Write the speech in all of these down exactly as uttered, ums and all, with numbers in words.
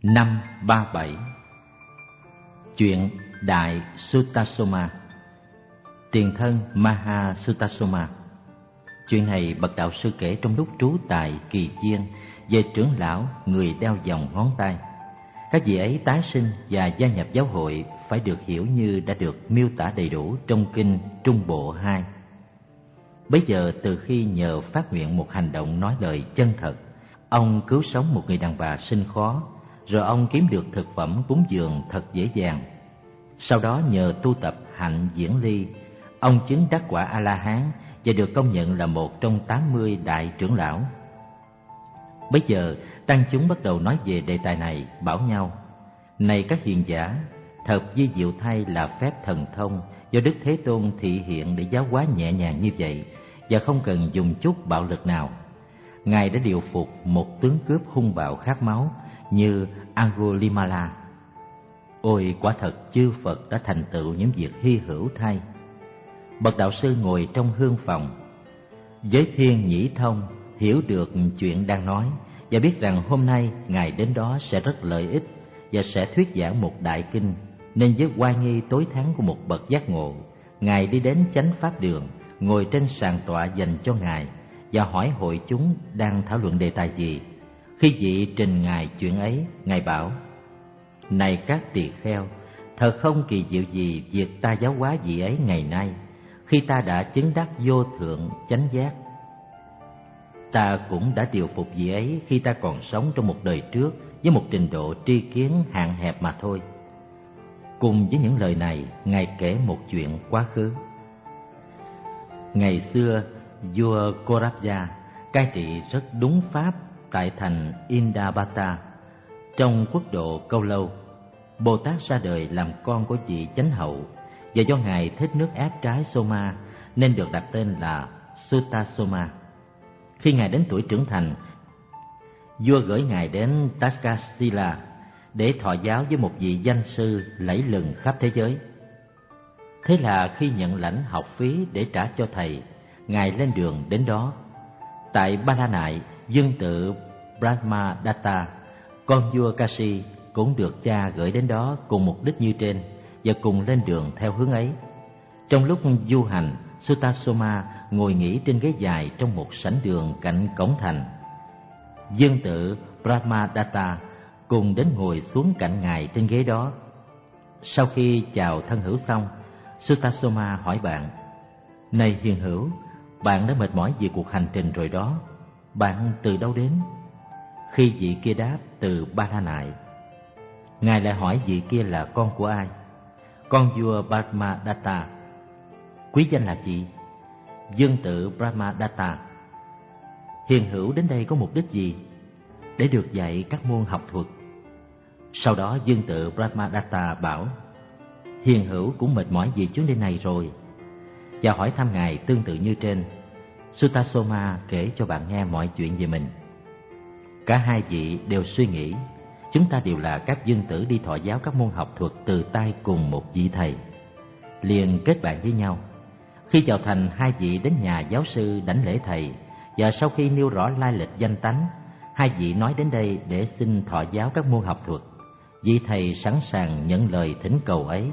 Năm ba bảy. Chuyện Đại Sutasoma. Tiền thân Maha Sutasoma. Chuyện này bậc đạo sư kể trong lúc trú tại Kỳ Viên về trưởng lão người đeo vòng ngón tay. Các vị ấy tái sinh và gia nhập giáo hội phải được hiểu như đã được miêu tả đầy đủ trong kinh Trung Bộ hai. Bấy giờ từ khi nhờ phát nguyện một hành động nói lời chân thật, ông cứu sống một người đàn bà sinh khó, rồi ông kiếm được thực phẩm cúng dường thật dễ dàng. Sau đó nhờ tu tập hạnh diễn ly, ông chứng đắc quả A-la-hán và được công nhận là một trong tám mươi đại trưởng lão. Bấy giờ tăng chúng bắt đầu nói về đề tài này, bảo nhau: này các hiền giả, thật vi diệu thay là phép thần thông do Đức Thế Tôn thị hiện để giáo hóa nhẹ nhàng như vậy, và không cần dùng chút bạo lực nào. Ngài đã điều phục một tướng cướp hung bạo khát máu như Angulimala. Ôi, quả thật chư Phật đã thành tựu những việc hy hữu thay. Bậc đạo sư ngồi trong hương phòng, giới thiên nhĩ thông hiểu được chuyện đang nói và biết rằng hôm nay Ngài đến đó sẽ rất lợi ích và sẽ thuyết giảng một đại kinh, nên với oai nghi tối thắng của một bậc giác ngộ, Ngài đi đến chánh pháp đường, ngồi trên sàn tọa dành cho Ngài và hỏi hội chúng đang thảo luận đề tài gì. Khi vị trình Ngài chuyện ấy, Ngài bảo: này các tỳ kheo, thật không kỳ diệu gì việc ta giáo hóa vị ấy ngày nay, khi ta đã chứng đắc vô thượng chánh giác. Ta cũng đã điều phục vị ấy khi ta còn sống trong một đời trước với một trình độ tri kiến hạn hẹp mà thôi. Cùng với những lời này, Ngài kể một chuyện quá khứ. Ngày xưa, vua Korabja cai trị rất đúng pháp tại thành Indabata trong quốc độ Câu Lâu. Bồ Tát ra đời làm con của vị chánh hậu, và do Ngài thích nước ép trái Soma nên được đặt tên là Sutasoma. Khi Ngài đến tuổi trưởng thành, vua gửi Ngài đến Takshashila để thọ giáo với một vị danh sư lẫy lừng khắp thế giới. Thế là khi nhận lãnh học phí để trả cho thầy, Ngài lên đường đến đó. Tại Ba La Nại, dương tự Brahmadatta, con vua Kashi, cũng được cha gửi đến đó cùng mục đích như trên, và cùng lên đường theo hướng ấy. Trong lúc du hành, Sutasoma ngồi nghỉ trên ghế dài trong một sảnh đường cạnh cổng thành. Dương tự Brahmadatta cùng đến ngồi xuống cạnh Ngài trên ghế đó. Sau khi chào thân hữu xong, Sutasoma hỏi bạn: này hiền hữu, bạn đã mệt mỏi vì cuộc hành trình rồi đó. Bạn từ đâu đến? Khi vị kia đáp: từ Ba La Nại. Ngài lại hỏi vị kia là con của ai? Con vua Brahmadatta. Quý danh là gì? Dương tự Brahmadatta. Hiền hữu đến đây có mục đích gì? Để được dạy các môn học thuật. Sau đó dương tự Brahmadatta bảo: hiền hữu cũng mệt mỏi vì chuyến đi này rồi. Và hỏi thăm Ngài tương tự như trên. Sutasoma kể cho bạn nghe mọi chuyện về mình. Cả hai vị đều suy nghĩ chúng ta đều là các dương tử đi thọ giáo các môn học thuật từ tay cùng một vị thầy, liền kết bạn với nhau. Khi vào thành, hai vị đến nhà giáo sư đảnh lễ thầy, và sau khi nêu rõ lai lịch danh tánh, hai vị nói đến đây để xin thọ giáo các môn học thuật. Vị thầy sẵn sàng nhận lời thỉnh cầu ấy.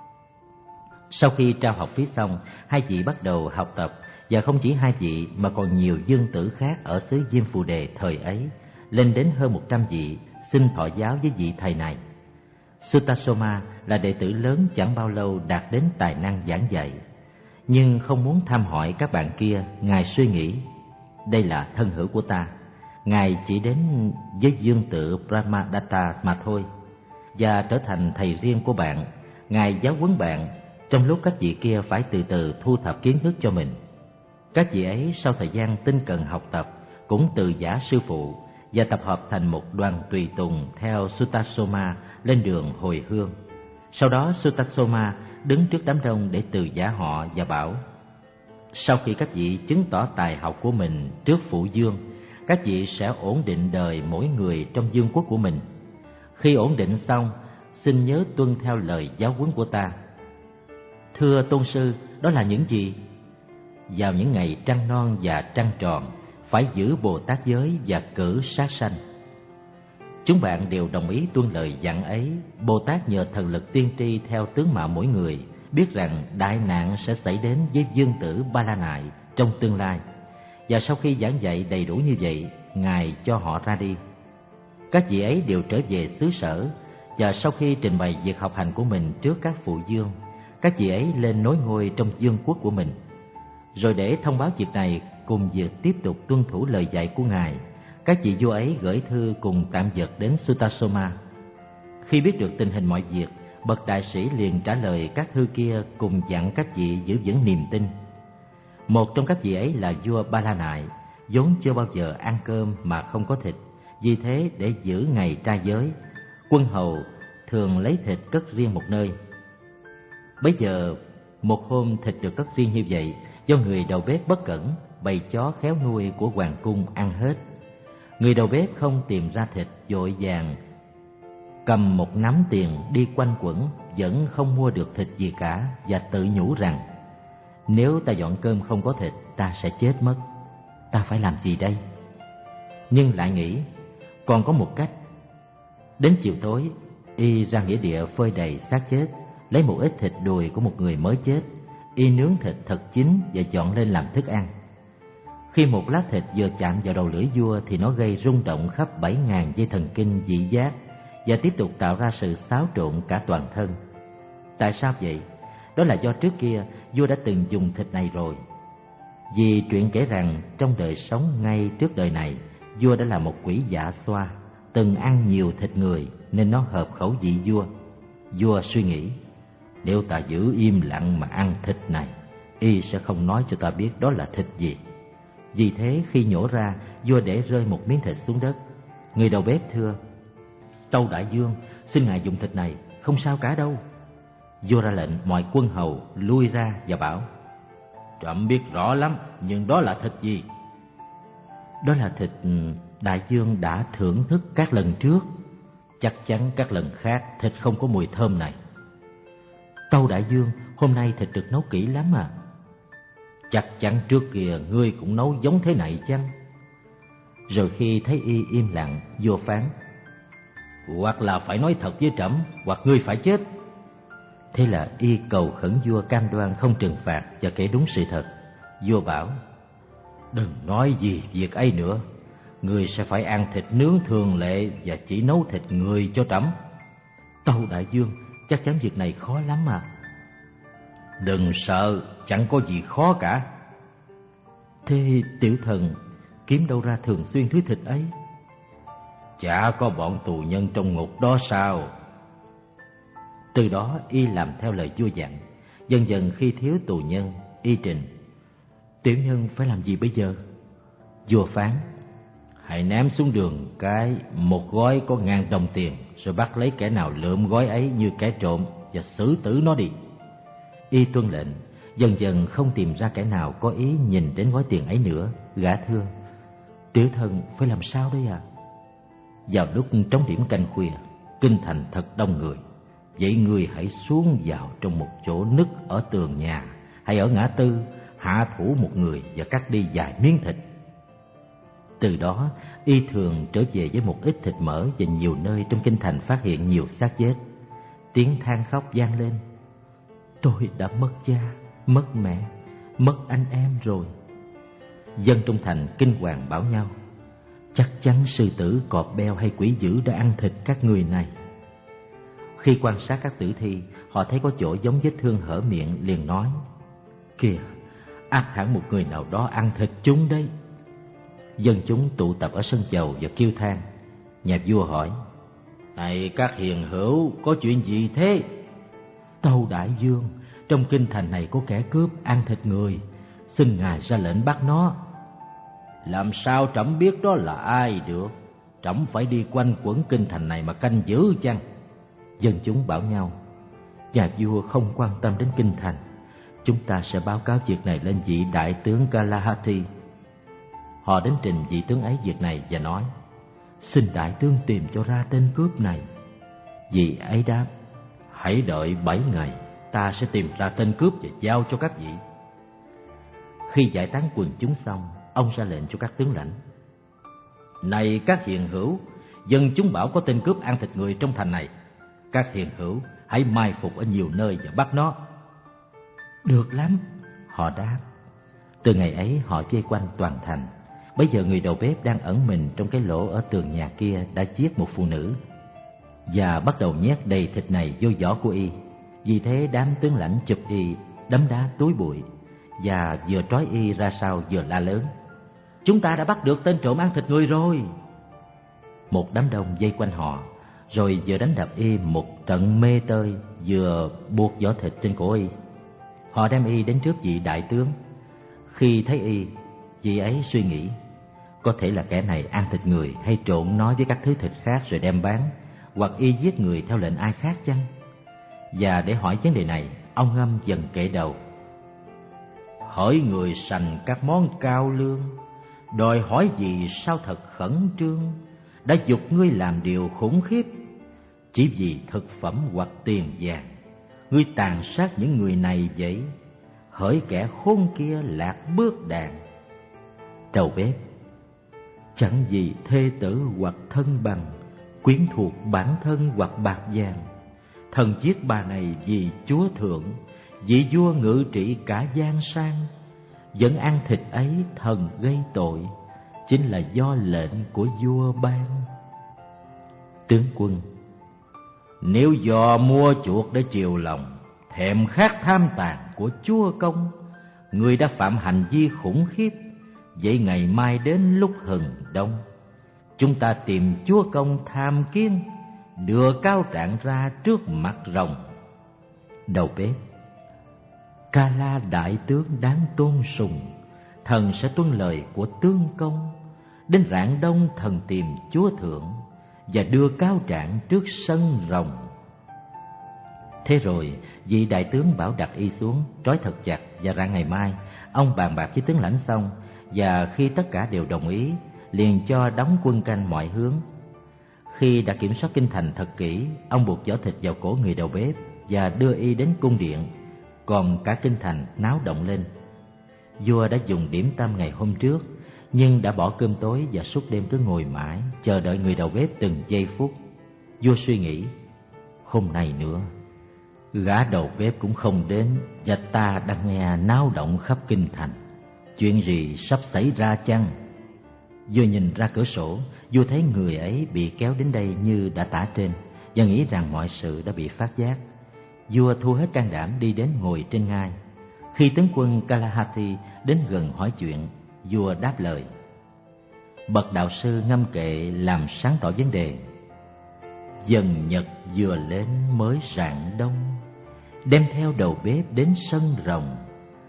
Sau khi trao học phí xong, hai vị bắt đầu học tập, và không chỉ hai vị mà còn nhiều dương tử khác ở xứ Diêm Phù Đề thời ấy, lên đến hơn một trăm vị xin thọ giáo với vị thầy này. Sutasoma là đệ tử lớn chẳng bao lâu đạt đến tài năng giảng dạy, nhưng không muốn thăm hỏi các bạn kia. Ngài suy nghĩ: đây là thân hữu của ta, Ngài chỉ đến với dương tự Brahmadatta mà thôi, và trở thành thầy riêng của bạn. Ngài giáo huấn bạn trong lúc các vị kia phải từ từ thu thập kiến thức cho mình. Các vị ấy sau thời gian tinh cần học tập cũng từ giã sư phụ và tập hợp thành một đoàn tùy tùng theo Sutasoma lên đường hồi hương. Sau đó Sutasoma đứng trước đám đông để từ giả họ và bảo: sau khi các vị chứng tỏ tài học của mình trước phụ dương, các vị sẽ ổn định đời mỗi người trong vương quốc của mình. Khi ổn định xong, xin nhớ tuân theo lời giáo huấn của ta. Thưa tôn sư, đó là những gì? Vào những ngày trăng non và trăng tròn, phải giữ Bồ Tát giới và cử sát sanh. Chúng bạn đều đồng ý tuân lời dặn ấy. Bồ Tát nhờ thần lực tiên tri theo tướng mạo mỗi người, biết rằng đại nạn sẽ xảy đến với vương tử Ba La Nại trong tương lai. Và sau khi giảng dạy đầy đủ như vậy, Ngài cho họ ra đi. Các vị ấy đều trở về xứ sở, và sau khi trình bày việc học hành của mình trước các phụ vương, các vị ấy lên nối ngôi trong vương quốc của mình. Rồi để thông báo việc này cùng việc tiếp tục tuân thủ lời dạy của Ngài, các vị vua ấy gửi thư cùng tạm vật đến Sutasoma. Khi biết được tình hình mọi việc, bậc đại sĩ liền trả lời các thư kia cùng dặn các vị giữ vững niềm tin. Một trong các vị ấy là vua Ba La Nại, vốn chưa bao giờ ăn cơm mà không có thịt. Vì thế để giữ ngày trai giới, quân hầu thường lấy thịt cất riêng một nơi. Bấy giờ một hôm thịt được cất riêng như vậy, do người đầu bếp bất cẩn, bầy chó khéo nuôi của hoàng cung ăn hết. Người đầu bếp không tìm ra thịt, vội vàng cầm một nắm tiền đi quanh quẩn, vẫn không mua được thịt gì cả, và tự nhủ rằng: nếu ta dọn cơm không có thịt, ta sẽ chết mất. Ta phải làm gì đây? Nhưng lại nghĩ còn có một cách. Đến chiều tối, y ra nghĩa địa phơi đầy xác chết, lấy một ít thịt đùi của một người mới chết, y nướng thịt thật chín và dọn lên làm thức ăn. Khi một lát thịt vừa chạm vào đầu lưỡi vua thì nó gây rung động khắp bảy ngàn dây thần kinh vị giác và tiếp tục tạo ra sự xáo trộn cả toàn thân. Tại sao vậy? Đó là do trước kia vua đã từng dùng thịt này rồi. Vì truyện kể rằng trong đời sống ngay trước đời này, vua đã là một quỷ dạ xoa, từng ăn nhiều thịt người nên nó hợp khẩu vị vua. Vua suy nghĩ, nếu ta giữ im lặng mà ăn thịt này, y sẽ không nói cho ta biết đó là thịt gì. Vì thế khi nhổ ra, vua để rơi một miếng thịt xuống đất. Người đầu bếp thưa: Tâu đại vương, xin ngài dùng thịt này, không sao cả đâu. Vua ra lệnh mọi quân hầu lui ra và bảo: Trẫm biết rõ lắm, nhưng đó là thịt gì? Đó là thịt đại vương đã thưởng thức các lần trước. Chắc chắn các lần khác thịt không có mùi thơm này. Tâu đại vương, hôm nay thịt được nấu kỹ lắm à. Chắc chắn trước kia ngươi cũng nấu giống thế này chăng? Rồi khi thấy y im lặng, vua phán: Hoặc là phải nói thật với trẫm, hoặc ngươi phải chết. Thế là y cầu khẩn vua cam đoan không trừng phạt và kể đúng sự thật. Vua bảo: Đừng nói gì việc ấy nữa, ngươi sẽ phải ăn thịt nướng thường lệ và chỉ nấu thịt người cho trẫm. Tâu đại vương, chắc chắn việc này khó lắm mà. Đừng sợ, chẳng có gì khó cả. Thế tiểu thần kiếm đâu ra thường xuyên thứ thịt ấy? Chả có bọn tù nhân trong ngục đó sao? Từ đó y làm theo lời vua dặn. Dần dần khi thiếu tù nhân, y trình: Tiểu nhân phải làm gì bây giờ? Vua phán: Hãy ném xuống đường cái một gói có ngàn đồng tiền, rồi bắt lấy kẻ nào lượm gói ấy như kẻ trộm và xử tử nó đi. Y tuân lệnh. Dần dần không tìm ra kẻ nào có ý nhìn đến gói tiền ấy nữa. Gã thưa: Tiểu thần phải làm sao đây à? Vào lúc trống điểm canh khuya, kinh thành thật đông người. Vậy người hãy xuống vào trong một chỗ nứt ở tường nhà hay ở ngã tư, hạ thủ một người và cắt đi vài miếng thịt. Từ đó y thường trở về với một ít thịt mỡ, và nhiều nơi trong kinh thành phát hiện nhiều xác chết. Tiếng than khóc vang lên: Tôi đã mất cha, mất mẹ, mất anh em rồi. Dân trong thành kinh hoàng bảo nhau: Chắc chắn sư tử, cọp beo hay quỷ dữ đã ăn thịt các người này. Khi quan sát các tử thi, họ thấy có chỗ giống vết thương hở miệng, liền nói: Kìa, ắt hẳn một người nào đó ăn thịt chúng đấy. Dân chúng tụ tập ở sân chầu và kêu than. Nhà vua hỏi: Này các hiền hữu, có chuyện gì thế? Tâu đại vương, trong kinh thành này có kẻ cướp ăn thịt người, xin ngài ra lệnh bắt nó. Làm sao trẫm biết đó là ai được? Trẫm phải đi quanh quẩn kinh thành này mà canh giữ chăng? Dân chúng bảo nhau: Nhà vua không quan tâm đến kinh thành, chúng ta sẽ báo cáo việc này lên vị đại tướng Galahati. Họ đến trình vị tướng ấy việc này và nói: Xin đại tướng tìm cho ra tên cướp này. Vị ấy đáp: Hãy đợi bảy ngày, ta sẽ tìm ra tên cướp và giao cho các vị. Khi giải tán quần chúng xong, ông ra lệnh cho các tướng lãnh: Này các hiền hữu, dân chúng bảo có tên cướp ăn thịt người trong thành này. Các hiền hữu hãy mai phục ở nhiều nơi và bắt nó. Được lắm, họ đáp. Từ ngày ấy họ vây quanh toàn thành. Bây giờ người đầu bếp đang ẩn mình trong cái lỗ ở tường nhà kia đã giết một phụ nữ và bắt đầu nhét đầy thịt này vô giỏ của y. Vì thế đám tướng lãnh chụp y, đấm đá túi bụi và vừa trói y ra sau vừa la lớn: Chúng ta đã bắt được tên trộm ăn thịt người rồi. Một đám đông vây quanh họ, rồi vừa đánh đập y một trận mê tơi, vừa buộc giỏ thịt trên cổ y. Họ đem y đến trước vị đại tướng. Khi thấy y, vị ấy suy nghĩ: có thể là kẻ này ăn thịt người hay trộn nó với các thứ thịt khác rồi đem bán, hoặc y giết người theo lệnh ai khác chăng? Và để hỏi vấn đề này, ông ngâm dần kể đầu: Hỡi người sành các món cao lương, đòi hỏi gì sao thật khẩn trương, đã giục ngươi làm điều khủng khiếp. Chỉ vì thực phẩm hoặc tiền vàng, ngươi tàn sát những người này vậy. Hỡi kẻ khôn kia lạc bước đàn. Đầu bếp: Chẳng vì thê tử hoặc thân bằng, quyến thuộc bản thân hoặc bạc vàng. Thần giết bà này vì chúa thượng, vị vua ngự trị cả giang sang. Vẫn ăn thịt ấy thần gây tội, chính là do lệnh của vua ban. Tướng quân: Nếu dò mua chuộc để chiều lòng, thèm khát tham tàn của chúa công, người đã phạm hành vi khủng khiếp. Vậy ngày mai đến lúc hừng đông, chúng ta tìm chúa công tham kiến, đưa cáo trạng ra trước mặt rồng. Đầu bếp: Ca La đại tướng đáng tôn sùng, thần sẽ tuân lời của tướng công. Đến rạng đông thần tìm chúa thượng, và đưa cáo trạng trước sân rồng. Thế rồi vị đại tướng bảo đặt y xuống, trói thật chặt, và rạng ngày mai ông bàn bạc với tướng lãnh xong, và khi tất cả đều đồng ý, liền cho đóng quân canh mọi hướng. Khi đã kiểm soát kinh thành thật kỹ, ông buộc giỏ thịt vào cổ người đầu bếp và đưa y đến cung điện. Còn cả kinh thành náo động lên. Vua đã dùng điểm tâm ngày hôm trước, nhưng đã bỏ cơm tối và suốt đêm cứ ngồi mãi chờ đợi người đầu bếp từng giây phút. Vua suy nghĩ: hôm nay nữa gã đầu bếp cũng không đến, và ta đang nghe náo động khắp kinh thành. Chuyện gì sắp xảy ra chăng? Vua nhìn ra cửa sổ, vua thấy người ấy bị kéo đến đây như đã tả trên, và nghĩ rằng mọi sự đã bị phát giác. Vua thu hết can đảm đi đến ngồi trên ngai. Khi tướng quân Kalahati đến gần hỏi chuyện, vua đáp lời: Bậc đạo sư ngâm kệ làm sáng tỏ vấn đề. Dần nhật vừa lên mới rạng đông, đem theo đầu bếp đến sân rồng.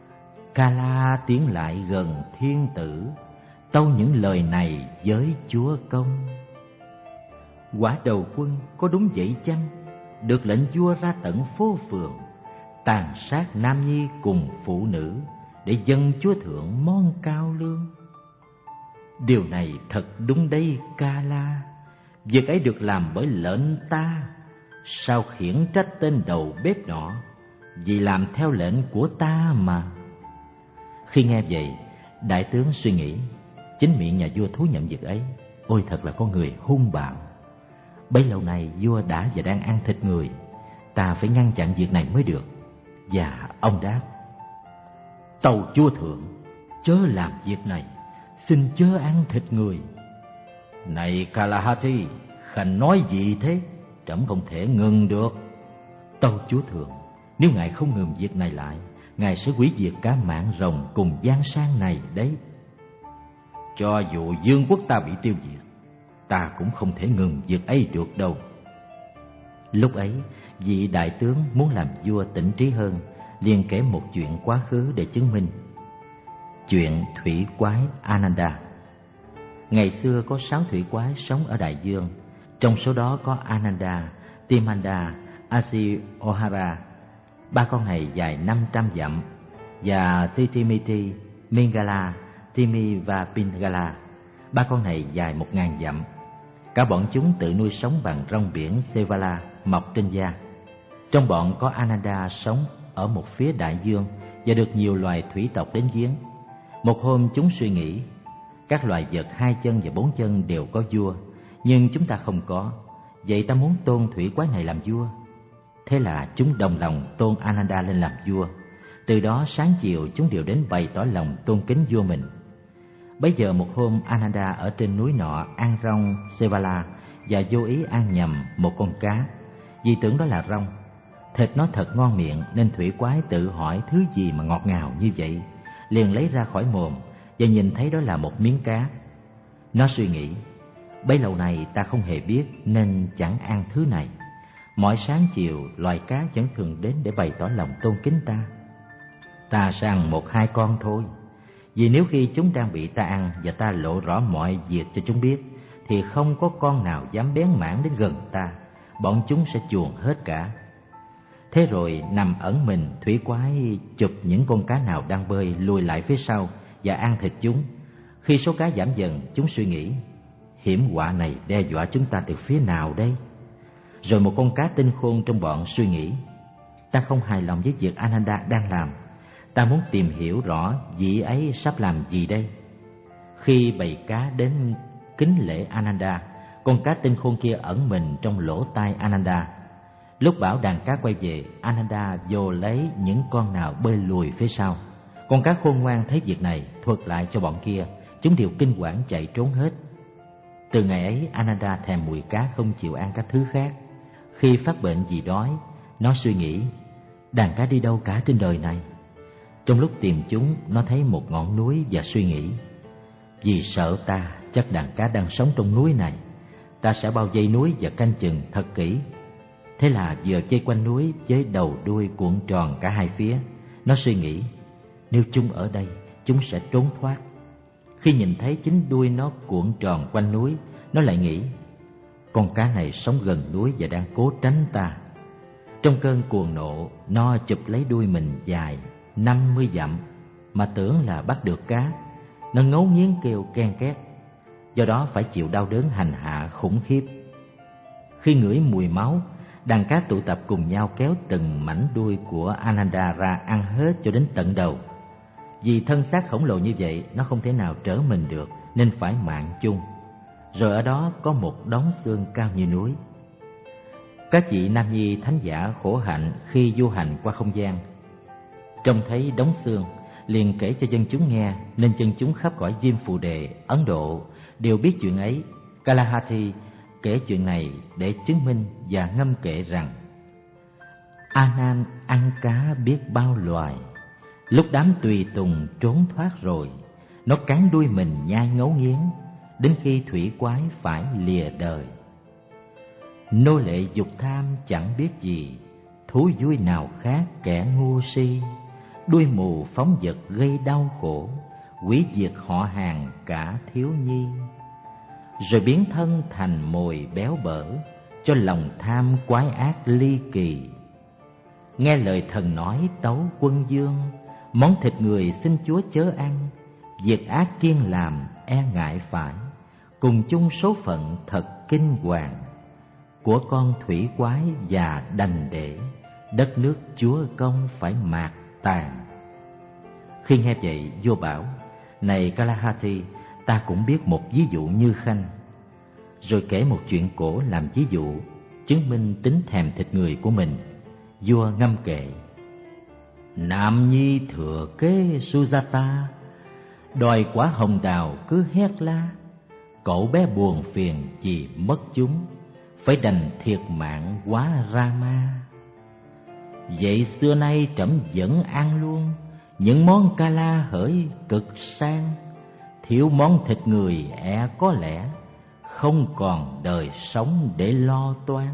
Kala tiến lại gần thiên tử, tâu những lời này với chúa công. Quả đầu quân có đúng vậy chăng? Được lệnh vua ra tận phố phường, tàn sát nam nhi cùng phụ nữ, để dâng chúa thượng món cao lương. Điều này thật đúng đây Kala. Việc ấy được làm bởi lệnh ta. Sao khiển trách tên đầu bếp nọ? Vì làm theo lệnh của ta mà. Khi nghe vậy, đại tướng suy nghĩ, chính miệng nhà vua thú nhận việc ấy. Ôi thật là có người hung bạo. Bấy lâu nay vua đã và đang ăn thịt người, ta phải ngăn chặn việc này mới được. Và ông đáp: Tâu chúa thượng, chớ làm việc này, xin chớ ăn thịt người. Này Kalahati, khanh nói gì thế? Trẫm không thể ngừng được. Tâu chúa thượng, nếu ngài không ngừng việc này lại, ngài sẽ hủy diệt cả mạng rồng cùng giang sang này đấy. Cho dù vương quốc ta bị tiêu diệt, ta cũng không thể ngừng việc ấy được đâu. Lúc ấy, vị đại tướng muốn làm vua tỉnh trí hơn, liền kể một chuyện quá khứ để chứng minh. Chuyện thủy quái Ananda. Ngày xưa có sáu thủy quái sống ở đại dương. Trong số đó có Ananda, Timanda, Asiohara. Ba con này dài năm trăm dặm, và Titimiti, Mingala, Timi và Pingala. Ba con này dài một ngàn dặm. Cả bọn chúng tự nuôi sống bằng rong biển Sevala mọc trên da. Trong bọn có Ananda sống ở một phía đại dương và được nhiều loài thủy tộc đến viếng. Một hôm chúng suy nghĩ, các loài vật hai chân và bốn chân đều có vua, nhưng chúng ta không có. Vậy ta muốn tôn thủy quái này làm vua. Thế là chúng đồng lòng tôn Ananda lên làm vua. Từ đó sáng chiều chúng đều đến bày tỏ lòng tôn kính vua mình. Bấy giờ một hôm, Ananda ở trên núi nọ ăn rong Sevala và vô ý ăn nhầm một con cá, vì tưởng đó là rong. Thịt nó thật ngon miệng nên thủy quái tự hỏi thứ gì mà ngọt ngào như vậy, liền lấy ra khỏi mồm và nhìn thấy đó là một miếng cá. Nó suy nghĩ, bấy lâu nay ta không hề biết nên chẳng ăn thứ này. Mỗi sáng chiều loài cá vẫn thường đến để bày tỏ lòng tôn kính ta. Ta sẽ ăn một hai con thôi, vì nếu khi chúng đang bị ta ăn và ta lộ rõ mọi việc cho chúng biết, thì không có con nào dám bén mảng đến gần ta, bọn chúng sẽ chuồn hết cả. Thế rồi nằm ẩn mình, thủy quái chụp những con cá nào đang bơi lùi lại phía sau và ăn thịt chúng. Khi số cá giảm dần, chúng suy nghĩ, hiểm họa này đe dọa chúng ta từ phía nào đây? Rồi một con cá tinh khôn trong bọn suy nghĩ, ta không hài lòng với việc Ananda đang làm, ta muốn tìm hiểu rõ vị ấy sắp làm gì đây. Khi bầy cá đến kính lễ Ananda, con cá tinh khôn kia ẩn mình trong lỗ tai Ananda. Lúc bảo đàn cá quay về, Ananda vô lấy những con nào bơi lùi phía sau. Con cá khôn ngoan thấy việc này, thuật lại cho bọn kia, chúng đều kinh quản chạy trốn hết. Từ ngày ấy, Ananda thèm mùi cá, không chịu ăn các thứ khác. Khi phát bệnh vì đói, nó suy nghĩ, đàn cá đi đâu cả trên đời này. Trong lúc tìm chúng, nó thấy một ngọn núi và suy nghĩ, vì sợ ta, chắc đàn cá đang sống trong núi này. Ta sẽ bao vây núi và canh chừng thật kỹ. Thế là vừa vây quanh núi với đầu đuôi cuộn tròn cả hai phía, nó suy nghĩ, nếu chúng ở đây, chúng sẽ trốn thoát. Khi nhìn thấy chính đuôi nó cuộn tròn quanh núi, nó lại nghĩ, con cá này sống gần núi và đang cố tránh ta. Trong cơn cuồng nộ, nó chụp lấy đuôi mình dài năm mươi dặm mà tưởng là bắt được cá. Nó ngấu nghiến kêu ken két, do đó phải chịu đau đớn hành hạ khủng khiếp. Khi ngửi mùi máu, đàn cá tụ tập cùng nhau kéo từng mảnh đuôi của Ananda ra ăn hết cho đến tận đầu. Vì thân xác khổng lồ như vậy, nó không thể nào trở mình được nên phải mạng chung. Rồi ở đó có một đống xương cao như núi. Các vị nam nhi thánh giả khổ hạnh khi du hành qua không gian, trông thấy đống xương liền kể cho dân chúng nghe, nên dân chúng khắp cõi Diêm Phù Đề, Ấn Độ đều biết chuyện ấy. Kalahati kể chuyện này để chứng minh và ngâm kệ rằng, A Nan ăn cá biết bao loài, lúc đám tùy tùng trốn thoát rồi, nó cắn đuôi mình nhai ngấu nghiến, đến khi thủy quái phải lìa đời. Nô lệ dục tham chẳng biết gì, thú vui nào khác kẻ ngu si, đuôi mù phóng vật gây đau khổ, hủy diệt họ hàng cả thiếu nhi. Rồi biến thân thành mồi béo bở, cho lòng tham quái ác ly kỳ. Nghe lời thần nói tấu quân dương, món thịt người xin Chúa chớ ăn, việc ác kiêng làm e ngại phải, cùng chung số phận thật kinh hoàng. Của con thủy quái và đành để, đất nước Chúa công phải mạt tàn. Khi nghe vậy, vua bảo, này Kalahati, ta cũng biết một ví dụ như khanh. Rồi kể một chuyện cổ làm ví dụ, chứng minh tính thèm thịt người của mình. Vua ngâm kệ, Nam nhi thừa kế Sujata, đòi quả hồng đào cứ hét la, cậu bé buồn phiền vì mất chúng, phải đành thiệt mạng quá Rama. Vậy xưa nay trẫm vẫn ăn luôn những món Kala hỡi cực sang, thiếu món thịt người e có lẽ không còn đời sống để lo toan.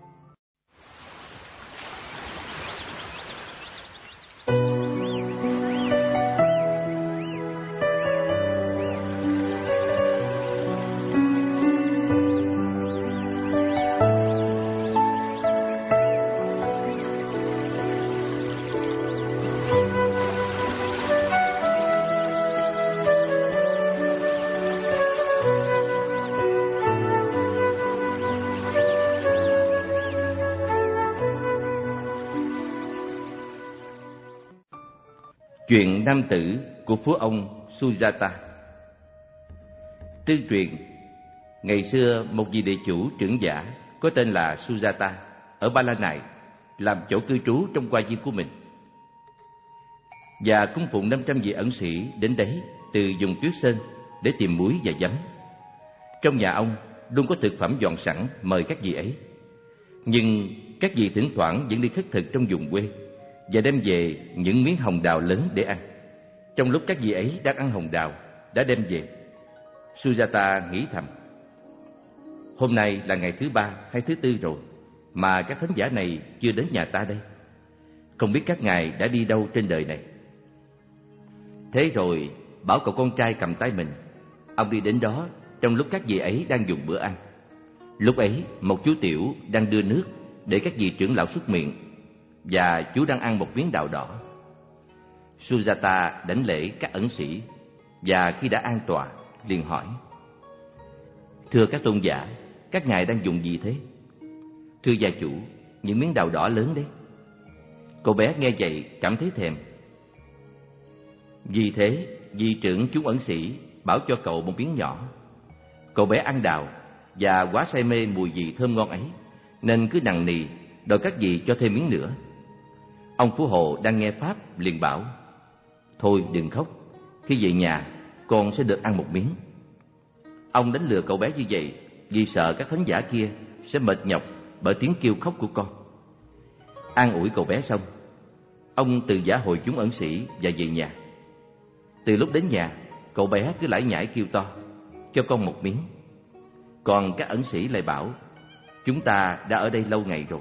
Chuyện nam tử của phú ông Sujata. Tương truyền, Ngày xưa, một vị địa chủ trưởng giả có tên là Sujata ở Ba La Nại làm chỗ cư trú trong hoa viên của mình, và cung phụng năm trăm vị ẩn sĩ đến đấy từ vùng Tuyết Sơn để tìm muối và giấm. Trong nhà ông luôn có thực phẩm dọn sẵn mời các vị ấy, nhưng các vị thỉnh thoảng vẫn đi khất thực trong vùng quê và đem về những miếng hồng đào lớn để ăn. Trong lúc các vị ấy đang ăn hồng đào đã đem về, Sujata nghĩ thầm: hôm nay là ngày thứ ba hay thứ tư rồi mà các thánh giả này chưa đến nhà ta đây. Không biết các ngài đã đi đâu trên đời này. Thế rồi bảo cậu con trai cầm tay mình. Ông đi đến đó trong lúc các vị ấy đang dùng bữa ăn. Lúc ấy một chú tiểu đang đưa nước để các vị trưởng lão xuất miệng, và chú đang ăn một miếng đào đỏ. Sujata đảnh lễ các ẩn sĩ, và khi đã an tọa liền hỏi: thưa các tôn giả, các ngài đang dùng gì thế? Thưa gia chủ, những miếng đào đỏ lớn đấy. Cậu bé nghe vậy cảm thấy thèm. Vì thế vị trưởng chúng ẩn sĩ bảo cho cậu một miếng nhỏ. Cậu bé ăn đào và quá say mê mùi vị thơm ngon ấy, nên cứ nằng nì đòi các vị cho thêm miếng nữa. Ông Phú Hộ đang nghe pháp liền bảo: thôi đừng khóc, khi về nhà con sẽ được ăn một miếng. Ông đánh lừa cậu bé như vậy vì sợ các thánh giả kia sẽ mệt nhọc bởi tiếng kêu khóc của con. An ủi cậu bé xong, ông từ giả hội chúng ẩn sĩ và về nhà. Từ lúc đến nhà, cậu bé cứ lải nhải kêu to: cho con một miếng. Còn các ẩn sĩ lại bảo: chúng ta đã ở đây lâu ngày rồi.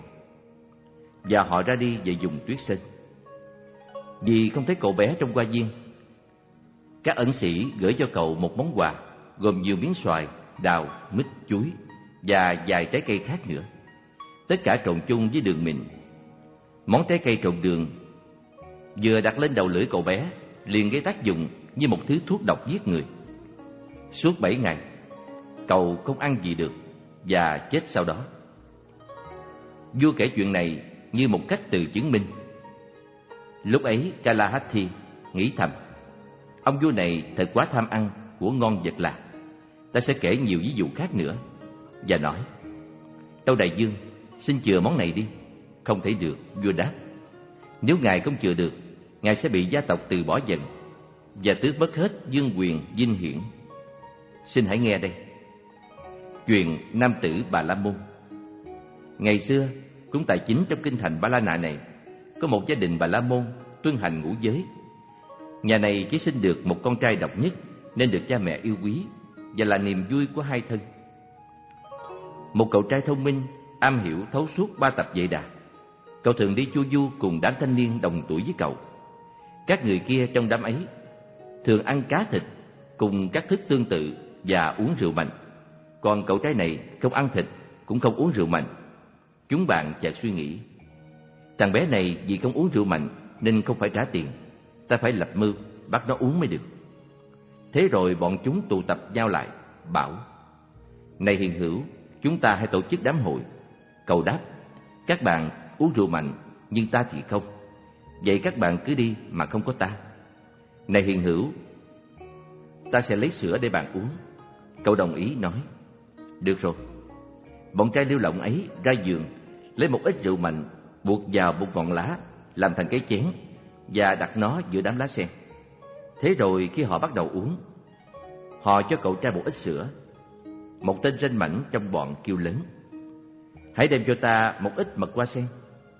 Và họ ra đi về vùng Tuyết Sơn. Vì không thấy cậu bé trong hoa viên, các ẩn sĩ gửi cho cậu một món quà gồm nhiều miếng xoài, đào, mít, chuối và vài trái cây khác nữa, tất cả trộn chung với đường mịn. Món trái cây trộn đường vừa đặt lên đầu lưỡi cậu bé liền gây tác dụng như một thứ thuốc độc giết người. Suốt bảy ngày, cậu không ăn gì được và chết sau đó. Vua kể chuyện này như một cách từ chứng minh. Lúc ấy Kalahati nghĩ thầm: ông vua này thật quá tham ăn của ngon vật lạ. Ta sẽ kể nhiều ví dụ khác nữa. Và nói: Tâu đại vương, xin chừa món này đi. Không thể được, vua đáp. Nếu ngài không chừa được, ngài sẽ bị gia tộc từ bỏ dần và tước mất hết vương quyền vinh hiển. Xin hãy nghe đây. Chuyện nam tử Bà La Môn. Ngày xưa, cũng tại chính trong kinh thành Ba La Nại này, có một gia đình Bà La Môn tuân hành ngũ giới. Nhà này chỉ sinh được một con trai độc nhất, nên được cha mẹ yêu quý và là niềm vui của hai thân. Một cậu trai thông minh, am hiểu thấu suốt ba tập Vệ Đà. Cậu thường đi chu du cùng đám thanh niên đồng tuổi với cậu. Các người kia trong đám ấy thường ăn cá thịt cùng các thức tương tự và uống rượu mạnh. Còn cậu trai này không ăn thịt cũng không uống rượu mạnh. Chúng bạn chợt suy nghĩ: thằng bé này vì không uống rượu mạnh nên không phải trả tiền, ta phải lập mưu bắt nó uống mới được. Thế rồi bọn chúng tụ tập nhau lại, bảo: này hiền hữu, chúng ta hãy tổ chức đám hội. Cậu đáp: các bạn uống rượu mạnh nhưng ta thì không. Vậy các bạn cứ đi mà không có ta. Này hiền hữu, ta sẽ lấy sữa để bạn uống. Cậu đồng ý nói: được rồi. Bọn trai lưu lộng ấy ra giường, lấy một ít rượu mạnh buộc vào một ngọn lá làm thành cái chén và đặt nó giữa đám lá sen. Thế rồi khi họ bắt đầu uống, họ cho cậu trai một ít sữa. Một tên ranh mãnh trong bọn kêu lớn: hãy đem cho ta một ít mật hoa sen.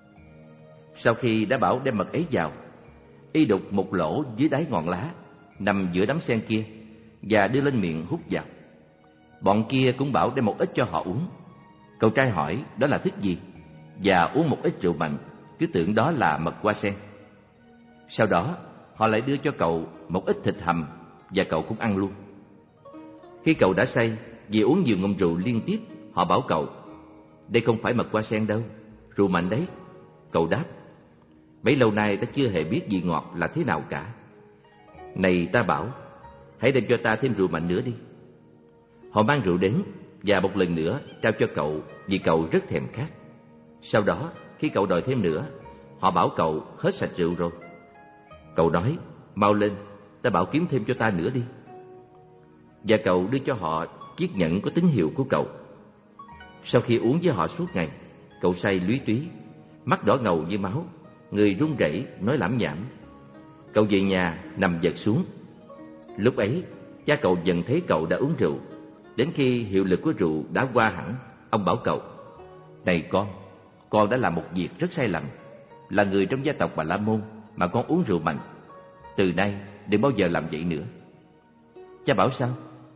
Sau khi đã bảo đem mật ấy vào, y đục một lỗ dưới đáy ngọn lá nằm giữa đám sen kia và đưa lên miệng hút vào. Bọn kia cũng bảo đem một ít cho họ uống. Cậu trai hỏi đó là thức gì, và uống một ít rượu mạnh, cứ tưởng đó là mật hoa sen. Sau đó họ lại đưa cho cậu một ít thịt hầm, và cậu cũng ăn luôn. Khi cậu đã say vì uống nhiều ngụm rượu liên tiếp, họ bảo cậu: đây không phải mật hoa sen đâu, rượu mạnh đấy. Cậu đáp: bấy lâu nay ta chưa hề biết vị ngọt là thế nào cả. Này ta bảo, hãy đem cho ta thêm rượu mạnh nữa đi. Họ mang rượu đến và một lần nữa trao cho cậu vì cậu rất thèm khát. Sau đó khi cậu đòi thêm nữa, họ bảo cậu hết sạch rượu rồi. Cậu nói: mau lên, ta bảo kiếm thêm cho ta nữa đi. Và cậu đưa cho họ chiếc nhẫn có tín hiệu của cậu. Sau khi uống với họ suốt ngày, cậu say lúy túy, mắt đỏ ngầu như máu, người run rẩy nói lảm nhảm. Cậu về nhà nằm vật xuống. Lúc ấy, cha cậu dần thấy cậu đã uống rượu. Đến khi hiệu lực của rượu đã qua hẳn, ông bảo cậu: "Này con, con đã làm một việc rất sai lầm. Là người trong gia tộc Bà La Môn mà con uống rượu mạnh. Từ nay đừng bao giờ làm vậy nữa." Cha bảo sao?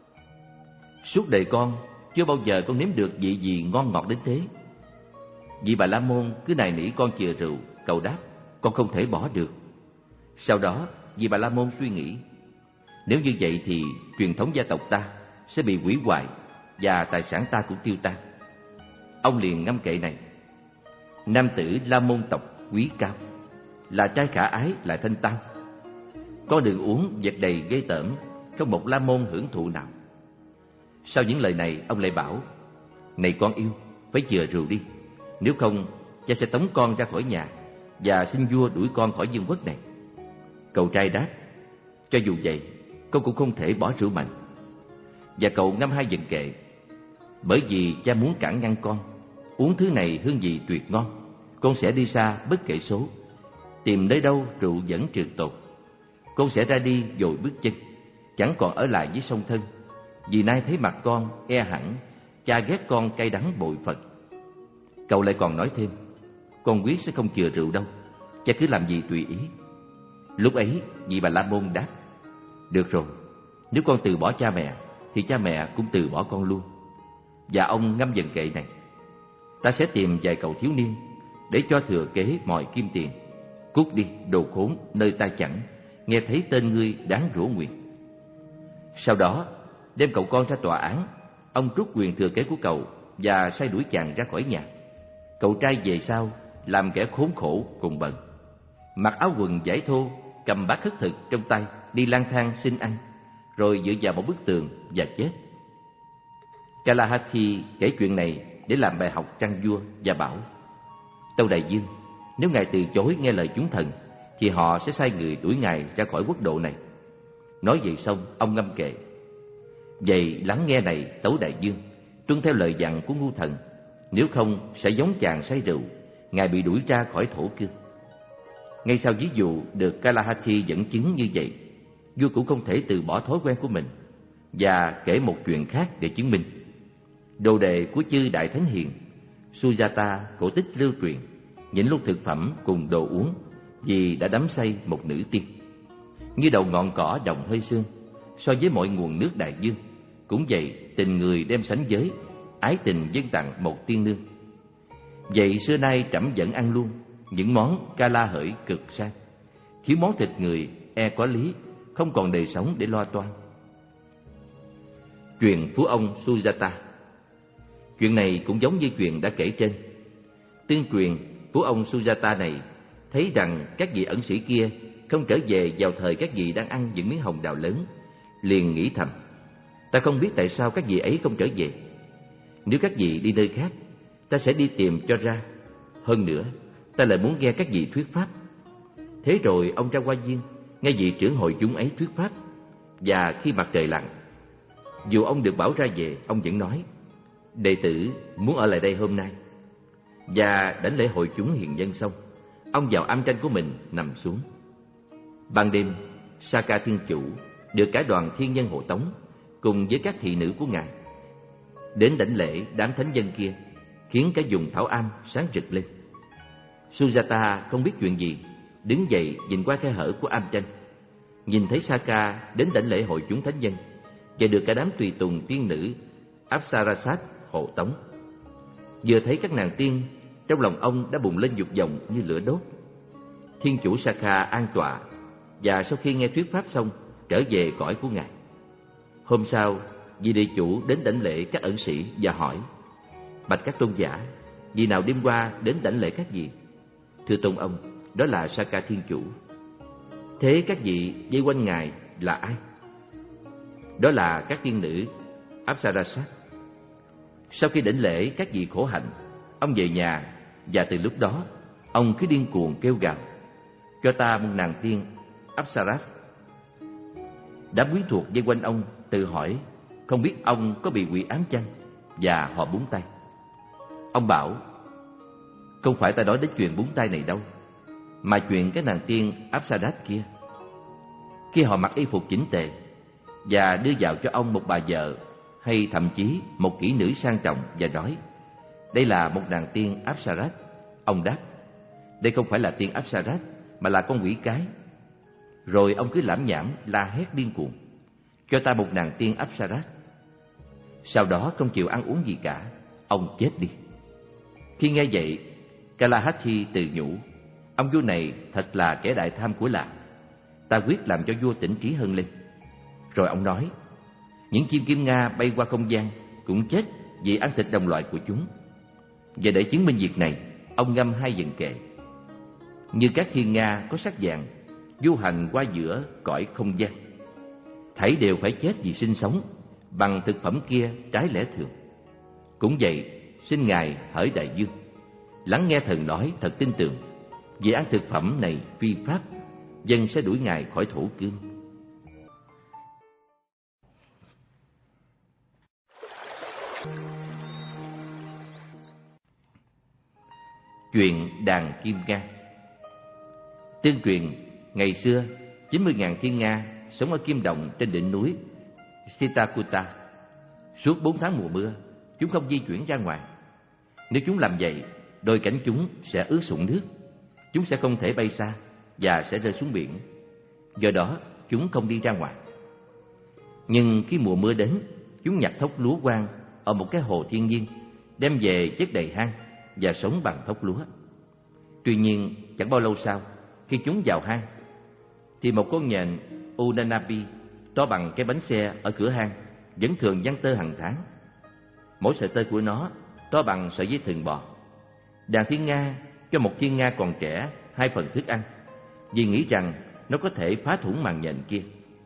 Suốt đời con chưa bao giờ con nếm được vị gì ngon ngọt đến thế. Vị Bà La Môn cứ nài nỉ con chừa rượu, cậu đáp: "Con không thể bỏ được." Sau đó, vị Bà La Môn suy nghĩ: nếu như vậy thì truyền thống gia tộc ta sẽ bị hủy hoại và tài sản ta cũng tiêu tan. Ông liền ngâm kệ này: nam tử La Môn tộc quý cao, là trai khả ái lại thanh tao. Con đường uống vật đầy ghê tởm, không một La Môn hưởng thụ nào. Sau những lời này, ông lại bảo: này con yêu, phải chừa rượu đi, nếu không cha sẽ tống con ra khỏi nhà và xin vua đuổi con khỏi vương quốc này. Cậu trai đáp: cho dù vậy, con cũng không thể bỏ rượu mạnh. Và cậu ngâm hai vần kệ: bởi vì cha muốn cản ngăn con uống thứ này hương vị tuyệt ngon, con sẽ đi xa bất kể số, tìm nơi đâu rượu vẫn trường tồn. Con sẽ ra đi dội bước chân, chẳng còn ở lại với song thân, vì nay thấy mặt con e hẳn cha ghét con cay đắng bội phần. Cậu lại còn nói thêm: con quyết sẽ không chừa rượu đâu, cha cứ làm gì tùy ý. Lúc ấy vị Bà La Môn đáp: được rồi, nếu con từ bỏ cha mẹ thì cha mẹ cũng từ bỏ con luôn. Và ông ngâm vần kệ này: ta sẽ tìm vài cậu thiếu niên để cho thừa kế mọi kim tiền. Cút đi, đồ khốn, nơi ta chẳng nghe thấy tên ngươi đáng rủa nguyền. Sau đó đem cậu con ra tòa án, ông rút quyền thừa kế của cậu và sai đuổi chàng ra khỏi nhà. Cậu trai về sau làm kẻ khốn khổ cùng bần, mặc áo quần vải thô, cầm bát khất thực trong tay, đi lang thang xin ăn, rồi dựa vào một bức tường và chết. Kalahati kể chuyện này để làm bài học trăng vua và bảo: Tâu Đại Dương, nếu ngài từ chối nghe lời chúng thần thì họ sẽ sai người đuổi ngài ra khỏi quốc độ này. Nói vậy xong, ông ngâm kệ: vậy lắng nghe này Tấu Đại Dương, tuân theo lời dặn của ngu thần, nếu không sẽ giống chàng say rượu, ngài bị đuổi ra khỏi thổ cư. Ngay sau ví dụ được Kalahati dẫn chứng như vậy, vua cũng không thể từ bỏ thói quen của mình, và kể một chuyện khác để chứng minh. Đồ đệ của chư Đại Thánh Hiền Sujata cổ tích lưu truyền nhịn luôn thực phẩm cùng đồ uống vì đã đắm say một nữ tiên. Như đầu ngọn cỏ đồng hơi sương, so với mọi nguồn nước đại dương, cũng vậy tình người đem sánh giới, ái tình dâng tặng một tiên nương. Vậy xưa nay trẫm vẫn ăn luôn những món Kala hởi cực sang, thiếu món thịt người e có lý, không còn đời sống để lo toan. Chuyện phú ông Sujata. Chuyện này cũng giống như chuyện đã kể trên. Tương truyền phú ông Sujata này thấy rằng các vị ẩn sĩ kia không trở về vào thời các vị đang ăn những miếng hồng đào lớn, liền nghĩ thầm: ta không biết tại sao các vị ấy không trở về. Nếu các vị đi nơi khác, ta sẽ đi tìm cho ra. Hơn nữa, ta lại muốn nghe các vị thuyết pháp. Thế rồi ông ra qua viên, nghe vị trưởng hội chúng ấy thuyết pháp. Và khi mặt trời lặn, dù ông được bảo ra về, ông vẫn nói: đệ tử muốn ở lại đây hôm nay. Và đến lễ hội chúng hiền dân xong, ông vào am tranh của mình nằm xuống. Ban đêm, Saka Thiên Chủ được cả đoàn thiên nhân hộ tống cùng với các thị nữ của ngài đến đảnh lễ đám thánh dân kia, khiến cả vùng thảo am sáng rực lên. Sujata không biết chuyện gì, đứng dậy nhìn qua khe hở của am tranh, nhìn thấy Saka đến đảnh lễ hội chúng thánh dân và được cả đám tùy tùng tiên nữ Apsarasat hộ tống. Vừa thấy các nàng tiên, trong lòng ông đã bùng lên dục vọng như lửa đốt. Thiên chủ Saka an tọa, và sau khi nghe thuyết pháp xong, trở về cõi của ngài. Hôm sau, vị địa chủ đến đảnh lễ các ẩn sĩ và hỏi: bạch các tôn giả, vị nào đêm qua đến đảnh lễ các vị? Thưa tôn ông, đó là Saka Thiên Chủ. Thế các vị vây quanh ngài là ai? Đó là các tiên nữ Apsarasat. Sau khi đảnh lễ các vị khổ hạnh, ông về nhà, và từ lúc đó ông cứ điên cuồng kêu gào: cho ta một nàng tiên Apsaras. Đám quyến thuộc vây quanh ông tự hỏi: không biết ông có bị quỷ ám chăng, và họ búng tay. Ông bảo, không phải ta nói đến chuyện búng tay này đâu, mà chuyện cái nàng tiên Apsarat kia. Khi họ mặc y phục chỉnh tề và đưa vào cho ông một bà vợ hay thậm chí một kỹ nữ sang trọng và nói, đây là một nàng tiên Apsarat, ông đáp, đây không phải là tiên Apsarat mà là con quỷ cái. Rồi ông cứ lảm nhảm la hét điên cuồng, cho ta một nàng tiên Apsarat. Sau đó không chịu ăn uống gì cả, ông chết đi. Khi nghe vậy, Kalahati tự nhủ, ông vua này thật là kẻ đại tham của làng, ta quyết làm cho vua tỉnh trí hơn lên. Rồi ông nói, những chim kim Nga bay qua không gian cũng chết vì ăn thịt đồng loại của chúng. Và để chứng minh việc này, ông ngâm hai vần kệ: như các thiên Nga có sắc vàng du hành qua giữa cõi không gian, thảy đều phải chết vì sinh sống bằng thực phẩm kia trái lẽ thường. Cũng vậy, xin ngài hỡi đại dương, lắng nghe thần nói thật tin tưởng, vì ăn thực phẩm này phi pháp, dân sẽ đuổi ngài khỏi thổ cương. Chuyện đàn kim Nga. Tương truyền, ngày xưa chín mươi nghìn thiên Nga sống ở kim động trên đỉnh núi Sitakuta. Suốt bốn tháng mùa mưa, chúng không di chuyển ra ngoài. Nếu chúng làm vậy, đôi cánh chúng sẽ ướt sũng nước, chúng sẽ không thể bay xa và sẽ rơi xuống biển. Do đó, chúng không đi ra ngoài. Nhưng khi mùa mưa đến, chúng nhặt thóc lúa quang ở một cái hồ thiên nhiên, đem về chất đầy hang và sống bằng thóc lúa. Tuy nhiên, chẳng bao lâu sau, khi chúng vào hang, thì một con nhện Unanabi to bằng cái bánh xe ở cửa hang vẫn thường giăng tơ hàng tháng. Mỗi sợi tơ của nó to bằng sợi dây thừng bò. Đàn thiên Nga cho một thiên Nga còn trẻ hai phần thức ăn, vì nghĩ rằng nó có thể phá thủng màn nhện kia.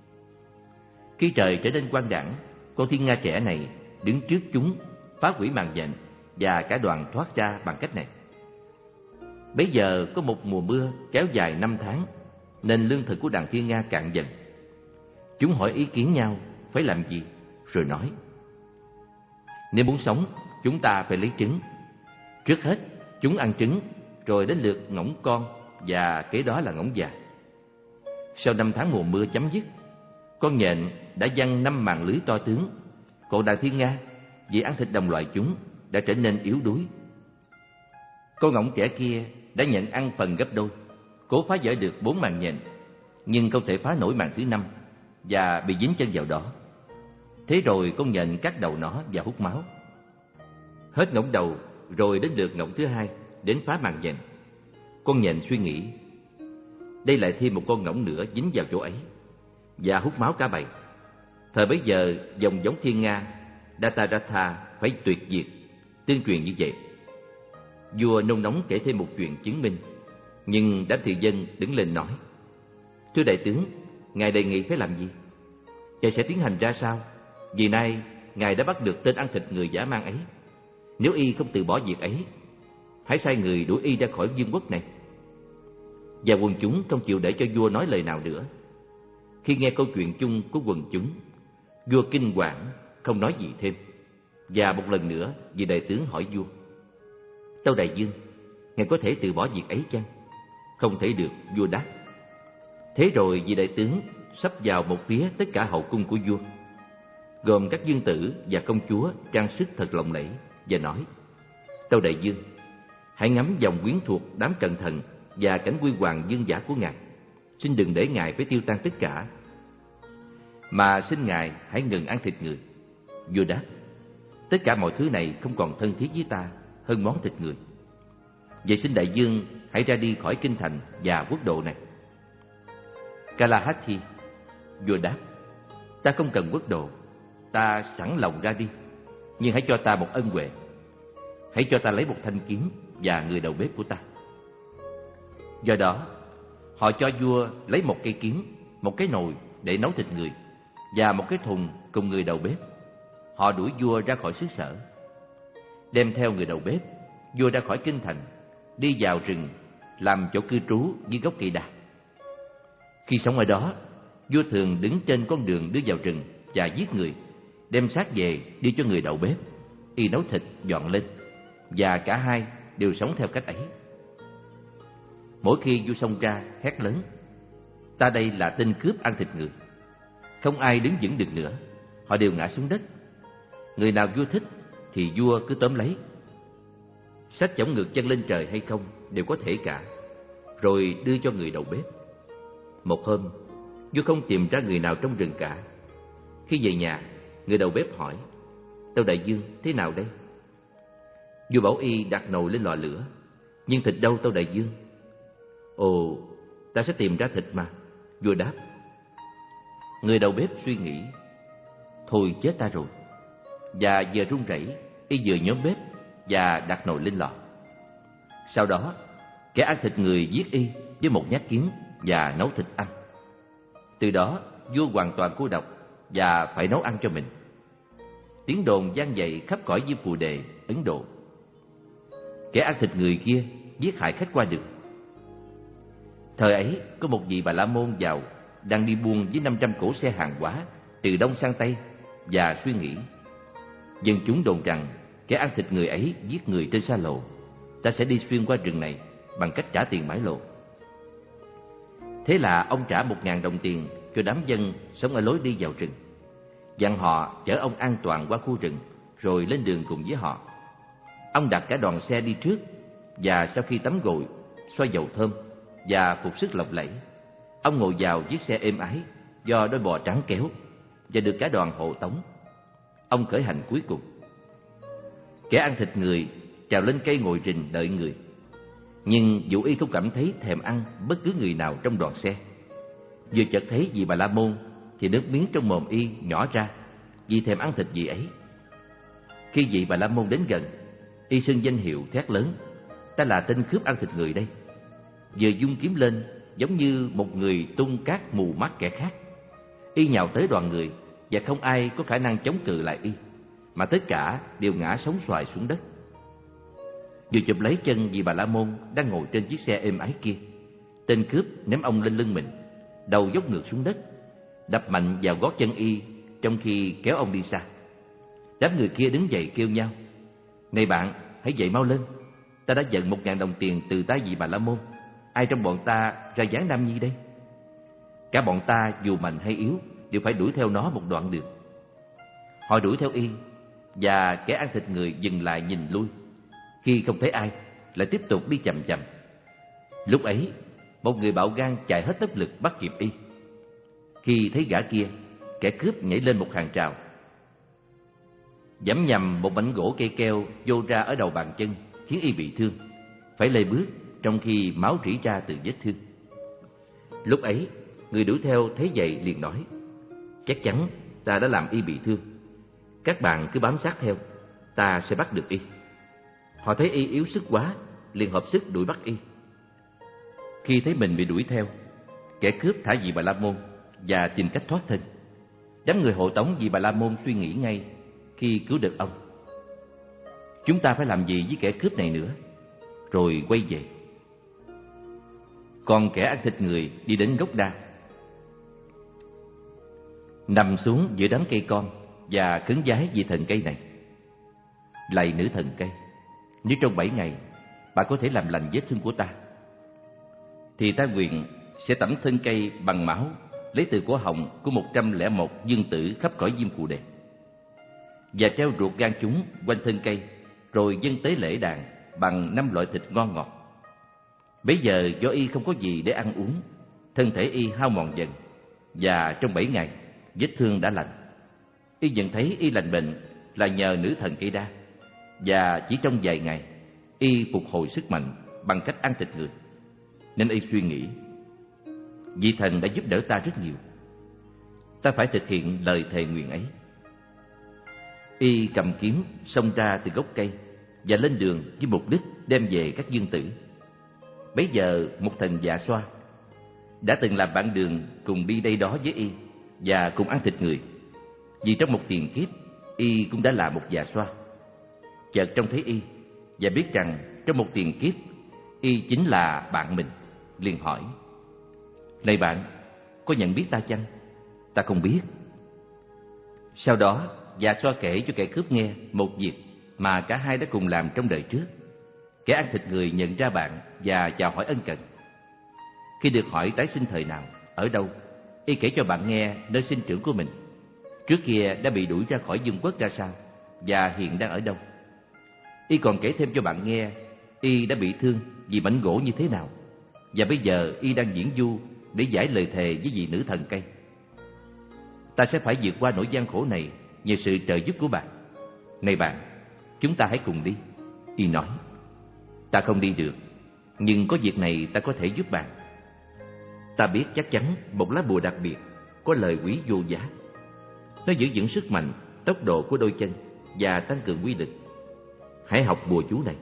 Khi trời trở nên quang đãng, con thiên Nga trẻ này đứng trước chúng, phá hủy màn nhện, và cả đoàn thoát ra bằng cách này. Bấy giờ có một mùa mưa kéo dài năm tháng, nên lương thực của đàn thiên Nga cạn dần. Chúng hỏi ý kiến nhau phải làm gì, rồi nói, nếu muốn sống, chúng ta phải lấy trứng. Trước hết, chúng ăn trứng, rồi đến lượt ngỗng con, và kế đó là ngỗng già. Sau năm tháng mùa mưa chấm dứt, con nhện đã giăng năm màn lưới to tướng, còn đàn thiên Nga vì ăn thịt đồng loại chúng đã trở nên yếu đuối. Con ngỗng trẻ kia đã nhận ăn phần gấp đôi, cố phá vỡ được bốn màn nhện, nhưng không thể phá nổi màn thứ năm và bị dính chân vào đó. Thế rồi con nhện cắt đầu nó và hút máu. Hết ngỗng đầu, rồi đến lượt ngỗng thứ hai đến phá màn nhện. Con nhện suy nghĩ, đây lại thêm một con ngỗng nữa dính vào chỗ ấy và hút máu cả bầy. Thời bấy giờ, dòng giống thiên Nga Dataratha phải tuyệt diệt. Tương truyền như vậy. Vua nôn nóng kể thêm một chuyện chứng minh, nhưng đám thị dân đứng lên nói, thưa đại tướng, ngài đề nghị phải làm gì? Và sẽ tiến hành ra sao? Vì nay ngài đã bắt được tên ăn thịt người dã man ấy. Nếu y không từ bỏ việc ấy, hãy sai người đuổi y ra khỏi vương quốc này. Và quần chúng không chịu để cho vua nói lời nào nữa. Khi nghe câu chuyện chung của quần chúng, vua kinh hoàng không nói gì thêm. Và một lần nữa, vị đại tướng hỏi vua, tâu đại dương, ngài có thể từ bỏ việc ấy chăng? Không thể được, vua đáp. Thế rồi vị đại tướng sắp vào một phía tất cả hậu cung của vua, gồm các dương tử và công chúa trang sức thật lộng lẫy, và nói, tâu đại dương, hãy ngắm dòng quyến thuộc đám cận thần và cảnh huy hoàng dương giả của ngài. Xin đừng để ngài phải tiêu tan tất cả, mà xin ngài hãy ngừng ăn thịt người. Vua đáp, tất cả mọi thứ này không còn thân thiết với ta hơn món thịt người. Vậy xin đại dương hãy ra đi khỏi kinh thành và quốc độ này. Kalahati, vua đáp, ta không cần quốc độ, ta sẵn lòng ra đi, nhưng hãy cho ta một ân huệ. Hãy cho ta lấy một thanh kiếm và người đầu bếp của ta. Do đó, họ cho vua lấy một cây kiếm, một cái nồi để nấu thịt người và một cái thùng cùng người đầu bếp. Họ đuổi vua ra khỏi xứ sở. Đem theo người đầu bếp, vua ra khỏi kinh thành, đi vào rừng làm chỗ cư trú dưới gốc cây đa. Khi sống ở đó, vua thường đứng trên con đường đưa vào rừng và giết người, đem xác về đưa cho người đầu bếp. Y nấu thịt dọn lên, và cả hai đều sống theo cách ấy. Mỗi khi vua xông ra hét lớn: "Ta đây là tên cướp ăn thịt người!" Không ai đứng vững được nữa, họ đều ngã xuống đất. Người nào vua thích thì vua cứ tóm lấy. Xách chổng ngược chân lên trời hay không đều có thể cả, rồi đưa cho người đầu bếp. Một hôm, vua không tìm ra người nào trong rừng cả. Khi về nhà, người đầu bếp hỏi: "Tâu đại vương, thế nào đây?" Vua bảo y đặt nồi lên lò lửa. "Nhưng thịt đâu tâu đại vương?" "Ồ, ta sẽ tìm ra thịt mà," vua đáp. Người đầu bếp suy nghĩ: "Thôi chết ta rồi." Và vừa run rẩy, y vừa nhóm bếp và đặt nồi lên lò. Sau đó, kẻ ăn thịt người giết y với một nhát kiếm và nấu thịt ăn. Từ đó, vua hoàn toàn cô độc và phải nấu ăn cho mình. Tiếng đồn vang dậy khắp cõi Diêm Phù Đề, Ấn Độ. Kẻ ăn thịt người kia giết hại khách qua đường. Thời ấy, có một vị Bà La Môn giàu đang đi buôn với năm trăm cỗ xe hàng hóa từ đông sang tây và suy nghĩ: dân chúng đồn rằng kẻ ăn thịt người ấy giết người trên xa lộ. Ta sẽ đi xuyên qua rừng này bằng cách trả tiền mãi lộ. Thế là ông trả một ngàn đồng tiền cho đám dân sống ở lối đi vào rừng, dặn họ chở ông an toàn qua khu rừng, rồi lên đường cùng với họ. Ông đặt cả đoàn xe đi trước, và sau khi tắm gội, xoa dầu thơm và phục sức lộng lẫy, ông ngồi vào chiếc xe êm ái do đôi bò trắng kéo và được cả đoàn hộ tống. Ông khởi hành cuối cùng. Kẻ ăn thịt người trèo lên cây ngồi rình đợi người, nhưng dù y không cảm thấy thèm ăn bất cứ người nào trong đoàn xe. Vừa chợt thấy vị Bà La Môn thì nước miếng trong mồm y nhỏ ra vì thèm ăn thịt vị ấy. Khi vị Bà La Môn đến gần, y xưng danh hiệu thét lớn: "Ta là tên cướp ăn thịt người đây!" Vừa vung kiếm lên, giống như một người tung cát mù mắt kẻ khác. Y nhào tới đoàn người, và không ai có khả năng chống cự lại y, mà tất cả đều ngã sóng xoài xuống đất. Vừa chụp lấy chân vị Bà La Môn đang ngồi trên chiếc xe êm ái kia, tên cướp ném ông lên lưng mình, đầu dốc ngược xuống đất, đập mạnh vào gót chân y trong khi kéo ông đi xa. Đám người kia đứng dậy kêu nhau: "Này bạn, hãy dậy mau lên! Ta đã nhận một ngàn đồng tiền từ tay vị Bà La Môn. Ai trong bọn ta ra dáng Nam Nhi đây?" Cả bọn ta dù mạnh hay yếu đều phải đuổi theo nó một đoạn đường. Họ đuổi theo y, và kẻ ăn thịt người dừng lại nhìn lui. Khi không thấy ai, lại tiếp tục đi chậm chậm. Lúc ấy, một người bạo gan chạy hết tốc lực bắt kịp y. Khi thấy gã kia, kẻ cướp nhảy lên một hàng rào, giẫm nhầm một mảnh gỗ cây keo vô ra ở đầu bàn chân, khiến y bị thương, phải lê bước trong khi máu rỉ ra từ vết thương. Lúc ấy, người đuổi theo thấy vậy liền nói: "Chắc chắn ta đã làm y bị thương. Các bạn cứ bám sát theo, ta sẽ bắt được y." Họ thấy y yếu sức quá, liền hợp sức đuổi bắt y. Khi thấy mình bị đuổi theo, kẻ cướp thả vị Bà La Môn và tìm cách thoát thân. Đám người hộ tống vị Bà La Môn suy nghĩ ngay khi cứu được ông: "Chúng ta phải làm gì với kẻ cướp này nữa?" Rồi quay về. Còn kẻ ăn thịt người đi đến gốc đa, nằm xuống giữa đám cây con và khấn vái vì thần cây này: "Lạy nữ thần cây, nếu trong bảy ngày bà có thể làm lành vết thương của ta, thì ta nguyện sẽ tẩm thân cây bằng máu lấy từ cổ họng của một trăm lẻ một dương tử khắp cõi Diêm Phù Đề, và treo ruột gan chúng quanh thân cây, rồi dâng tế lễ đàn bằng năm loại thịt ngon ngọt. Bấy giờ do y không có gì để ăn uống, thân thể y hao mòn dần, và trong bảy ngày vết thương đã lành. Y nhận thấy y lành bệnh là nhờ nữ thần cây đa, và chỉ trong vài ngày y phục hồi sức mạnh bằng cách ăn thịt người. Nên y suy nghĩ: vị thần đã giúp đỡ ta rất nhiều, ta phải thực hiện lời thề nguyện ấy." Y cầm kiếm xông ra từ gốc cây và lên đường với mục đích đem về các dương tử. Bấy giờ một thần dạ xoa đã từng làm bạn đường cùng đi đây đó với y và cùng ăn thịt người, vì trong một tiền kiếp y cũng đã là một dạ xoa. Chợt trông thấy y và biết rằng trong một tiền kiếp y chính là bạn mình, liền hỏi: "Này bạn, có nhận biết ta chăng?" "Ta không biết." Sau đó và so kể cho kẻ cướp nghe một việc mà cả hai đã cùng làm trong đời trước. Kẻ ăn thịt người nhận ra bạn và chào hỏi ân cần. Khi được hỏi tái sinh thời nào, ở đâu, y kể cho bạn nghe nơi sinh trưởng của mình, trước kia đã bị đuổi ra khỏi vương quốc ra sao và hiện đang ở đâu. Y còn kể thêm cho bạn nghe y đã bị thương vì mảnh gỗ như thế nào, và bây giờ y đang diễn du để giải lời thề với vị nữ thần cây. Ta sẽ phải vượt qua nỗi gian khổ này nhờ sự trợ giúp của bạn. Này bạn, chúng ta hãy cùng đi. Y nói. Ta không đi được, nhưng có việc này ta có thể giúp bạn. Ta biết chắc chắn một lá bùa đặc biệt có lời quý vô giá. Nó giữ vững sức mạnh, tốc độ của đôi chân và tăng cường quy lực. Hãy học bùa chú này.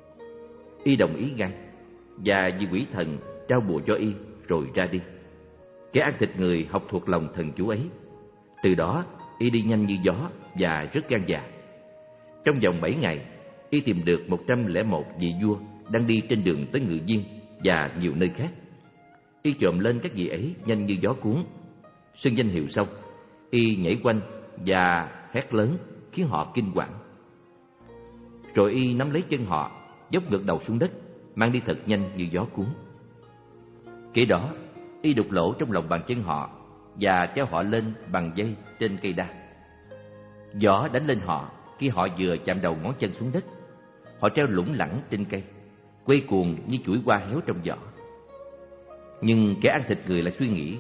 Y đồng ý ngay, và vị quỷ thần trao bùa cho y rồi ra đi. Kẻ ăn thịt người học thuộc lòng thần chú ấy. Từ đó y đi nhanh như gió và rất gan dạ. Trong vòng bảy ngày, y tìm được một trăm lẻ một vị vua đang đi trên đường tới Ngự Viên và nhiều nơi khác. Y trộm lên các vị ấy nhanh như gió cuốn. Xưng danh hiệu xong, y nhảy quanh và hét lớn khiến họ kinh hoàng. Rồi y nắm lấy chân họ, dốc ngược đầu xuống đất, mang đi thật nhanh như gió cuốn. Kế đó, y đục lỗ trong lòng bàn chân họ và treo họ lên bằng dây trên cây đa. Gió đánh lên họ khi họ vừa chạm đầu ngón chân xuống đất. Họ treo lủng lẳng trên cây, quay cuồng như chuỗi hoa héo trong gió. Nhưng kẻ ăn thịt người lại suy nghĩ: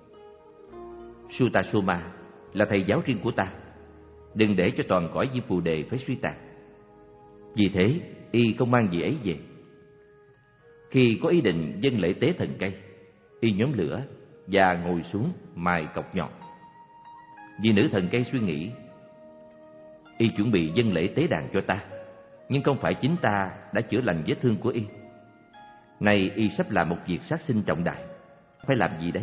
Sutasoma là thầy giáo riêng của ta, đừng để cho toàn cõi Diêm Phù Đề phải suy tàn. Vì thế, y không mang vị ấy về. Khi có ý định dâng lễ tế thần cây, y nhóm lửa và ngồi xuống mài cọc nhọn. Vì nữ thần cây suy nghĩ: y chuẩn bị dâng lễ tế đàn cho ta, nhưng không phải chính ta đã chữa lành vết thương của y. Nay y sắp làm một việc sát sinh trọng đại, phải làm gì đấy?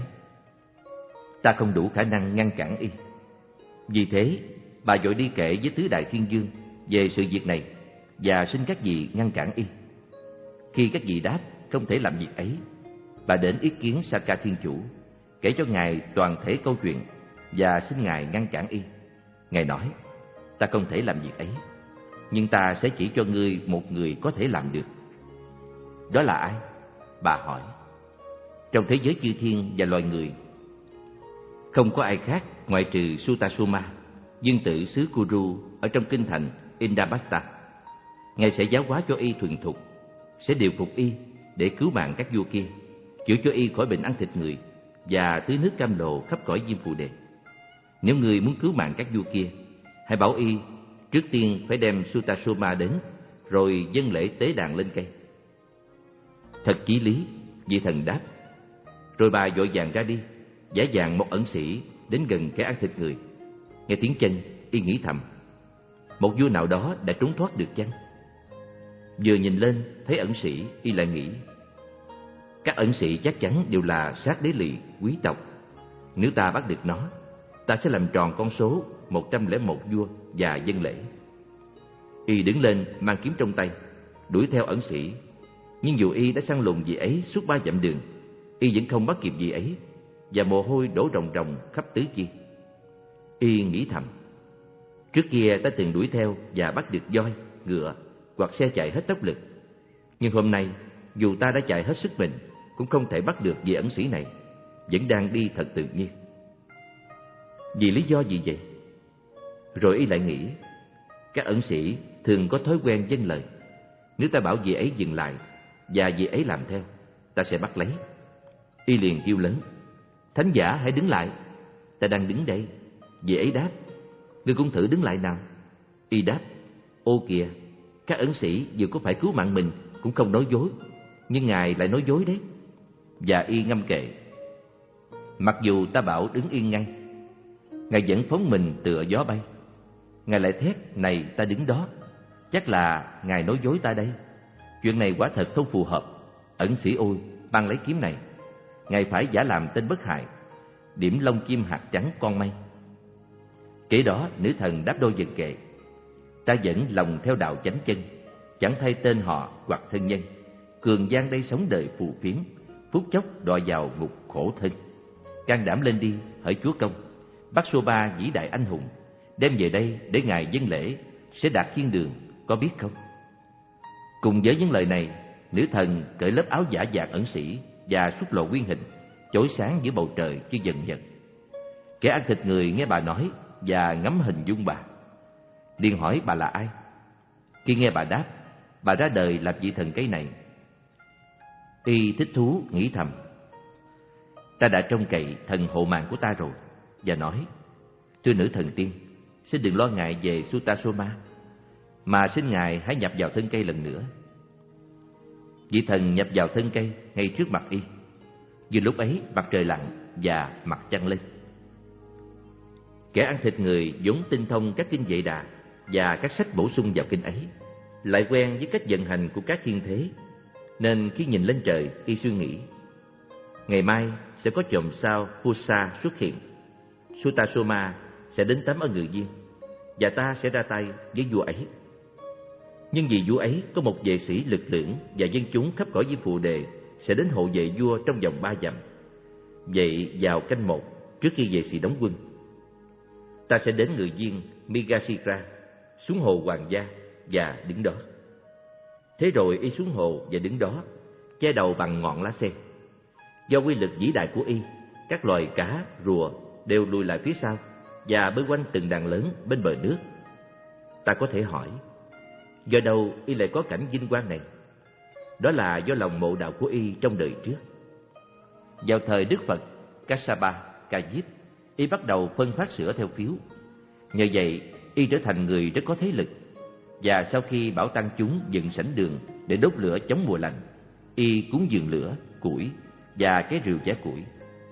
Ta không đủ khả năng ngăn cản y. Vì thế, bà vội đi kể với tứ đại thiên vương về sự việc này và xin các vị ngăn cản y. Khi các vị đáp không thể làm việc ấy, bà đến ý kiến Saka Thiên Chủ, kể cho ngài toàn thể câu chuyện và xin ngài ngăn cản y. Ngài nói: ta không thể làm việc ấy, nhưng ta sẽ chỉ cho ngươi một người có thể làm được. Đó là ai? Bà hỏi. Trong thế giới chư thiên và loài người, không có ai khác ngoại trừ Sutasoma, vương tử xứ Kuru ở trong kinh thành Indabasta. Ngài sẽ giáo hóa cho y thuần thục, sẽ điều phục y để cứu mạng các vua kia, chữa cho y khỏi bệnh ăn thịt người và tưới nước cam lộ khắp cõi Diêm Phù Đề. Nếu ngươi muốn cứu mạng các vua kia, hãy bảo y trước tiên phải đem Sutasoma đến, rồi dâng lễ tế đàn lên cây. Thật chí lý, vị thần đáp. Rồi bà vội vàng ra đi, giả dạng một ẩn sĩ đến gần kẻ ăn thịt người. Nghe tiếng chân, y nghĩ thầm: một vua nào đó đã trốn thoát được chăng? Vừa nhìn lên thấy ẩn sĩ, y lại nghĩ: các ẩn sĩ chắc chắn đều là sát đế lỵ quý tộc. Nếu ta bắt được nó, ta sẽ làm tròn con số một trăm lẻ một vua và dâng lễ. Y đứng lên mang kiếm trong tay, đuổi theo ẩn sĩ. Nhưng dù y đã săn lùng vị ấy suốt ba dặm đường, y vẫn không bắt kịp vị ấy, và mồ hôi đổ ròng ròng khắp tứ chi. Y nghĩ thầm: trước kia ta từng đuổi theo và bắt được voi, ngựa hoặc xe chạy hết tốc lực, nhưng hôm nay dù ta đã chạy hết sức mình cũng không thể bắt được vị ẩn sĩ này, vẫn đang đi thật tự nhiên. Vì lý do gì vậy? Rồi y lại nghĩ: các ẩn sĩ thường có thói quen vâng lời. Nếu ta bảo vị ấy dừng lại và vị ấy làm theo, ta sẽ bắt lấy. Y liền kêu lớn: thánh giả hãy đứng lại. Ta đang đứng đây. Vị ấy đáp: ngươi cũng thử đứng lại nào. Y đáp: ô kìa, các ẩn sĩ dù có phải cứu mạng mình cũng không nói dối, nhưng ngài lại nói dối đấy. Và y ngâm kệ: mặc dù ta bảo đứng yên ngay, ngài vẫn phóng mình tựa gió bay. Ngài lại thét: này, ta đứng đó. Chắc là ngài nói dối ta đây. Chuyện này quả thật không phù hợp. Ẩn sĩ ôi, mang lấy kiếm này. Ngài phải giả làm tên bất hại, điểm lông chim hạt trắng con mây. Kế đó nữ thần đáp đôi dần kệ: ta vẫn lòng theo đạo chánh chân, chẳng thay tên họ hoặc thân nhân. Cường gian đây sống đời phù phiếm, phút chốc đọa vào ngục khổ thân. Can đảm lên đi, hỡi chúa công. Bắc Sô Ba vĩ đại anh hùng, đem về đây để ngài dâng lễ, sẽ đạt thiên đường, có biết không? Cùng với những lời này, nữ thần cởi lớp áo giả dạng ẩn sĩ và xuất lộ nguyên hình, chói sáng giữa bầu trời như dần dần. Kẻ ăn thịt người nghe bà nói và ngắm hình dung bà, liền hỏi bà là ai. Khi nghe bà đáp, bà ra đời làm vị thần cây này. Y thích thú nghĩ thầm, ta đã trông cậy thần hộ mạng của ta rồi, và nói, thưa nữ thần tiên, xin đừng lo ngại về Sutasoma, mà xin ngài hãy nhập vào thân cây lần nữa. Vị thần nhập vào thân cây ngay trước mặt y. Vừa lúc ấy mặt trời lặn và mặt trăng lên. Kẻ ăn thịt người vốn tinh thông các kinh Vệ Đà và các sách bổ sung vào kinh ấy, lại quen với cách vận hành của các thiên thế, nên khi nhìn lên trời, y suy nghĩ, ngày mai sẽ có chòm sao Pusa xuất hiện, Sutasoma sẽ đến tắm ở Ngự Viên, và ta sẽ ra tay với vua ấy. Nhưng vì vua ấy có một vệ sĩ lực lưỡng và dân chúng khắp cõi Diêm Phù Đề sẽ đến hộ vệ vua trong vòng ba dặm. Vậy vào canh một, trước khi vệ sĩ đóng quân, ta sẽ đến Ngự Viên Migasira, xuống hồ Hoàng gia và đứng đó. Thế rồi y xuống hồ và đứng đó, che đầu bằng ngọn lá sen. Do quy lực vĩ đại của y, các loài cá, rùa đều lùi lại phía sau và bơi quanh từng đàn lớn bên bờ nước. Ta có thể hỏi, do đâu y lại có cảnh vinh quang này? Đó là do lòng mộ đạo của y trong đời trước. Vào thời Đức Phật Kassapa, Ca Diếp, y bắt đầu phân phát sữa theo phiếu. Nhờ vậy, y trở thành người rất có thế lực. Và sau khi bảo tăng chúng dựng sảnh đường để đốt lửa chống mùa lạnh, y cúng dường lửa, củi và cái rìu chẻ củi.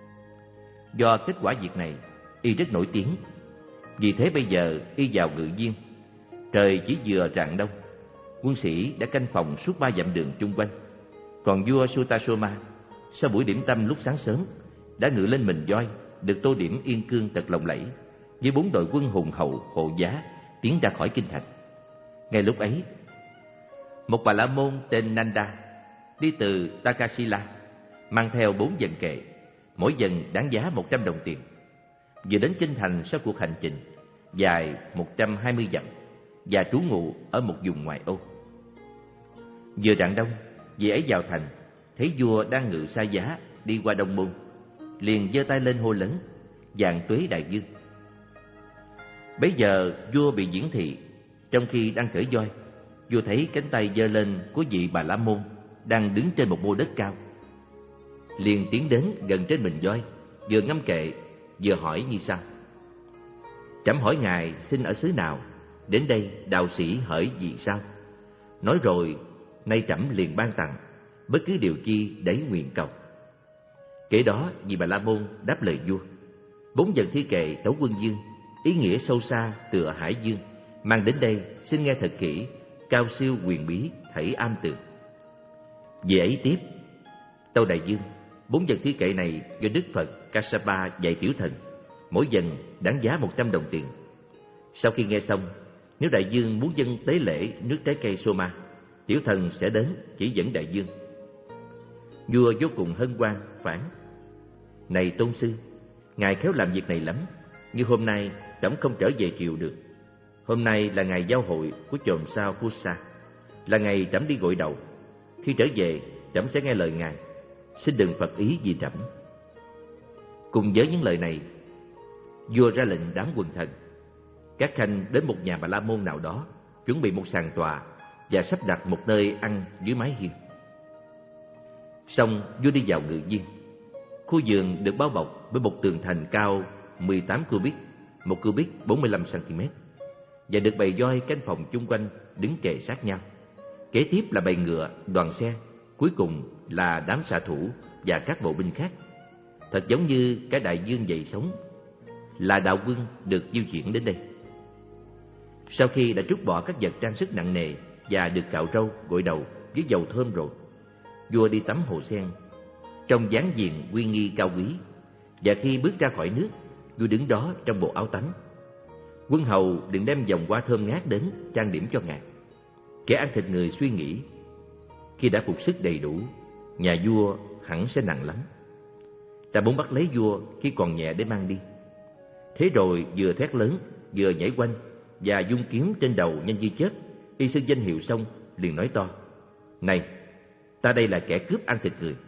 Do kết quả việc này, y rất nổi tiếng. Vì thế bây giờ y vào Ngự Viên, trời chỉ vừa rạng đông, quân sĩ đã canh phòng suốt ba dặm đường chung quanh. Còn vua Sutasoma, sau buổi điểm tâm lúc sáng sớm, đã ngự lên mình voi, được tô điểm yên cương thật lộng lẫy, với bốn đội quân hùng hậu hộ giá tiến ra khỏi kinh thành. Ngay lúc ấy, một bà la môn tên Nanda đi từ Takasila, mang theo bốn dần kệ, mỗi dần đáng giá một trăm đồng tiền, vừa đến kinh thành sau cuộc hành trình dài một trăm hai mươi dặm và trú ngụ ở một vùng ngoại ô. Vừa rạng đông, vị ấy vào thành, thấy vua đang ngự xa giá đi qua Đông Môn, liền giơ tay lên hô lớn, vạn tuế đại vương. Bấy giờ vua bị diễn thị, trong khi đang cưỡi voi, vua thấy cánh tay giơ lên của vị Bà La Môn đang đứng trên một mô đất cao, liền tiến đến gần trên mình voi, vừa ngâm kệ vừa hỏi như sau: trẫm hỏi ngài sinh ở xứ nào, đến đây đạo sĩ hỡi vì sao? Nói rồi, nay trẫm liền ban tặng bất cứ điều chi để nguyện cầu. Kể đó, vị Bà La Môn đáp lời vua: bốn dần thi kệ tấu quân dương, ý nghĩa sâu xa tựa hải dương, mang đến đây xin nghe thật kỹ, cao siêu quyền bí thảy am tường. Vì ấy tiếp: tâu đại dương, bốn dần thi kệ này do Đức Phật Kassapa dạy tiểu thần, mỗi dần đáng giá một trăm đồng tiền. Sau khi nghe xong, nếu đại dương muốn dâng tế lễ nước trái cây Soma, tiểu thần sẽ đến chỉ dẫn đại dương. Vua vô cùng hân hoan phán: này tôn sư, ngài khéo làm việc này lắm, nhưng hôm nay trẫm không trở về triều được. Hôm nay là ngày giao hội của chòm sao Pusa, là ngày trẫm đi gội đầu. Khi trở về, trẫm sẽ nghe lời ngài, xin đừng phật ý vì trẫm. Cùng với những lời này, vua ra lệnh đám quần thần, các khanh đến một nhà Bà La Môn nào đó, chuẩn bị một sàn tọa và sắp đặt một nơi ăn dưới mái hiên. Xong, vua đi vào Ngự Viên. Khu vườn được bao bọc bởi một tường thành cao mười tám cubit, một cubit bốn mươi lăm xăng-ti-mét, và được bầy voi canh phòng chung quanh đứng kề sát nhau. Kế tiếp là bầy ngựa, đoàn xe, cuối cùng là đám xạ thủ và các bộ binh khác. Thật giống như cái đại dương dậy sóng, là đạo quân được diêu chuyển đến đây. Sau khi đã trút bỏ các vật trang sức nặng nề và được cạo râu, gội đầu với dầu thơm rồi, vua đi tắm hồ sen trong dáng diện uy nghi cao quý. Và khi bước ra khỏi nước, vua đứng đó trong bộ áo tắm. Quân hầu đừng đem vòng hoa thơm ngát đến trang điểm cho ngài. Kẻ ăn thịt người suy nghĩ, khi đã phục sức đầy đủ, nhà vua hẳn sẽ nặng lắm. Ta muốn bắt lấy vua khi còn nhẹ để mang đi. Thế rồi vừa thét lớn, vừa nhảy quanh và dung kiếm trên đầu nhanh như chớp. Y xưng danh hiệu xong liền nói to: "Này, ta đây là kẻ cướp ăn thịt người."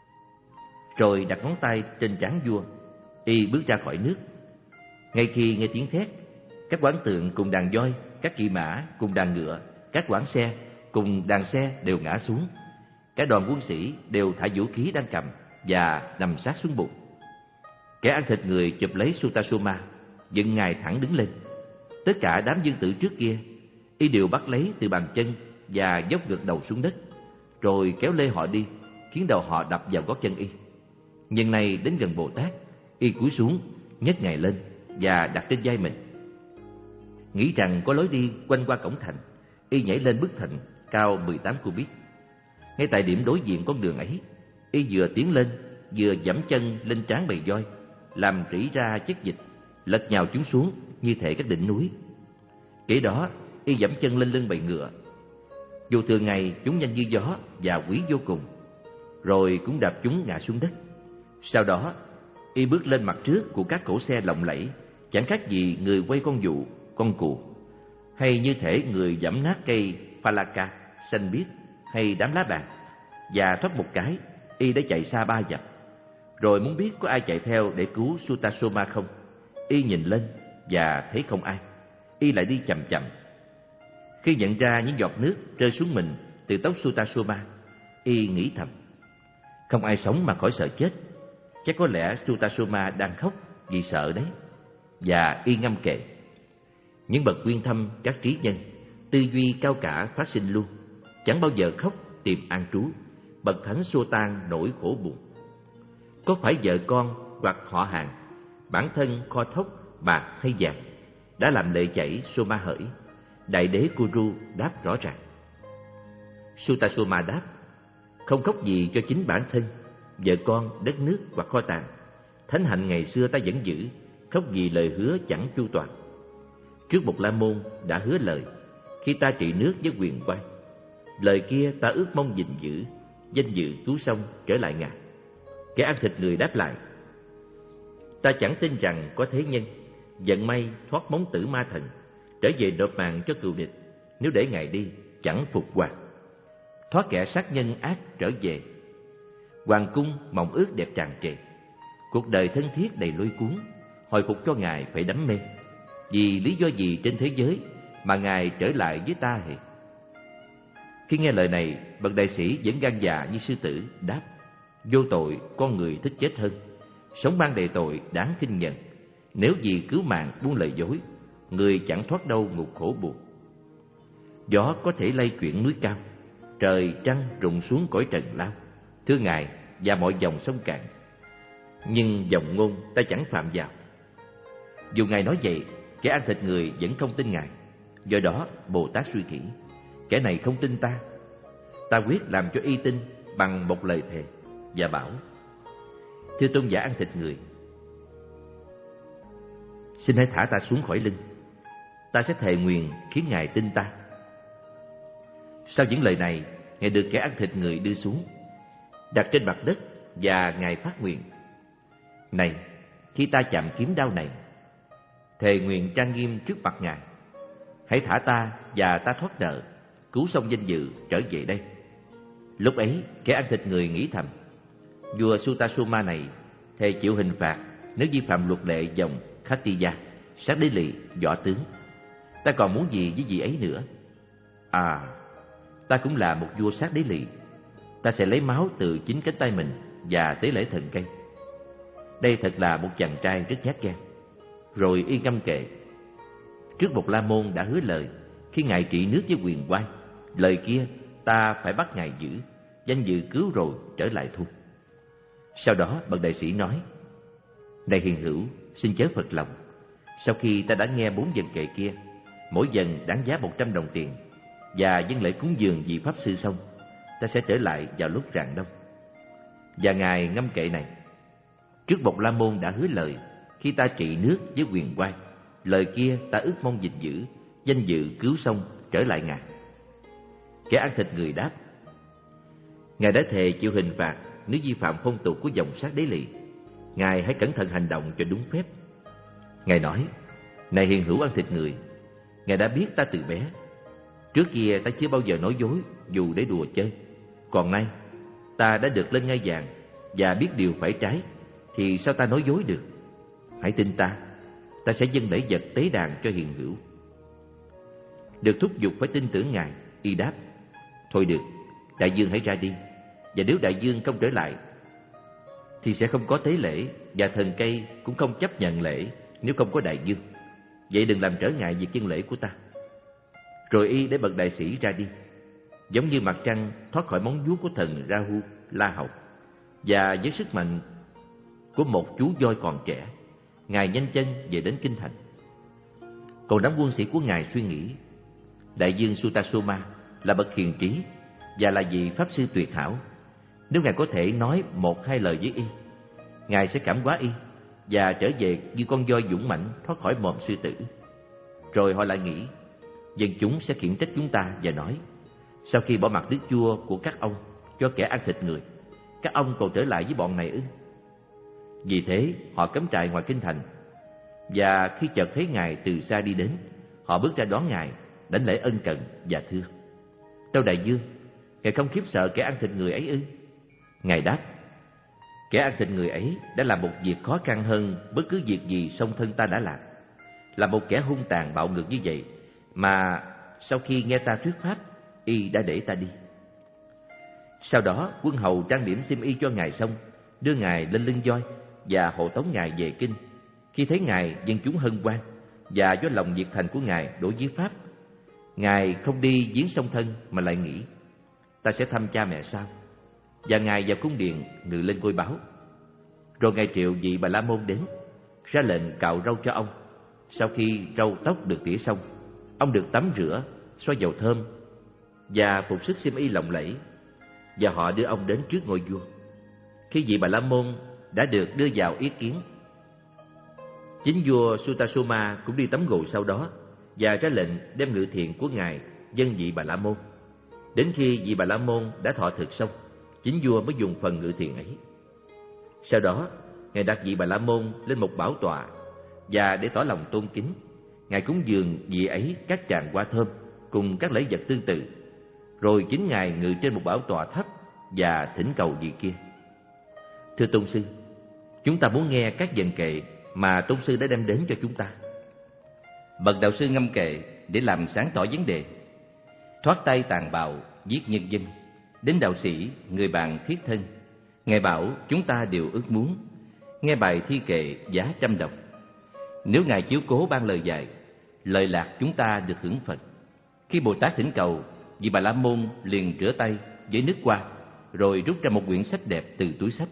Rồi đặt ngón tay trên trán vua. Y bước ra khỏi nước. Ngay khi nghe tiếng thét, các quán tượng cùng đàn voi, các kỵ mã cùng đàn ngựa, các quãng xe cùng đàn xe đều ngã xuống. Cả đoàn quân sĩ đều thả vũ khí đang cầm và nằm sát xuống bụng. Kẻ ăn thịt người chụp lấy Sutasoma, dựng ngài thẳng đứng lên. Tất cả đám dương tử trước kia, y đều bắt lấy từ bàn chân và dốc ngược đầu xuống đất, rồi kéo lê họ đi, khiến đầu họ đập vào gót chân y. Nhưng này đến gần Bồ Tát, y cúi xuống, nhấc ngài lên và đặt trên vai mình. Nghĩ rằng có lối đi quanh qua cổng thành, y nhảy lên bức thành cao mười tám cubit. Ngay tại điểm đối diện con đường ấy, y vừa tiến lên, vừa giẫm chân lên trán bầy voi, làm rỉ ra chất dịch, lật nhào chúng xuống như thể các đỉnh núi. Kế đó, y giẫm chân lên lưng bầy ngựa. Dù thường ngày chúng nhanh như gió và quý vô cùng, rồi cũng đạp chúng ngã xuống đất. Sau đó, y bước lên mặt trước của các cỗ xe lộng lẫy, chẳng khác gì người quay con dụ, con cù, hay như thể người giẫm nát cây Palaka xanh biếc hay đám lá bạc. Và thoát một cái, y đã chạy xa ba dặm. Rồi muốn biết có ai chạy theo để cứu Sutasoma không, y nhìn lên và thấy không ai. Y lại đi chậm chậm. Khi nhận ra những giọt nước rơi xuống mình từ tóc Sutasoma, y nghĩ thầm: không ai sống mà khỏi sợ chết. Chắc có lẽ Sutasoma đang khóc vì sợ đấy. Và y ngâm kệ: những bậc uyên thâm các trí nhân, tư duy cao cả phát sinh luôn, chẳng bao giờ khóc tìm an trú. Bậc thánh xua tan nỗi khổ buồn. Có phải vợ con hoặc họ hàng, bản thân kho thóc bạc hay vàng, đã làm lệ chảy Soma hỡi? Đại đế Kuru đáp rõ ràng. Sutasoma đáp: không khóc gì cho chính bản thân, vợ con, đất nước hoặc kho tàng. Thánh hạnh ngày xưa ta vẫn giữ, khóc vì lời hứa chẳng chu toàn. Trước một La Môn đã hứa lời, khi ta trị nước với quyền quan. Lời kia ta ước mong gìn giữ, danh dự cứu xong trở lại ngài. Kẻ ăn thịt người đáp lại: ta chẳng tin rằng có thế nhân vận may thoát móng tử ma thần, trở về nộp mạng cho cừu địch. Nếu để ngài đi, chẳng phục hoàng. Thoát kẻ sát nhân ác trở về, hoàng cung mộng ước đẹp tràn trề. Cuộc đời thân thiết đầy lôi cuốn, hồi phục cho ngài phải đắm mê. Vì lý do gì trên thế giới mà ngài trở lại với ta hề? Khi nghe lời này, bậc đại sĩ vẫn gan dạ như sư tử đáp: vô tội con người thích chết hơn, sống ban đầy tội đáng khinh nhận. Nếu vì cứu mạng buông lời dối, người chẳng thoát đâu ngục khổ buồn. Gió có thể lay chuyển núi cao, trời trăng rụng xuống cõi trần lao, thưa ngài, và mọi dòng sông cạn. Nhưng dòng ngôn ta chẳng phạm vào. Dù ngài nói vậy, kẻ ăn thịt người vẫn không tin ngài. Do đó Bồ Tát suy nghĩ: kẻ này không tin ta, ta quyết làm cho y tin bằng một lời thề, và bảo: thưa tôn giả ăn thịt người, xin hãy thả ta xuống khỏi lưng. Ta sẽ thề nguyền khiến ngài tin ta. Sau những lời này, ngài được kẻ ăn thịt người đưa xuống, đặt trên mặt đất, và ngài phát nguyện: này, khi ta chạm kiếm đao này, thề nguyện trang nghiêm trước mặt ngài, hãy thả ta và ta thoát nợ, cứu xong danh dự trở về đây. Lúc ấy, kẻ ăn thịt người nghĩ thầm: vua Sutasoma này thề chịu hình phạt nếu vi phạm luật lệ dòng Khattiya, sát đế lỵ, võ tướng. Ta còn muốn gì với vị ấy nữa? À, ta cũng là một vua sát đế lỵ. Ta sẽ lấy máu từ chính cánh tay mình và tế lễ thần cây. Đây thật là một chàng trai rất nhát gan. Rồi y ngâm kệ: trước một La Môn đã hứa lời, khi ngài trị nước với quyền quan. Lời kia ta phải bắt ngài giữ, danh dự cứu rồi trở lại thu. Sau đó bậc đại sĩ nói: này hiền hữu, xin chớ phật lòng. Sau khi ta đã nghe bốn vần kệ kia, mỗi vần đáng giá một trăm đồng tiền, và dâng lễ cúng dường vị pháp sư xong, ta sẽ trở lại vào lúc rạng đông. Và ngài ngâm kệ này: trước một La Môn đã hứa lời, khi ta trị nước với quyền quan. Lời kia ta ước mong gìn giữ, danh dự cứu xong trở lại ngài. Kẻ ăn thịt người đáp: ngài đã thề chịu hình phạt nếu vi phạm phong tục của dòng sát đế lỵ. Ngài hãy cẩn thận hành động cho đúng phép. Ngài nói: Này hiền hữu ăn thịt người, Ngài đã biết ta từ bé. Trước kia ta chưa bao giờ nói dối dù để đùa chơi. Còn nay ta đã được lên ngai vàng và biết điều phải trái, thì sao ta nói dối được? Hãy tin ta, ta sẽ dâng lễ vật tế đàn cho hiền hữu. Được thúc giục phải tin tưởng Ngài, y đáp: Thôi được, đại dương hãy ra đi. Và nếu đại dương không trở lại thì sẽ không có tế lễ, và thần cây cũng không chấp nhận lễ nếu không có đại dương. Vậy đừng làm trở ngại việc dân lễ của ta. Rồi y để bậc đại sĩ ra đi, giống như mặt trăng thoát khỏi móng vuốt của thần Rahu La Hầu. Và với sức mạnh của một chú voi còn trẻ, Ngài nhanh chân về đến kinh thành. Còn đám quân sĩ của Ngài suy nghĩ, đại dương Sutasoma là bậc hiền trí và là vị pháp sư tuyệt hảo. Nếu Ngài có thể nói một hai lời với y, Ngài sẽ cảm hóa y và trở về như con voi dũng mãnh thoát khỏi mồm sư tử. Rồi họ lại nghĩ, dân chúng sẽ khiển trách chúng ta và nói: Sau khi bỏ mặc đức vua của các ông cho kẻ ăn thịt người, các ông còn trở lại với bọn này ư? Vì thế họ cắm trại ngoài kinh thành. Và khi chợt thấy Ngài từ xa đi đến, họ bước ra đón Ngài, đảnh lễ ân cần và thưa: Tâu đại dương, Ngài không khiếp sợ kẻ ăn thịt người ấy ư? Ngài đáp: Kẻ ăn thịt người ấy đã làm một việc khó khăn hơn bất cứ việc gì song thân ta đã làm. Là một kẻ hung tàn bạo ngược như vậy mà sau khi nghe ta thuyết pháp, y đã để ta đi. Sau đó quân hầu trang điểm xiêm y cho Ngài xong, đưa Ngài lên lưng voi và hộ tống Ngài về kinh. Khi thấy Ngài, dân chúng hân hoan, và do lòng nhiệt thành của Ngài đối với pháp, Ngài không đi viếng song thân mà lại nghĩ: Ta sẽ thăm cha mẹ sau. Và Ngài vào cung điện ngự lên ngôi báu. Rồi Ngài triệu vị Bà La Môn đến, ra lệnh cạo râu cho ông. Sau khi râu tóc được tỉa xong, ông được tắm rửa, xoa dầu thơm và phục sức xiêm y lộng lẫy, và họ đưa ông đến trước ngôi vua. Khi vị Bà La Môn đã được đưa vào ý kiến, chính vua Sutasoma cũng đi tắm gội sau đó và ra lệnh đem ngự thiện của Ngài dâng vị Bà La Môn. Đến khi vị Bà La Môn đã thọ thực xong, chính vua mới dùng phần ngự thiện ấy. Sau đó Ngài đặt vị Bà La Môn lên một bảo tọa, và để tỏ lòng tôn kính, Ngài cúng dường vị ấy các tràng hoa thơm cùng các lễ vật tương tự. Rồi chính Ngài ngự trên một bảo tọa thấp và thỉnh cầu vị kia: Thưa tôn sư, chúng ta muốn nghe các vần kệ mà tôn sư đã đem đến cho chúng ta. Bậc đạo sư ngâm kệ để làm sáng tỏ vấn đề. Thoát tay tàn bạo, giết nhân dân, đến đạo sĩ, người bạn thiết thân. Ngài bảo chúng ta đều ước muốn nghe bài thi kệ giá trăm đồng. Nếu Ngài chiếu cố ban lời dạy, lời lạc chúng ta được hưởng Phật. Khi Bồ Tát thỉnh cầu, vị Bà La Môn liền rửa tay với nước hoa, rồi rút ra một quyển sách đẹp từ túi sách,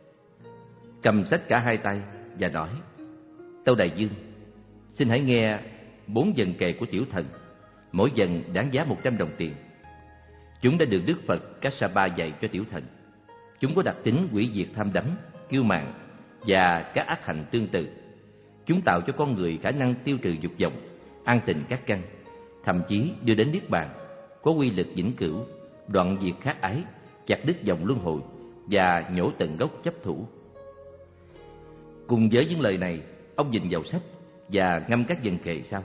cầm sách cả hai tay và nói: Tâu đại dương, xin hãy nghe bốn vần kệ của tiểu thần, mỗi vần đáng giá một trăm đồng tiền. Chúng đã được Đức Phật Kassapa dạy cho tiểu thần. Chúng có đặc tính hủy diệt tham đắm, kiêu mạn và các ác hành tương tự. Chúng tạo cho con người khả năng tiêu trừ dục vọng, an tịnh các căn, thậm chí đưa đến niết bàn, có quy lực vĩnh cửu, đoạn diệt khát ái, chặt đứt dòng luân hồi và nhổ tận gốc chấp thủ. Cùng với những lời này, ông nhìn vào sách và ngâm các vần kệ sau: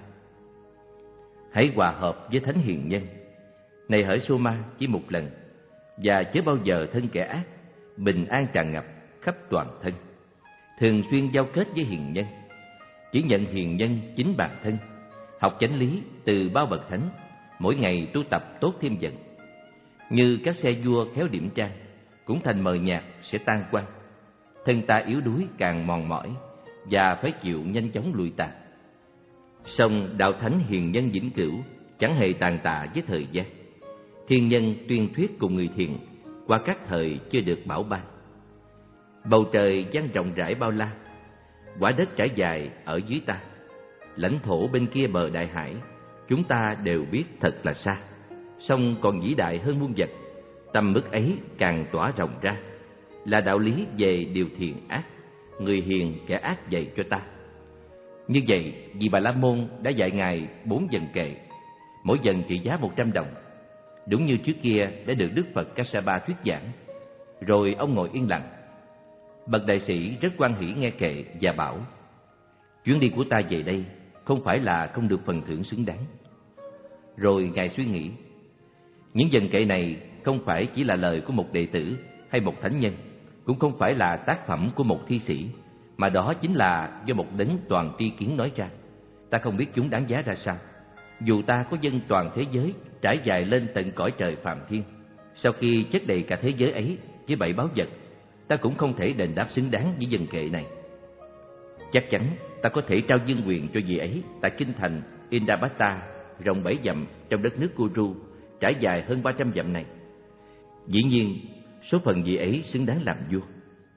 Hãy hòa hợp với thánh hiền nhân. Này hỡi Soma, chỉ một lần, và chớ bao giờ thân kẻ ác, bình an tràn ngập khắp toàn thân. Thường xuyên giao kết với hiền nhân, chỉ nhận hiền nhân chính bản thân. Học chánh lý từ bao bậc thánh, mỗi ngày tu tập tốt thêm dần. Như các xe vua khéo điểm trang, cũng thành mờ nhạt sẽ tan quang. Thân ta yếu đuối càng mòn mỏi, và phải chịu nhanh chóng lụi tàn. Song đạo thánh hiền nhân vĩnh cửu chẳng hề tàn tạ với thời gian. Thiên nhân tuyên thuyết cùng người thiền qua các thời chưa được bảo ban. Bầu trời dang rộng rãi bao la, quả đất trải dài ở dưới ta. Lãnh thổ bên kia bờ đại hải, chúng ta đều biết thật là xa, song còn vĩ đại hơn muôn vật. Tầm mức ấy càng tỏa rộng ra, là đạo lý về điều thiện ác, người hiền kẻ ác dạy cho ta. Như vậy, vì Bà La Môn đã dạy Ngài bốn vần kệ, mỗi vần trị giá một trăm đồng, đúng như trước kia đã được Đức Phật Kassapa thuyết giảng. Rồi ông ngồi yên lặng. Bậc đại sĩ rất hoan hỉ nghe kệ và bảo: Chuyến đi của ta về đây không phải là không được phần thưởng xứng đáng. Rồi Ngài suy nghĩ, những dần kệ này không phải chỉ là lời của một đệ tử hay một thánh nhân, cũng không phải là tác phẩm của một thi sĩ, mà đó chính là do một đấng toàn tri kiến nói ra. Ta không biết chúng đáng giá ra sao. Dù ta có dâng toàn thế giới trải dài lên tận cõi trời phàm thiên, sau khi chất đầy cả thế giới ấy với bảy báu vật, ta cũng không thể đền đáp xứng đáng với dần kệ này. Chắc chắn ta có thể trao dương quyền cho vị ấy tại kinh thành Indabata rộng bảy dặm trong đất nước Kuru trải dài hơn ba trăm dặm này. Dĩ nhiên, số phận vị ấy xứng đáng làm vua.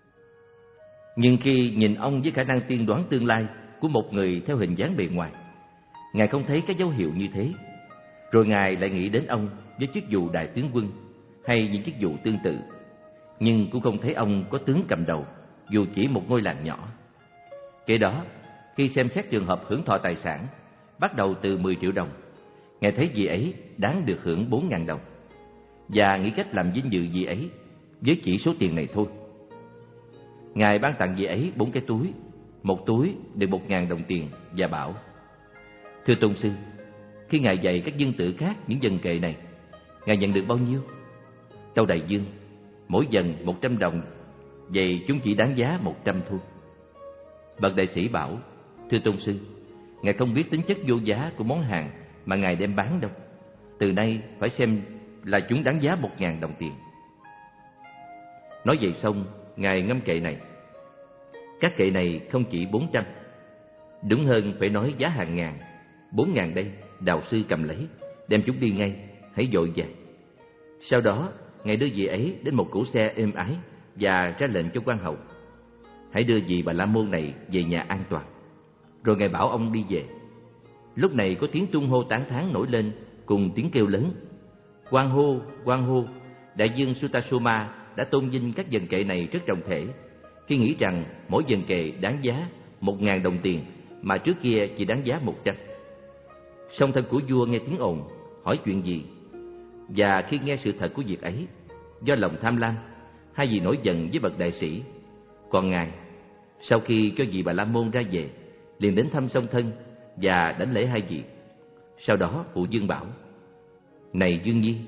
Nhưng khi nhìn ông với khả năng tiên đoán tương lai của một người theo hình dáng bề ngoài, Ngài không thấy các dấu hiệu như thế. Rồi Ngài lại nghĩ đến ông với chức vụ đại tướng quân hay những chức vụ tương tự, nhưng cũng không thấy ông có tướng cầm đầu, dù chỉ một ngôi làng nhỏ. Kế đó, khi xem xét trường hợp hưởng thọ tài sản bắt đầu từ mười triệu đồng, Ngài thấy vị ấy đáng được hưởng bốn ngàn đồng, và nghĩ cách làm vinh dự vị ấy với chỉ số tiền này thôi. Ngài ban tặng vị ấy bốn cái túi, một túi đựng một ngàn đồng tiền, và bảo: Thưa tôn sư, khi Ngài dạy các dân tử khác những dần kệ này, Ngài nhận được bao nhiêu? Tâu đại dương: Mỗi dần một trăm đồng, vậy chúng chỉ đáng giá một trăm thôi. Bậc đại sĩ bảo: Thưa tôn sư, Ngài không biết tính chất vô giá của món hàng mà Ngài đem bán đâu. Từ nay phải xem là chúng đáng giá một ngàn đồng tiền. Nói vậy xong, Ngài ngâm kệ này: Các kệ này không chỉ bốn trăm, đúng hơn phải nói giá hàng ngàn. Bốn ngàn đây, đạo sư cầm lấy, đem chúng đi ngay, hãy vội vàng. Sau đó, Ngài đưa vị ấy đến một cỗ xe êm ái và ra lệnh cho quan hầu: Hãy đưa vị Bà La Môn này về nhà an toàn. Rồi Ngài bảo ông đi về. Lúc này có tiếng tung hô tán thán nổi lên cùng tiếng kêu lớn: Quan hô, quan hô! Đại dương Sutasoma đã tôn vinh các dần kệ này rất trọng thể, khi nghĩ rằng mỗi dần kệ đáng giá một ngàn đồng tiền, mà trước kia chỉ đáng giá một trăm. Song thân của vua nghe tiếng ồn, hỏi chuyện gì, và khi nghe sự thật của việc ấy, do lòng tham lam hay vì nổi giận với bậc đại sĩ, còn Ngài, sau khi cho vị Bà La Môn ra về, liền đến thăm song thân và đảnh lễ hai vị. Sau đó phụ dương bảo: Này Dương Nhi,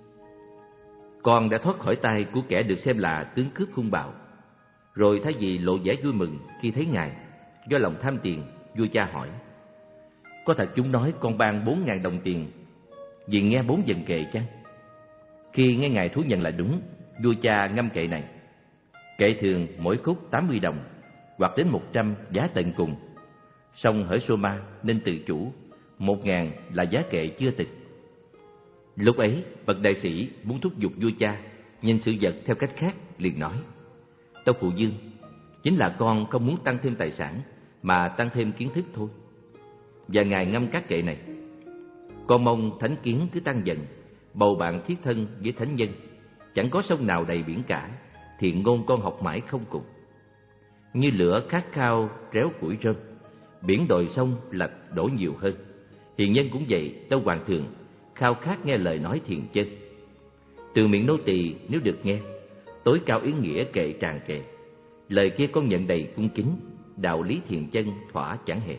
con đã thoát khỏi tay của kẻ được xem là tướng cướp hung bạo. Rồi thay vì lộ vẻ vui mừng khi thấy Ngài, do lòng tham tiền, vua cha hỏi: Có thật chúng nói con ban bốn ngàn đồng tiền vì nghe bốn dần kệ chăng? Khi nghe Ngài thú nhận là đúng, vua cha ngâm kệ này: Kệ thường mỗi khúc tám mươi đồng, hoặc đến một trăm giá tận cùng. Song hỡi Soma nên tự chủ, một ngàn là giá kệ chưa từng. Lúc ấy, bậc đại sĩ muốn thúc giục vua cha nhìn sự vật theo cách khác, liền nói: Tâu phụ dương, chính là con không muốn tăng thêm tài sản, mà tăng thêm kiến thức thôi. Và Ngài ngâm các kệ này: Con mong thánh kiến cứ tăng dần, bầu bạn thiết thân với thánh nhân. Chẳng có sông nào đầy biển cả, thiện ngôn con học mãi không cùng. Như lửa khát khao réo củi rơm, biển đồi sông lạch đổ nhiều hơn. Hiền nhân cũng vậy, tâu hoàng thượng, khao khát nghe lời nói thiền chân. Từ miệng nô tỳ nếu được nghe, tối cao ý nghĩa kệ tràn trề. Lời kia con nhận đầy cung kính, đạo lý thiền chân thỏa chẳng hề.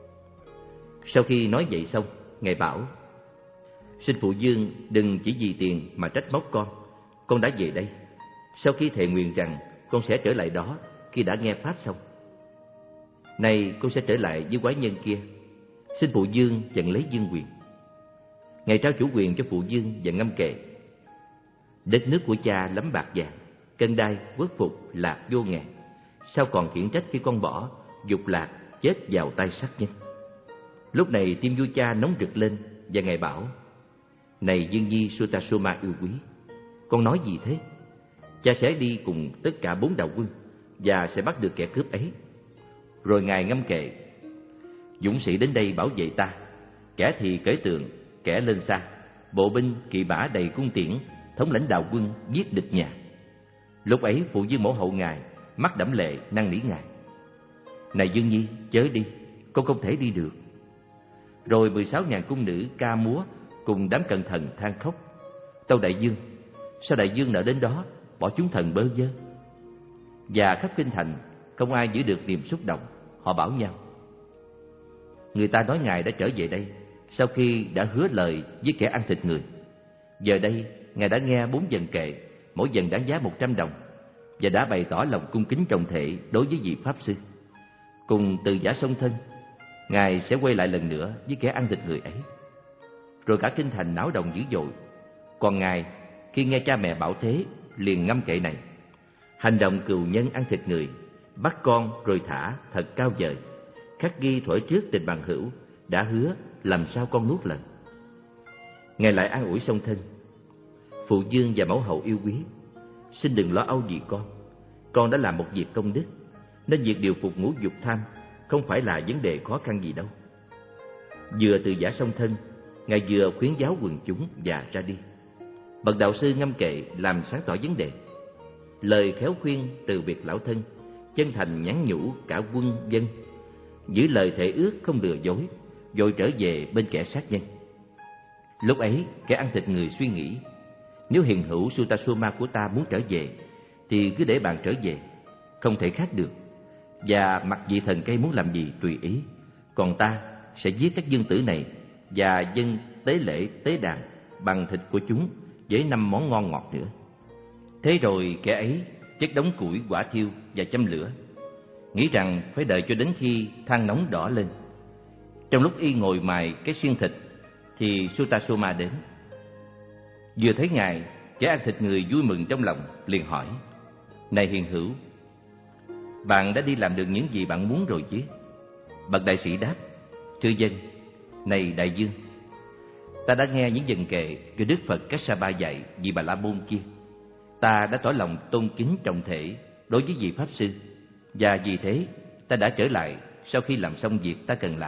Sau khi nói vậy xong, Ngài bảo: Xin phụ dương đừng chỉ vì tiền mà trách móc con. Con đã về đây, sau khi thề nguyện rằng con sẽ trở lại đó khi đã nghe pháp xong. Nay con sẽ trở lại với quái nhân kia, xin phụ dương nhận lấy dương quyền. Ngài trao chủ quyền cho phụ dương và ngâm kệ: Đất nước của cha lắm bạc vàng, cân đai quốc phục lạc vô ngàn. Sao còn khiển trách khi con bỏ dục lạc chết vào tay sát nhân? Lúc này tim vua cha nóng rực lên, và Ngài bảo: Này Dương Nhi Sutasoma yêu quý, con nói gì thế? Cha sẽ đi cùng tất cả bốn đạo quân và sẽ bắt được kẻ cướp ấy. Rồi Ngài ngâm kệ: Dũng sĩ đến đây bảo vệ ta, kẻ thì cởi tường, kẻ lên xa, bộ binh kỵ bả đầy cung tiễn, thống lãnh đạo quân giết địch nhà. Lúc ấy phụ dương mẫu hậu Ngài mắt đẫm lệ năn nỉ Ngài: Này Dương Nhi, chớ đi, con không thể đi được. Rồi mười sáu ngàn cung nữ ca múa cùng đám cận thần than khóc: Tâu đại dương, sao đại dương nỡ đến đó bỏ chúng thần bơ vơ? Và khắp kinh thành không ai giữ được niềm xúc động, họ bảo nhau: Người ta nói Ngài đã trở về đây sau khi đã hứa lời với kẻ ăn thịt người. Giờ đây Ngài đã nghe bốn dần kệ, mỗi dần đáng giá một trăm đồng, và đã bày tỏ lòng cung kính trọng thể đối với vị Pháp Sư. Cùng từ giả song thân, Ngài sẽ quay lại lần nữa với kẻ ăn thịt người ấy. Rồi cả kinh thành náo động dữ dội. Còn Ngài, khi nghe cha mẹ bảo thế, liền ngâm kệ này: hành động cừu nhân ăn thịt người, bắt con rồi thả thật cao vời, khắc ghi thuở trước tình bằng hữu, đã hứa làm sao con nuốt lời. Ngài lại an ủi song thân: phụ dương và mẫu hậu yêu quý, xin đừng lo âu vì con. Con đã làm một việc công đức, nên việc điều phục ngũ dục tham không phải là vấn đề khó khăn gì đâu. Vừa từ giả song thân, Ngài vừa khuyến giáo quần chúng và ra đi. Bậc đạo sư ngâm kệ làm sáng tỏ vấn đề. Lời khéo khuyên từ việc lão thân, chân thành nhắn nhủ cả quân dân, giữ lời thệ ước không lừa dối, rồi trở về bên kẻ sát nhân. Lúc ấy, kẻ ăn thịt người suy nghĩ: nếu hiền hữu Sutasoma của ta muốn trở về, thì cứ để bạn trở về, không thể khác được. Và mặc vị thần cây muốn làm gì tùy ý, còn ta sẽ giết các dương tử này và dâng tế lễ tế đàn bằng thịt của chúng với năm món ngon ngọt nữa. Thế rồi kẻ ấy chất đống củi hỏa thiêu và châm lửa, nghĩ rằng phải đợi cho đến khi than nóng đỏ lên. Trong lúc y ngồi mài cái xiên thịt, thì Sutasoma đến. Vừa thấy Ngài, kẻ ăn thịt người vui mừng trong lòng, liền hỏi: này hiền hữu, bạn đã đi làm được những gì bạn muốn rồi chứ? Bậc đại sĩ đáp: thưa dân, này đại dương, ta đã nghe những dần kệ của Đức Phật Kassapa dạy vì Bà La Môn kia. Ta đã tỏ lòng tôn kính trọng thể đối với vị Pháp Sư, và vì thế ta đã trở lại sau khi làm xong việc ta cần làm.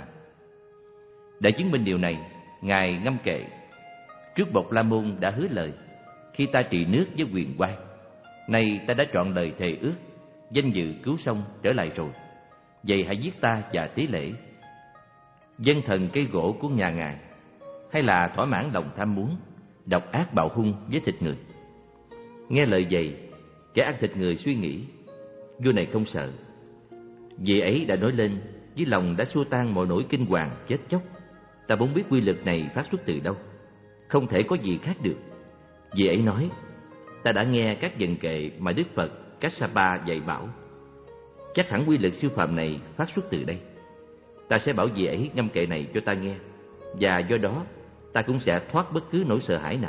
Để chứng minh điều này, Ngài ngâm kệ: trước bậc La Môn đã hứa lời khi ta trị nước với quyền quan. Nay ta đã trọn lời thề ước, danh dự cứu xong trở lại rồi. Vậy hãy giết ta và tế lễ. Dân thần cây gỗ của nhà Ngài, hay là thỏa mãn lòng tham muốn, độc ác bạo hung với thịt người? Nghe lời vậy, kẻ ăn thịt người suy nghĩ: vua này không sợ. Vị ấy đã nói lên với lòng đã xua tan mọi nỗi kinh hoàng chết chóc: ta muốn biết quy luật này phát xuất từ đâu, không thể có gì khác được. Vị ấy nói: ta đã nghe các dần kệ mà Đức Phật Kassapa dạy bảo, chắc hẳn quy luật siêu phàm này phát xuất từ đây. Ta sẽ bảo vị ấy ngâm kệ này cho ta nghe, và do đó ta cũng sẽ thoát bất cứ nỗi sợ hãi nào.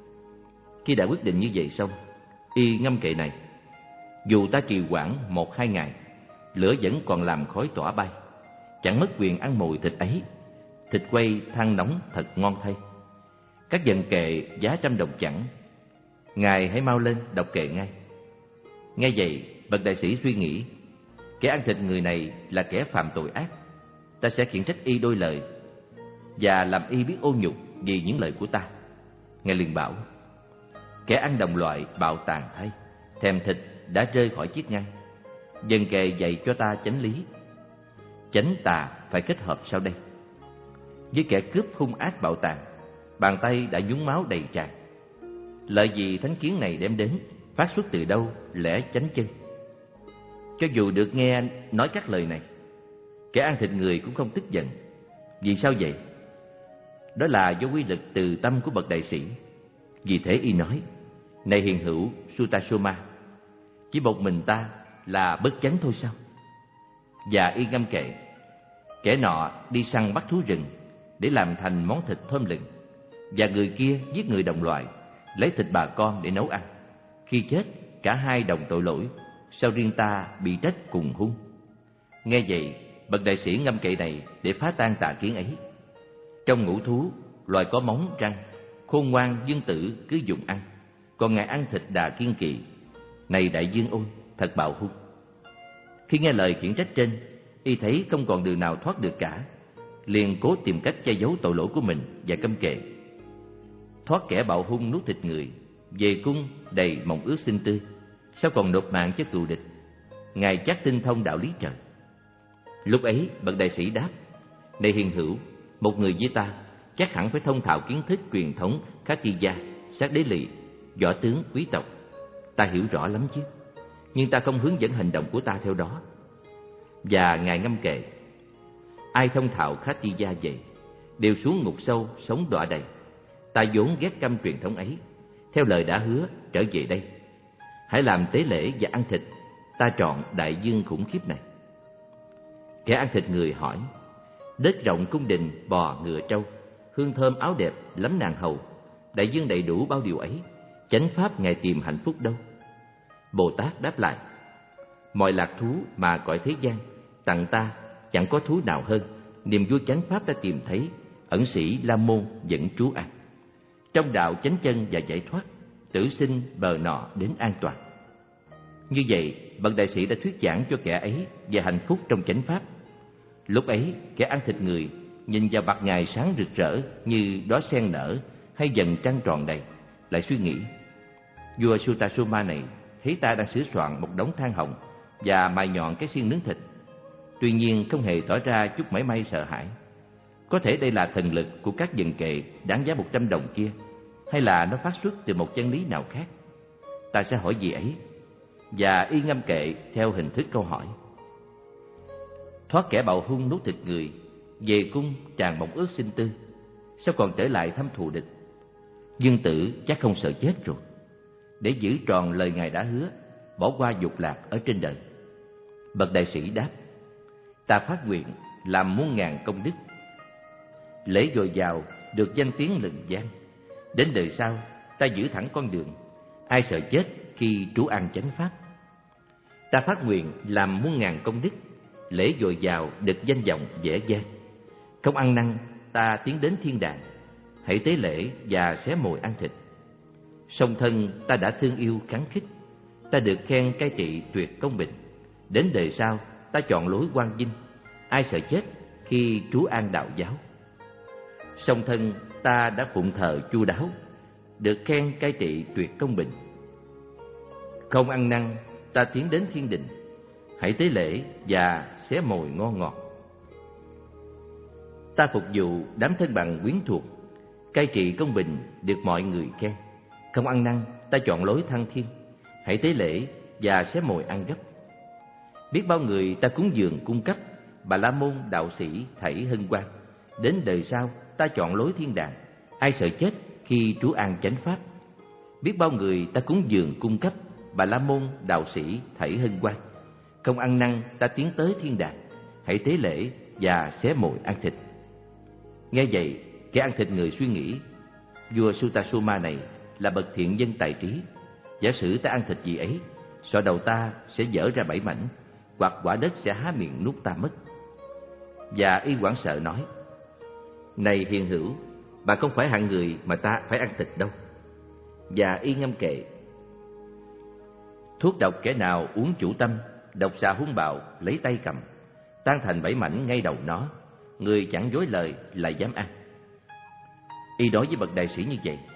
Khi đã quyết định như vậy xong, y ngâm kệ này: dù ta trì hoãn một hai ngày, lửa vẫn còn làm khói tỏa bay, chẳng mất quyền ăn mồi thịt ấy. Thịt quay than nóng thật ngon thay. Các dần kệ giá trăm đồng chẳng. Ngài hãy mau lên đọc kệ ngay. Nghe vậy, bậc đại sĩ suy nghĩ: kẻ ăn thịt người này là kẻ phạm tội ác. Ta sẽ khiển trách y đôi lời, và làm y biết ô nhục vì những lời của ta. Ngài liền bảo: kẻ ăn đồng loại bạo tàn thay, thèm thịt đã rơi khỏi chiếc ngăn. Dần kệ dạy cho ta chánh lý. Chánh tà phải kết hợp sau đây. Với kẻ cướp hung ác bạo tàn, bàn tay đã nhúng máu đầy tràn. Lợi gì thánh kiến này đem đến, phát xuất từ đâu lẽ chánh chân? Cho dù được nghe nói các lời này, kẻ ăn thịt người cũng không tức giận. Vì sao vậy? Đó là do quy lực từ tâm của bậc đại sĩ. Vì thế y nói: này hiền hữu Sutasoma, chỉ một mình ta là bất chánh thôi sao? Và y ngâm kệ: kẻ nọ đi săn bắt thú rừng để làm thành món thịt thơm lừng, và người kia giết người đồng loại, lấy thịt bà con để nấu ăn. Khi chết, cả hai đồng tội lỗi, sao riêng ta bị trách cùng hung? Nghe vậy, bậc đại sĩ ngâm kệ này để phá tan tà kiến ấy. Trong ngũ thú, loài có móng răng, khôn ngoan dương tử cứ dùng ăn, còn ngài ăn thịt đà kiên kỵ. Này đại dương ôi, thật bạo hung. Khi nghe lời khiển trách trên, y thấy không còn đường nào thoát được cả, liền cố tìm cách che giấu tội lỗi của mình và câm kệ. Thoát kẻ bạo hung nuốt thịt người, về cung đầy mộng ước xinh tươi, sao còn nộp mạng cho cừu địch? Ngài chắc tinh thông đạo lý trời. Lúc ấy bậc đại sĩ đáp: này hiền hữu, một người như ta chắc hẳn phải thông thạo kiến thức truyền thống Khattiya, sát đế lỵ, võ tướng quý tộc. Ta hiểu rõ lắm chứ, nhưng ta không hướng dẫn hành động của ta theo đó. Và ngài ngâm kệ: ai thông thạo khá ti gia vậy, đều xuống ngục sâu sống đọa đầy. Ta vốn ghét căm truyền thống ấy, theo lời đã hứa trở về đây. Hãy làm tế lễ và ăn thịt, ta trọn đại dương khủng khiếp này. Kẻ ăn thịt người hỏi: đất rộng cung đình, bò ngựa trâu, hương thơm áo đẹp lắm nàng hầu, đại dương đầy đủ bao điều ấy, chánh pháp ngài tìm hạnh phúc đâu? Bồ Tát đáp lại: mọi lạc thú mà cõi thế gian tặng ta, chẳng có thú nào hơn niềm vui chánh pháp ta tìm thấy, ẩn sĩ La Môn vẫn trú an. Trong đạo chánh chân và giải thoát, tử sinh bờ nọ đến an toàn. Như vậy, bậc đại sĩ đã thuyết giảng cho kẻ ấy về hạnh phúc trong chánh pháp. Lúc ấy, kẻ ăn thịt người nhìn vào mặt ngài sáng rực rỡ như đóa sen nở hay dần trăng tròn đầy, lại suy nghĩ: vua Sutasoma này thấy ta đang sửa soạn một đống than hồng và mài nhọn cái xiên nướng thịt, tuy nhiên không hề tỏ ra chút mảy may sợ hãi. Có thể đây là thần lực của các dần kệ đáng giá một trăm đồng kia, hay là nó phát xuất từ một chân lý nào khác. Ta sẽ hỏi gì ấy, và y ngâm kệ theo hình thức câu hỏi. Thoát kẻ bạo hung nuốt thịt người, về cung tràn mộng ước sinh tư, sao còn trở lại thăm thù địch? Dương tử chắc không sợ chết rồi. Để giữ tròn lời ngài đã hứa, bỏ qua dục lạc ở trên đời. Bậc đại sĩ đáp: ta phát nguyện làm muôn ngàn công đức, lễ dồi dào, được danh tiếng lừng danh. Đến đời sau, ta giữ thẳng con đường, ai sợ chết khi trú an chánh pháp. Ta phát nguyện làm muôn ngàn công đức, lễ dồi dào, được danh vọng dễ dàng. Không ăn năn, ta tiến đến thiên đàng, hãy tế lễ và xé mồi ăn thịt. Song thân ta đã thương yêu kháng khích, ta được khen cai trị tuyệt công bình. Đến đời sau, ta chọn lối quang vinh, ai sợ chết khi trú an đạo giáo. Song thân ta đã phụng thờ chu đáo, được khen cai trị tuyệt công bình. Không ăn năn, ta tiến đến thiên đình, hãy tế lễ và xé mồi ngon ngọt. Ta phục vụ đám thân bằng quyến thuộc, cai trị công bình, được mọi người khen. Không ăn năn, ta chọn lối thăng thiên, hãy tế lễ và xé mồi ăn gấp. Biết bao người ta cúng dường cung cấp, Bà La Môn đạo sĩ thảy hân hoan. Đến đời sau, ta chọn lối thiên đàng, ai sợ chết khi trú an chánh pháp. Biết bao người ta cúng dường cung cấp, Bà La Môn đạo sĩ thảy hân hoan. Không ăn năn, ta tiến tới thiên đàng, hãy tế lễ và xé mồi ăn thịt. Nghe vậy, kẻ ăn thịt người suy nghĩ: vua Sutasoma này là bậc thiện nhân tài trí, giả sử ta ăn thịt gì ấy, sọ đầu ta sẽ vỡ ra bảy mảnh, hoặc quả đất sẽ há miệng nuốt ta mất. Và y hoảng sợ nói: này hiền hữu, bà không phải hạng người mà ta phải ăn thịt đâu. Và y ngâm kệ: thuốc độc kẻ nào uống chủ tâm, độc xà hung bạo lấy tay cầm, tan thành bảy mảnh ngay đầu nó, người chẳng dối lời lại dám ăn. Y nói với bậc đại sĩ như vậy: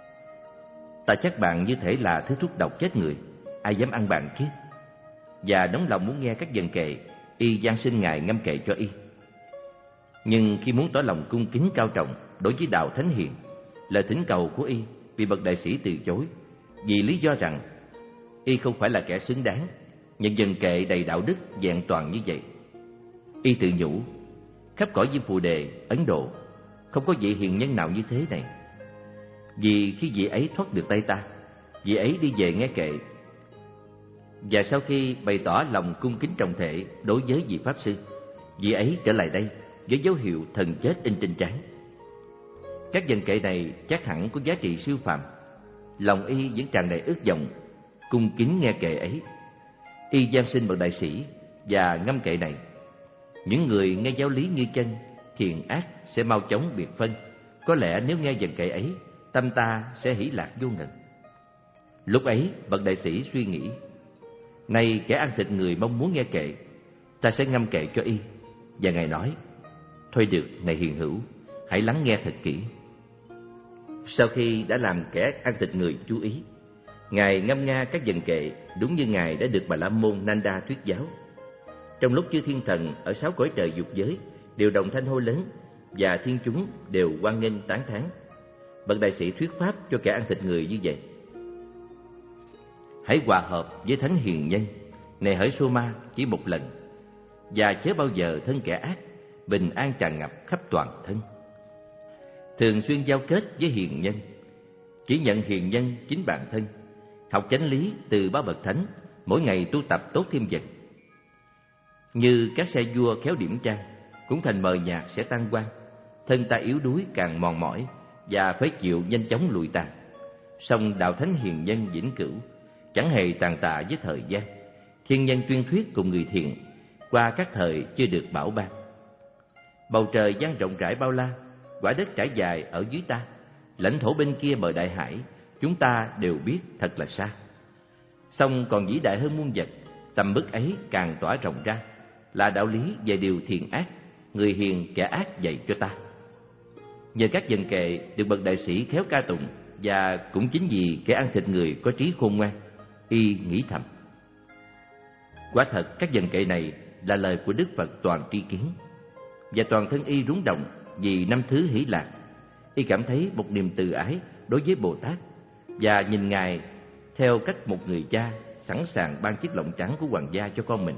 ta chắc bạn như thể là thứ thuốc độc chết người, ai dám ăn bạn chứ? Và nóng lòng muốn nghe các dần kệ, y van xin ngài ngâm kệ cho y. Nhưng khi muốn tỏ lòng cung kính cao trọng đối với đạo thánh hiền, lời thỉnh cầu của y bị bậc đại sĩ từ chối, vì lý do rằng y không phải là kẻ xứng đáng nhận dần kệ đầy đạo đức vẹn toàn như vậy. Y tự nhủ: khắp cõi Diêm Phù Đề, Ấn Độ, không có vị hiền nhân nào như thế này. Vì khi vị ấy thoát được tay ta, vị ấy đi về nghe kệ. Và sau khi bày tỏ lòng cung kính trọng thể đối với vị pháp sư, vị ấy trở lại đây với dấu hiệu thần chết in trên trán. Các dần kệ này chắc hẳn có giá trị siêu phàm. Lòng y vẫn tràn đầy ước vọng cung kính nghe kệ ấy. Y van xin bậc đại sĩ và ngâm kệ này: những người nghe giáo lý như chân, thiện ác sẽ mau chóng biệt phân. Có lẽ nếu nghe dần kệ ấy, tâm ta sẽ hỷ lạc vô ngần. Lúc ấy bậc đại sĩ suy nghĩ: này kẻ ăn thịt người mong muốn nghe kệ, ta sẽ ngâm kệ cho y. Và ngài nói: thôi được, này hiền hữu, hãy lắng nghe thật kỹ. Sau khi đã làm kẻ ăn thịt người chú ý, ngài ngâm nga các dần kệ đúng như ngài đã được Bà La Môn Nanda thuyết giáo. Trong lúc chư thiên thần ở sáu cõi trời dục giới đều đồng thanh hô lớn, và thiên chúng đều hoan nghênh tán thán, bậc đại sĩ thuyết pháp cho kẻ ăn thịt người như vậy: hãy hòa hợp với thánh hiền nhân, này hỡi Soma, chỉ một lần, và chớ bao giờ thân kẻ ác, bình an tràn ngập khắp toàn thân. Thường xuyên giao kết với hiền nhân, chỉ nhận hiền nhân chính bản thân, học chánh lý từ ba bậc thánh, mỗi ngày tu tập tốt thêm dần. Như các xe vua khéo điểm trang, cũng thành mờ nhạt sẽ tan quang, thân ta yếu đuối càng mòn mỏi và phải chịu nhanh chóng lụi tàn. Song đạo thánh hiền nhân vĩnh cửu, chẳng hề tàn tạ với thời gian. Thiên nhân tuyên thuyết cùng người thiện, qua các thời chưa được bảo ban. Bầu trời dang rộng rãi bao la, quả đất trải dài ở dưới ta, lãnh thổ bên kia bờ đại hải, chúng ta đều biết thật là xa. Song còn vĩ đại hơn muôn vật, tầm mức ấy càng tỏa rộng ra, là đạo lý về điều thiện ác, người hiền kẻ ác dạy cho ta. Nhờ các dần kệ được bậc đại sĩ khéo ca tụng, và cũng chính vì kẻ ăn thịt người có trí khôn ngoan, y nghĩ thầm: quả thật các dần kệ này là lời của Đức Phật toàn tri kiến. Và toàn thân y rúng động vì năm thứ hỷ lạc. Y cảm thấy một niềm từ ái đối với Bồ Tát, và nhìn Ngài theo cách một người cha sẵn sàng ban chiếc lọng trắng của hoàng gia cho con mình.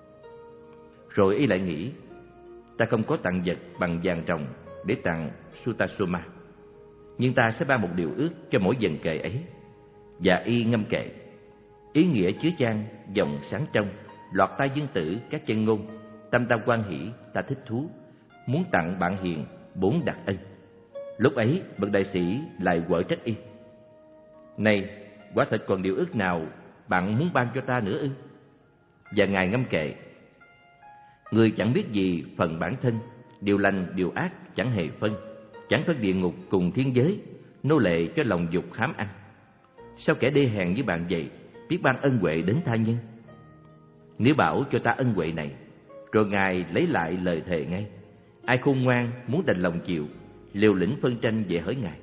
Rồi y lại nghĩ, ta không có tặng vật bằng vàng ròng để tặng Sutasoma, nhưng ta sẽ ban một điều ước cho mỗi dần kệ ấy. Và y ngâm kệ, ý nghĩa chứa chan, dòng sáng trong, lọt tai dương tử các chân ngôn, tâm ta hoan hỷ, ta thích thú, muốn tặng bạn hiền bốn đặc ân. Lúc ấy bậc đại sĩ lại quở trách y: này, quả thật còn điều ước nào bạn muốn ban cho ta nữa ư? Và Ngài ngâm kệ: người chẳng biết gì phần bản thân, điều lành điều ác chẳng hề phân, chẳng phân địa ngục cùng thiên giới, nô lệ cho lòng dục hám ăn. Sao kẻ đê hèn như bạn vậy biết ban ân huệ đến tha nhân? Nếu bảo cho ta ân huệ này, rồi Ngài lấy lại lời thề ngay, ai khôn ngoan muốn đành lòng chịu, liều lĩnh phân tranh về hỡi Ngài.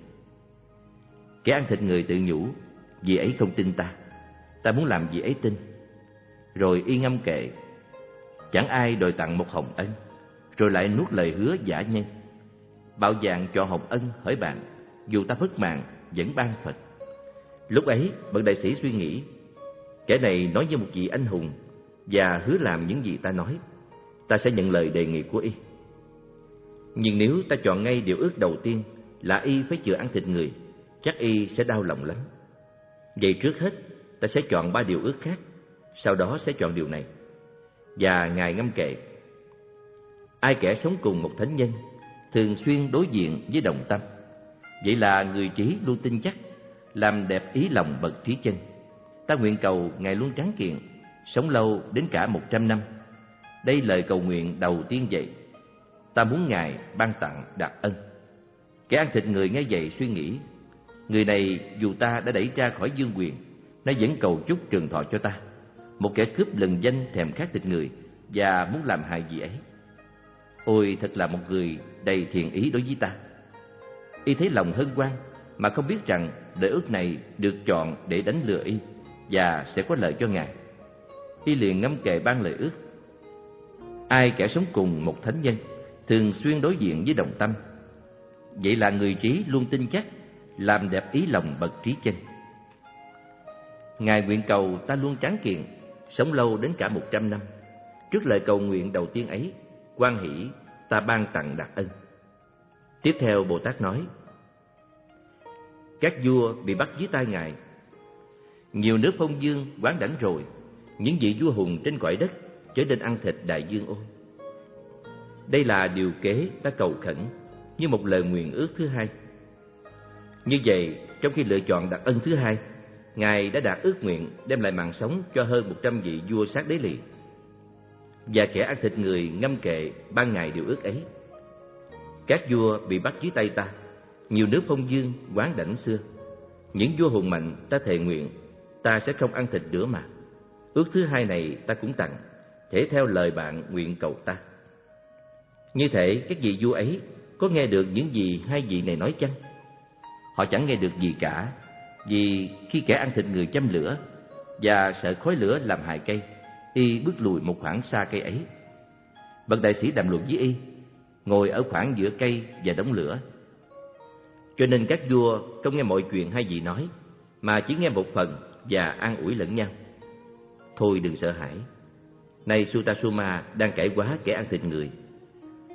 Kẻ ăn thịt người tự nhủ, vì ấy không tin ta, ta muốn làm gì ấy tin. Rồi y ngâm kệ: chẳng ai đòi tặng một hồng ân, rồi lại nuốt lời hứa giả nhân. Bạo dạng cho hồng ân hỡi bạn, dù ta phất mạng vẫn ban Phật. Lúc ấy bậc đại sĩ suy nghĩ, kẻ này nói như một vị anh hùng, và hứa làm những gì ta nói, ta sẽ nhận lời đề nghị của y. Nhưng nếu ta chọn ngay điều ước đầu tiên là y phải chịu ăn thịt người, chắc y sẽ đau lòng lắm. Vậy trước hết ta sẽ chọn ba điều ước khác, sau đó sẽ chọn điều này. Và Ngài ngâm kệ: ai kẻ sống cùng một thánh nhân, thường xuyên đối diện với đồng tâm, vậy là người trí luôn tin chắc, làm đẹp ý lòng bậc trí chân. Ta nguyện cầu Ngài luôn tráng kiện, sống lâu đến cả một trăm năm. Đây lời cầu nguyện đầu tiên vậy. Ta muốn Ngài ban tặng đặc ân. Kẻ ăn thịt người nghe vậy suy nghĩ, người này dù ta đã đẩy ra khỏi dương quyền, nó vẫn cầu chúc trường thọ cho ta. Một kẻ cướp lừng danh thèm khát thịt người và muốn làm hại gì ấy. Ôi, thật là một người đầy thiện ý đối với ta. Y thấy lòng hân hoan mà không biết rằng lời ước này được chọn để đánh lừa y và sẽ có lợi cho Ngài. Y liền ngâm kệ ban lời ước: ai kẻ sống cùng một thánh nhân, thường xuyên đối diện với đồng tâm, vậy là người trí luôn tin chắc, làm đẹp ý lòng bậc trí chân. Ngài nguyện cầu ta luôn tráng kiện, sống lâu đến cả một trăm năm. Trước lời cầu nguyện đầu tiên ấy, hoan hỷ ta ban tặng đặc ân. Tiếp theo Bồ Tát nói: các vua bị bắt dưới tay Ngài. Nhiều nước phong dương quán đảnh rồi, những vị vua hùng trên cõi đất trở nên ăn thịt đại dương ô. Đây là điều kế ta cầu khẩn như một lời nguyện ước thứ hai. Như vậy, trong khi lựa chọn đặc ân thứ hai, Ngài đã đạt ước nguyện đem lại mạng sống cho hơn một trăm vị vua sát đế lì. Và kẻ ăn thịt người ngâm kệ ban Ngài điều ước ấy: các vua bị bắt dưới tay ta, nhiều nước phong dương quán đảnh xưa. Những vua hùng mạnh ta thề nguyện, ta sẽ không ăn thịt nữa mà. Ước thứ hai này ta cũng tặng, thể theo lời bạn nguyện cầu ta. Như thể các vị vua ấy có nghe được những gì hai vị này nói chăng? Họ chẳng nghe được gì cả, vì khi kẻ ăn thịt người châm lửa và sợ khói lửa làm hại cây, y bước lùi một khoảng xa cây ấy. Bậc đại sĩ đàm luận với y, ngồi ở khoảng giữa cây và đống lửa. Cho nên các vua không nghe mọi chuyện hai vị nói, mà chỉ nghe một phần và an ủi lẫn nhau. Thôi đừng sợ hãi, nay Sutasoma đang cải quá kẻ ăn thịt người.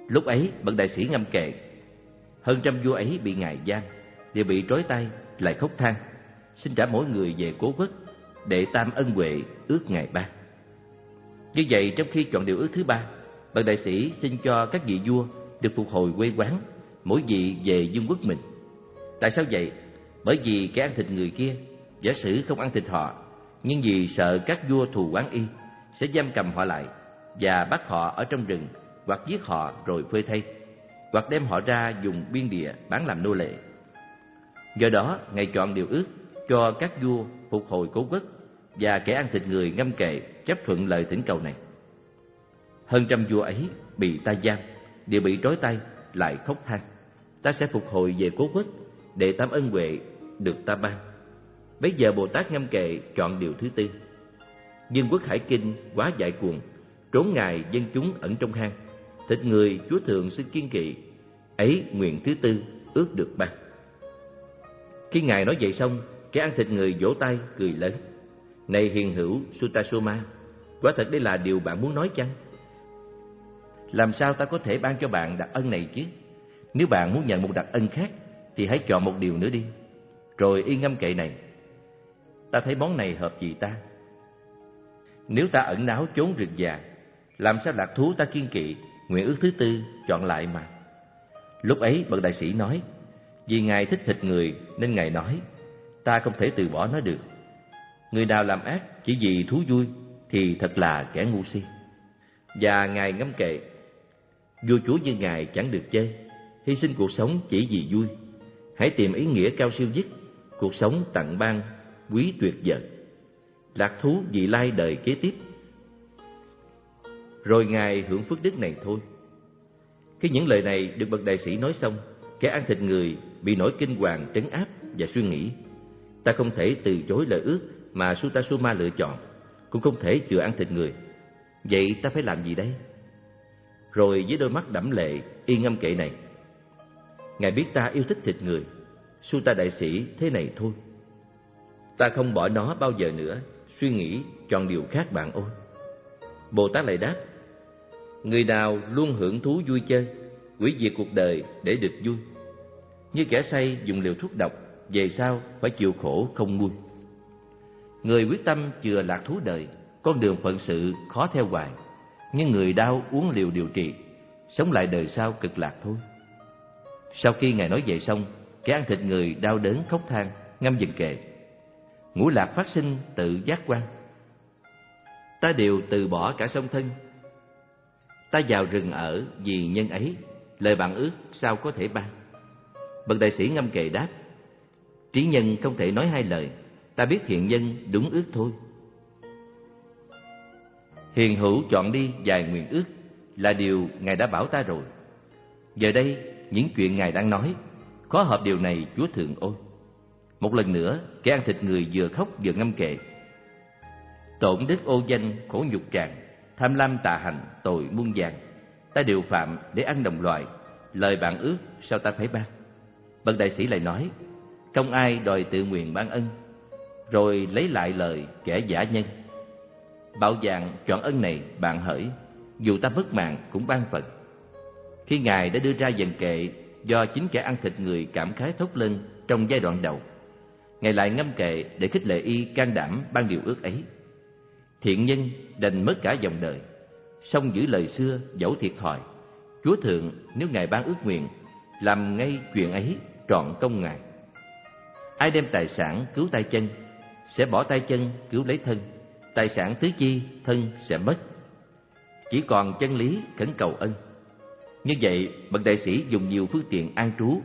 Lúc ấy bậc đại sĩ ngâm kệ, hơn trăm vua ấy bị ngài giam, đều bị trói tay, lại khóc than, xin trả mỗi người về cố quốc, để tam ân huệ ước ngài ban. Như vậy, trong khi chọn điều ước thứ ba, bậc đại sĩ xin cho các vị vua được phục hồi quê quán, mỗi vị về vương quốc mình. Tại sao vậy? Bởi vì kẻ ăn thịt người kia, giả sử không ăn thịt họ, nhưng vì sợ các vua thù oán y sẽ giam cầm họ lại và bắt họ ở trong rừng, hoặc giết họ rồi phơi thây, hoặc đem họ ra dùng biên địa bán làm nô lệ. Do đó, ngài chọn điều ước cho các vua phục hồi cố quốc, và kẻ ăn thịt người ngâm kệ chấp thuận lời thỉnh cầu này. Hơn trăm vua ấy bị ta giam, đều bị trói tay, lại khóc than, ta sẽ phục hồi về cố quốc, để tam ân huệ được ta ban. Bấy giờ Bồ Tát ngâm kệ chọn điều thứ tư. Vương quốc Hải Kinh quá dại cuồng, trốn ngài dân chúng ẩn trong hang, thịt người Chúa Thượng xin kiên kỵ, ấy nguyện thứ tư ước được ban. Khi ngài nói vậy xong, kẻ ăn thịt người vỗ tay cười lớn, này hiền hữu Sutasoma, quả thật đây là điều bạn muốn nói chăng? Làm sao ta có thể ban cho bạn đặc ân này chứ? Nếu bạn muốn nhận một đặc ân khác thì hãy chọn một điều nữa đi. Rồi y ngâm kệ này, ta thấy món này hợp gì ta? Nếu ta ẩn náu trốn rừng già, làm sao lạc thú ta kiên kỵ, nguyện ước thứ tư chọn lại mà. Lúc ấy bậc đại sĩ nói, vì ngài thích thịt người nên ngài nói, ta không thể từ bỏ nó được. Người nào làm ác chỉ vì thú vui thì thật là kẻ ngu si. Và ngài ngâm kệ, vua chúa như ngài chẳng được chơi, hy sinh cuộc sống chỉ vì vui. Hãy tìm ý nghĩa cao siêu nhất, cuộc sống tặng ban quý tuyệt vời, lạc thú vị lai đời kế tiếp. Rồi ngài hưởng phước đức này thôi. Khi những lời này được bậc đại sĩ nói xong, kẻ ăn thịt người bị nỗi kinh hoàng trấn áp và suy nghĩ, ta không thể từ chối lời ước mà Sutasoma lựa chọn, cũng không thể chừa ăn thịt người. Vậy ta phải làm gì đây? Rồi với đôi mắt đẫm lệ, y ngâm kệ này, ngài biết ta yêu thích thịt người, Suta đại sĩ thế này thôi. Ta không bỏ nó bao giờ nữa, suy nghĩ chọn điều khác bạn ôi. Bồ Tát lại đáp, người nào luôn hưởng thú vui chơi, hủy diệt cuộc đời để được vui, như kẻ say dùng liều thuốc độc, về sau phải chịu khổ không nguôi. Người quyết tâm chừa lạc thú đời, con đường phận sự khó theo hoài, nhưng người đau uống liều điều trị, sống lại đời sau cực lạc thôi. Sau khi ngài nói vậy xong, kẻ ăn thịt người đau đớn khóc than, ngâm dần kệ, ngũ lạc phát sinh tự giác quan, ta đều từ bỏ cả song thân. Ta vào rừng ở vì nhân ấy, lời bạn ước sao có thể ban. Bậc đại sĩ ngâm kệ đáp, trí nhân không thể nói hai lời, ta biết thiện nhân đúng ước thôi. Hiền hữu chọn đi vài nguyện ước là điều ngài đã bảo ta rồi. Giờ đây những chuyện ngài đang nói, khó hợp điều này Chúa Thượng ôi. Một lần nữa kẻ ăn thịt người vừa khóc vừa ngâm kệ, tổn đức ô danh khổ nhục tràng, tham lam tà hành tội muôn vàn, ta đều phạm để ăn đồng loại, lời bạn ước sao ta phải ban. Bậc đại sĩ lại nói, không ai đòi tự nguyện ban ân, rồi lấy lại lời kẻ giả nhân. Bảo dạng chọn ân này bạn hỡi, dù ta mất mạng cũng ban phận. Khi ngài đã đưa ra dần kệ do chính kẻ ăn thịt người cảm khái thốt lên trong giai đoạn đầu, ngài lại ngâm kệ để khích lệ y can đảm ban điều ước ấy. Thiện nhân đành mất cả dòng đời, song giữ lời xưa dẫu thiệt thòi. Chúa Thượng nếu ngài ban ước nguyện, làm ngay chuyện ấy trọn công ngài. Ai đem tài sản cứu tay chân, sẽ bỏ tay chân cứu lấy thân. Tài sản tứ chi, thân sẽ mất, chỉ còn chân lý khẩn cầu ân. Như vậy bậc đại sĩ dùng nhiều phương tiện an trú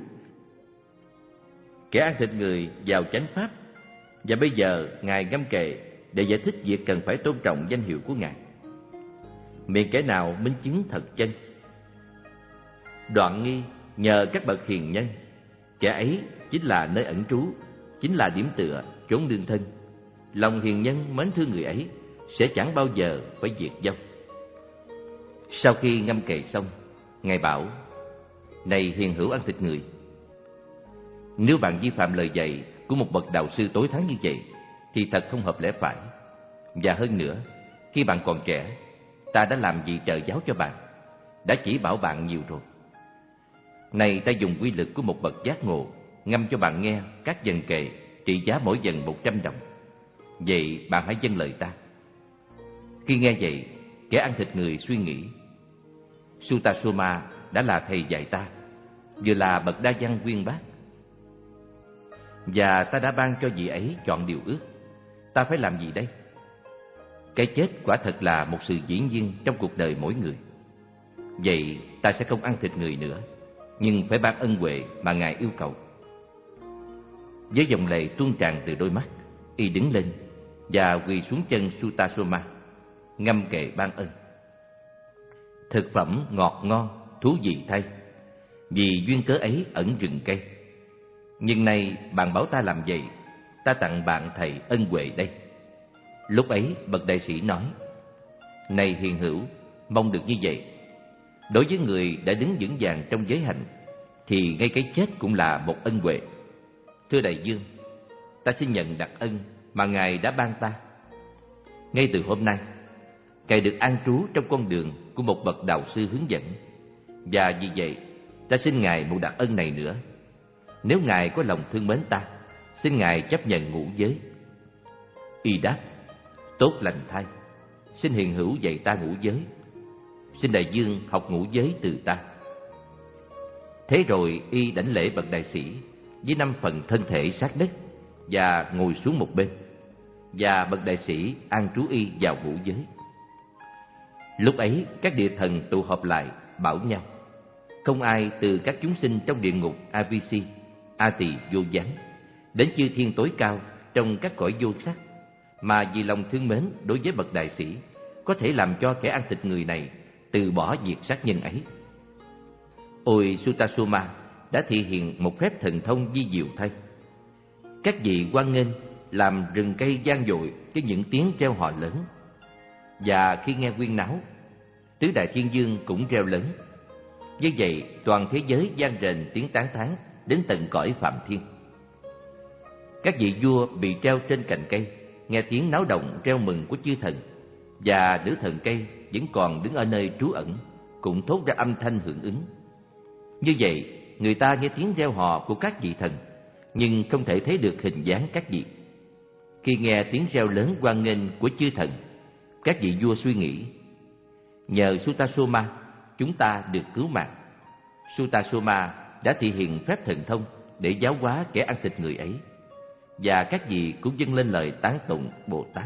kẻ ăn thịt người vào chánh pháp. Và bây giờ ngài ngâm kệ để giải thích việc cần phải tôn trọng danh hiệu của ngài. Miệng kẻ nào minh chứng thật chân, đoạn nghi nhờ các bậc hiền nhân, kẻ ấy chính là nơi ẩn trú, chính là điểm tựa chốn nương thân. Lòng hiền nhân mến thương người ấy sẽ chẳng bao giờ phải diệt vong. Sau khi ngâm kệ xong, ngài bảo, này hiền hữu ăn thịt người, nếu bạn vi phạm lời dạy của một bậc đạo sư tối thắng như vậy thì thật không hợp lẽ phải. Và hơn nữa, khi bạn còn trẻ, ta đã làm gì trợ giáo cho bạn. đã chỉ bảo bạn nhiều rồi. Này ta dùng quy lực của một bậc giác ngộ ngâm cho bạn nghe các dần kệ trị giá mỗi dần một trăm đồng. Vậy bạn hãy vâng lời ta. Khi nghe vậy, kẻ ăn thịt người suy nghĩ, Sutasoma đã là thầy dạy ta, vừa là bậc đa văn uyên bác, và ta đã ban cho vị ấy chọn điều ước. Ta phải làm gì đây? Cái chết quả thật là một sự dĩ nhiên trong cuộc đời mỗi người. Vậy ta sẽ không ăn thịt người nữa, nhưng phải ban ân huệ mà Ngài yêu cầu. Với dòng lệ tuôn tràn từ đôi mắt, y đứng lên và quỳ xuống chân Sutasoma, ngâm kệ ban ân. Thực phẩm ngọt ngon, thú vị thay, vì duyên cớ ấy ẩn rừng cây. Nhưng nay bạn bảo ta làm vậy, ta tặng bạn thầy ân huệ đây. Lúc ấy bậc đại sĩ nói, này hiền hữu, mong được như vậy. Đối với người đã đứng vững vàng trong giới hạnh, thì ngay cái chết cũng là một ân huệ. Thưa đại vương, ta xin nhận đặc ân mà Ngài đã ban ta. Ngay từ hôm nay, Ngài được an trú trong con đường của một bậc đạo sư hướng dẫn, và vì vậy ta xin Ngài một đặc ân này nữa. Nếu Ngài có lòng thương mến ta, xin Ngài chấp nhận ngũ giới. Y đáp, tốt lành thay, xin hiền hữu dạy ta ngũ giới. Xin đại vương học ngũ giới từ ta. Thế rồi y đảnh lễ bậc đại sĩ với năm phần thân thể sát đất và ngồi xuống một bên, và bậc đại sĩ an trú y vào ngũ giới. Lúc ấy các địa thần tụ họp lại bảo nhau, không ai từ các chúng sinh trong địa ngục Avisi, A Tỳ vô gián đến chư thiên tối cao trong các cõi vô sắc, mà vì lòng thương mến đối với bậc đại sĩ có thể làm cho kẻ ăn thịt người này từ bỏ việc sát nhân ấy. Ôi Sutasoma đã thị hiện một phép thần thông vi diệu thay. Các vị hoan nghênh làm rừng cây vang dội với những tiếng reo hò lớn, và khi nghe huyên náo, tứ đại thiên vương cũng reo lớn. Như vậy toàn thế giới vang rền tiếng tán thán đến tận cõi phạm thiên. Các vị vua bị treo trên cành cây nghe tiếng náo động reo mừng của chư thần, và nữ thần cây vẫn còn đứng ở nơi trú ẩn cũng thốt ra âm thanh hưởng ứng. Như vậy người ta nghe tiếng reo hò của các vị thần, nhưng không thể thấy được hình dáng các vị. Khi nghe tiếng reo lớn hoan nghênh của chư thần, các vị vua suy nghĩ, nhờ Sutasoma chúng ta được cứu mạng. Sutasoma đã thị hiện phép thần thông để giáo hóa kẻ ăn thịt người ấy, và các vị cũng dâng lên lời tán tụng Bồ Tát.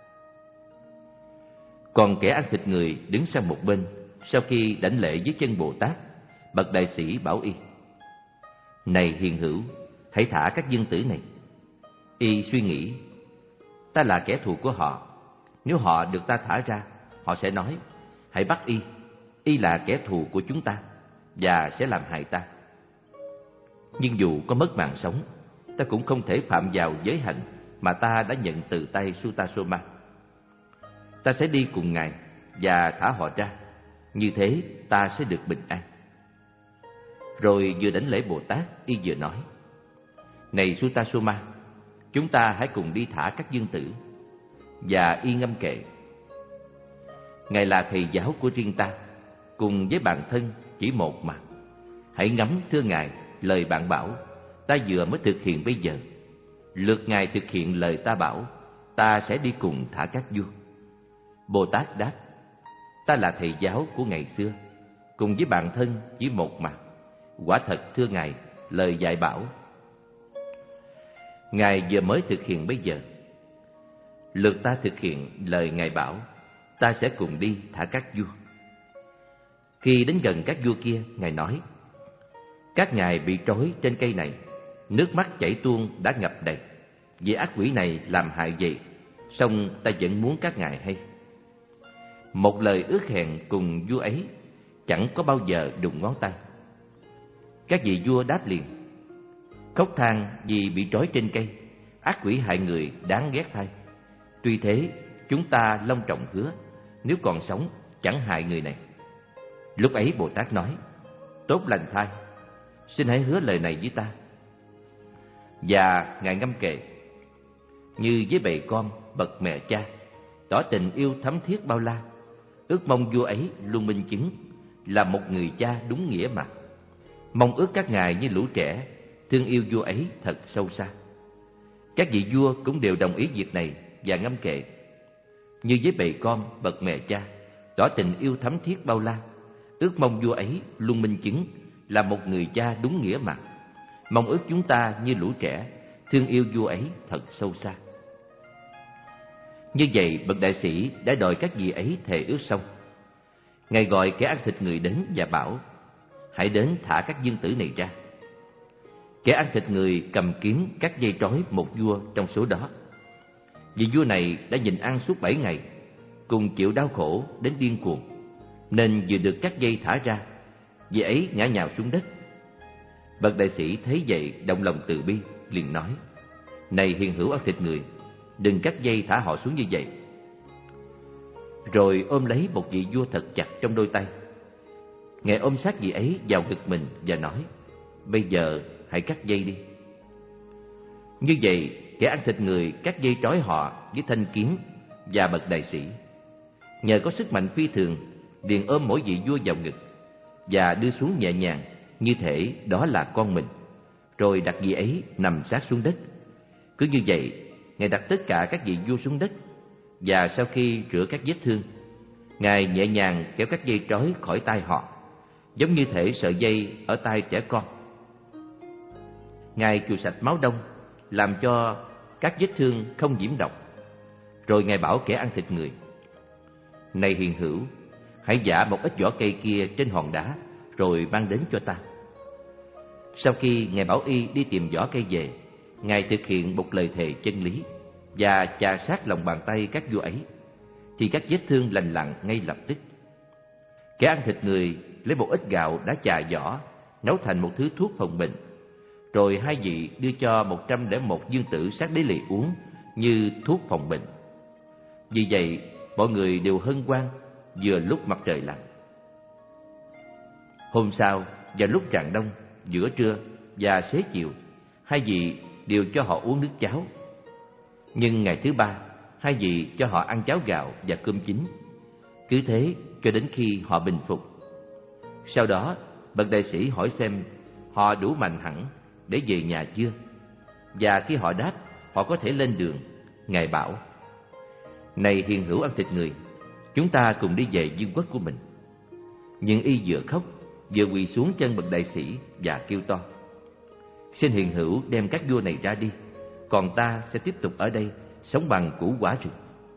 Còn kẻ ăn thịt người đứng sang một bên, sau khi đảnh lễ dưới chân Bồ Tát, bậc đại sĩ bảo y, này hiền hữu, hãy thả các vương tử này. Y suy nghĩ, ta là kẻ thù của họ, nếu họ được ta thả ra, họ sẽ nói, hãy bắt y, y là kẻ thù của chúng ta và sẽ làm hại ta. Nhưng dù có mất mạng sống, ta cũng không thể phạm vào giới hạnh mà ta đã nhận từ tay Sutasoma. Ta sẽ đi cùng Ngài và thả họ ra, như thế ta sẽ được bình an. Rồi vừa đảnh lễ Bồ Tát, y vừa nói, này Sutasoma, chúng ta hãy cùng đi thả các vương tử. Và y ngâm kệ, Ngài là thầy giáo của riêng ta, cùng với bạn thân chỉ một mà. Hãy ngắm thưa Ngài lời bạn bảo, ta vừa mới thực hiện bây giờ. Lượt Ngài thực hiện lời ta bảo, ta sẽ đi cùng thả các vua. Bồ Tát đáp, ta là thầy giáo của ngày xưa, cùng với bạn thân chỉ một mà. Quả thật thưa Ngài lời dạy bảo, Ngài vừa mới thực hiện bây giờ. Lượt ta thực hiện lời Ngài bảo, ta sẽ cùng đi thả các vua. Khi đến gần các vua kia, Ngài nói, các ngài bị trói trên cây này, nước mắt chảy tuôn đã ngập đầy. Vì ác quỷ này làm hại vậy, song ta vẫn muốn các ngài hay. Một lời ước hẹn cùng vua ấy chẳng có bao giờ đụng ngón tay. Các vị vua đáp liền, khóc than vì bị trói trên cây, ác quỷ hại người đáng ghét thay. Tuy thế, chúng ta long trọng hứa, nếu còn sống chẳng hại người này. Lúc ấy Bồ Tát nói, tốt lành thay, xin hãy hứa lời này với ta. Và Ngài ngâm kệ, như với bầy con bậc mẹ cha, tỏ tình yêu thấm thiết bao la, ước mong vua ấy luôn minh chứng, là một người cha đúng nghĩa mà. Mong ước các ngài như lũ trẻ thương yêu vua ấy thật sâu xa. Các vị vua cũng đều đồng ý việc này và ngâm kệ: như với bầy con bậc mẹ cha, tỏ tình yêu thắm thiết bao la. Ước mong vua ấy luôn minh chứng là một người cha đúng nghĩa mà. Mong ước chúng ta như lũ trẻ thương yêu vua ấy thật sâu xa. Như vậy, bậc đại sĩ đã đòi các vị ấy thề ước xong. Ngài gọi kẻ ăn thịt người đến và bảo: hãy đến thả các dương tử này ra. Kẻ ăn thịt người cầm kiếm cắt dây trói một vua trong số đó. Vì vua này đã nhịn ăn suốt bảy ngày, cùng chịu đau khổ đến điên cuồng, nên vừa được cắt dây thả ra, vị ấy ngã nhào xuống đất. Bậc đại sĩ thấy vậy động lòng từ bi, liền nói: này hiền hữu ăn thịt người, đừng cắt dây thả họ xuống như vậy. Rồi ôm lấy một vị vua thật chặt trong đôi tay. Ngài ôm sát vị ấy vào ngực mình và nói: bây giờ hãy cắt dây đi. Như vậy, kẻ ăn thịt người cắt dây trói họ với thanh kiếm, và bậc đại sĩ nhờ có sức mạnh phi thường liền ôm mỗi vị vua vào ngực và đưa xuống nhẹ nhàng, như thể đó là con mình, rồi đặt vị ấy nằm sát xuống đất. Cứ như vậy, Ngài đặt tất cả các vị vua xuống đất, và sau khi rửa các vết thương, Ngài nhẹ nhàng kéo các dây trói khỏi tay họ, giống như thể sợi dây ở tay trẻ con. Ngài chùi sạch máu đông, làm cho các vết thương không nhiễm độc. Rồi Ngài bảo kẻ ăn thịt người: này hiền hữu, hãy giã một ít vỏ cây kia trên hòn đá, rồi mang đến cho ta. Sau khi Ngài bảo y đi tìm vỏ cây về, Ngài thực hiện một lời thề chân lý và chà sát lòng bàn tay các vua ấy, thì các vết thương lành lặn ngay lập tức. Kẻ ăn thịt người lấy một ít gạo đã chà vỏ, nấu thành một thứ thuốc phòng bệnh. Rồi hai vị đưa cho một trăm lẻ một dương tử sát đế lì uống như thuốc phòng bệnh. Vì vậy, mọi người đều hân hoan vừa lúc mặt trời lặn. Hôm sau, vào lúc rạng đông, giữa trưa và xế chiều, hai vị đều cho họ uống nước cháo. Nhưng ngày thứ ba, hai vị cho họ ăn cháo gạo và cơm chín. Cứ thế cho đến khi họ bình phục. Sau đó, bậc đại sĩ hỏi xem họ đủ mạnh hẳn để về nhà chưa. Và khi họ đáp họ có thể lên đường, Ngài bảo: này hiền hữu ăn thịt người, chúng ta cùng đi về vương quốc của mình. Nhưng y vừa khóc vừa quỳ xuống chân bậc đại sĩ và kêu to: xin hiền hữu đem các vua này ra đi, còn ta sẽ tiếp tục ở đây sống bằng củ quả rừng.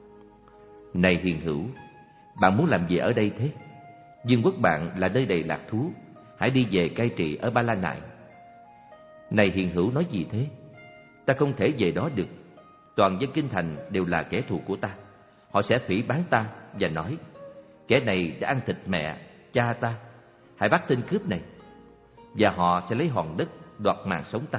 Này hiền hữu, bạn muốn làm gì ở đây thế? Vương quốc bạn là nơi đầy lạc thú, hãy đi về cai trị ở Ba La Nại. Này hiền hữu nói gì thế? Ta không thể về đó được. Toàn dân kinh thành đều là kẻ thù của ta. Họ sẽ phỉ báng ta và nói: kẻ này đã ăn thịt mẹ, cha ta, hãy bắt tên cướp này. Và họ sẽ lấy hòn đất đoạt mạng sống ta.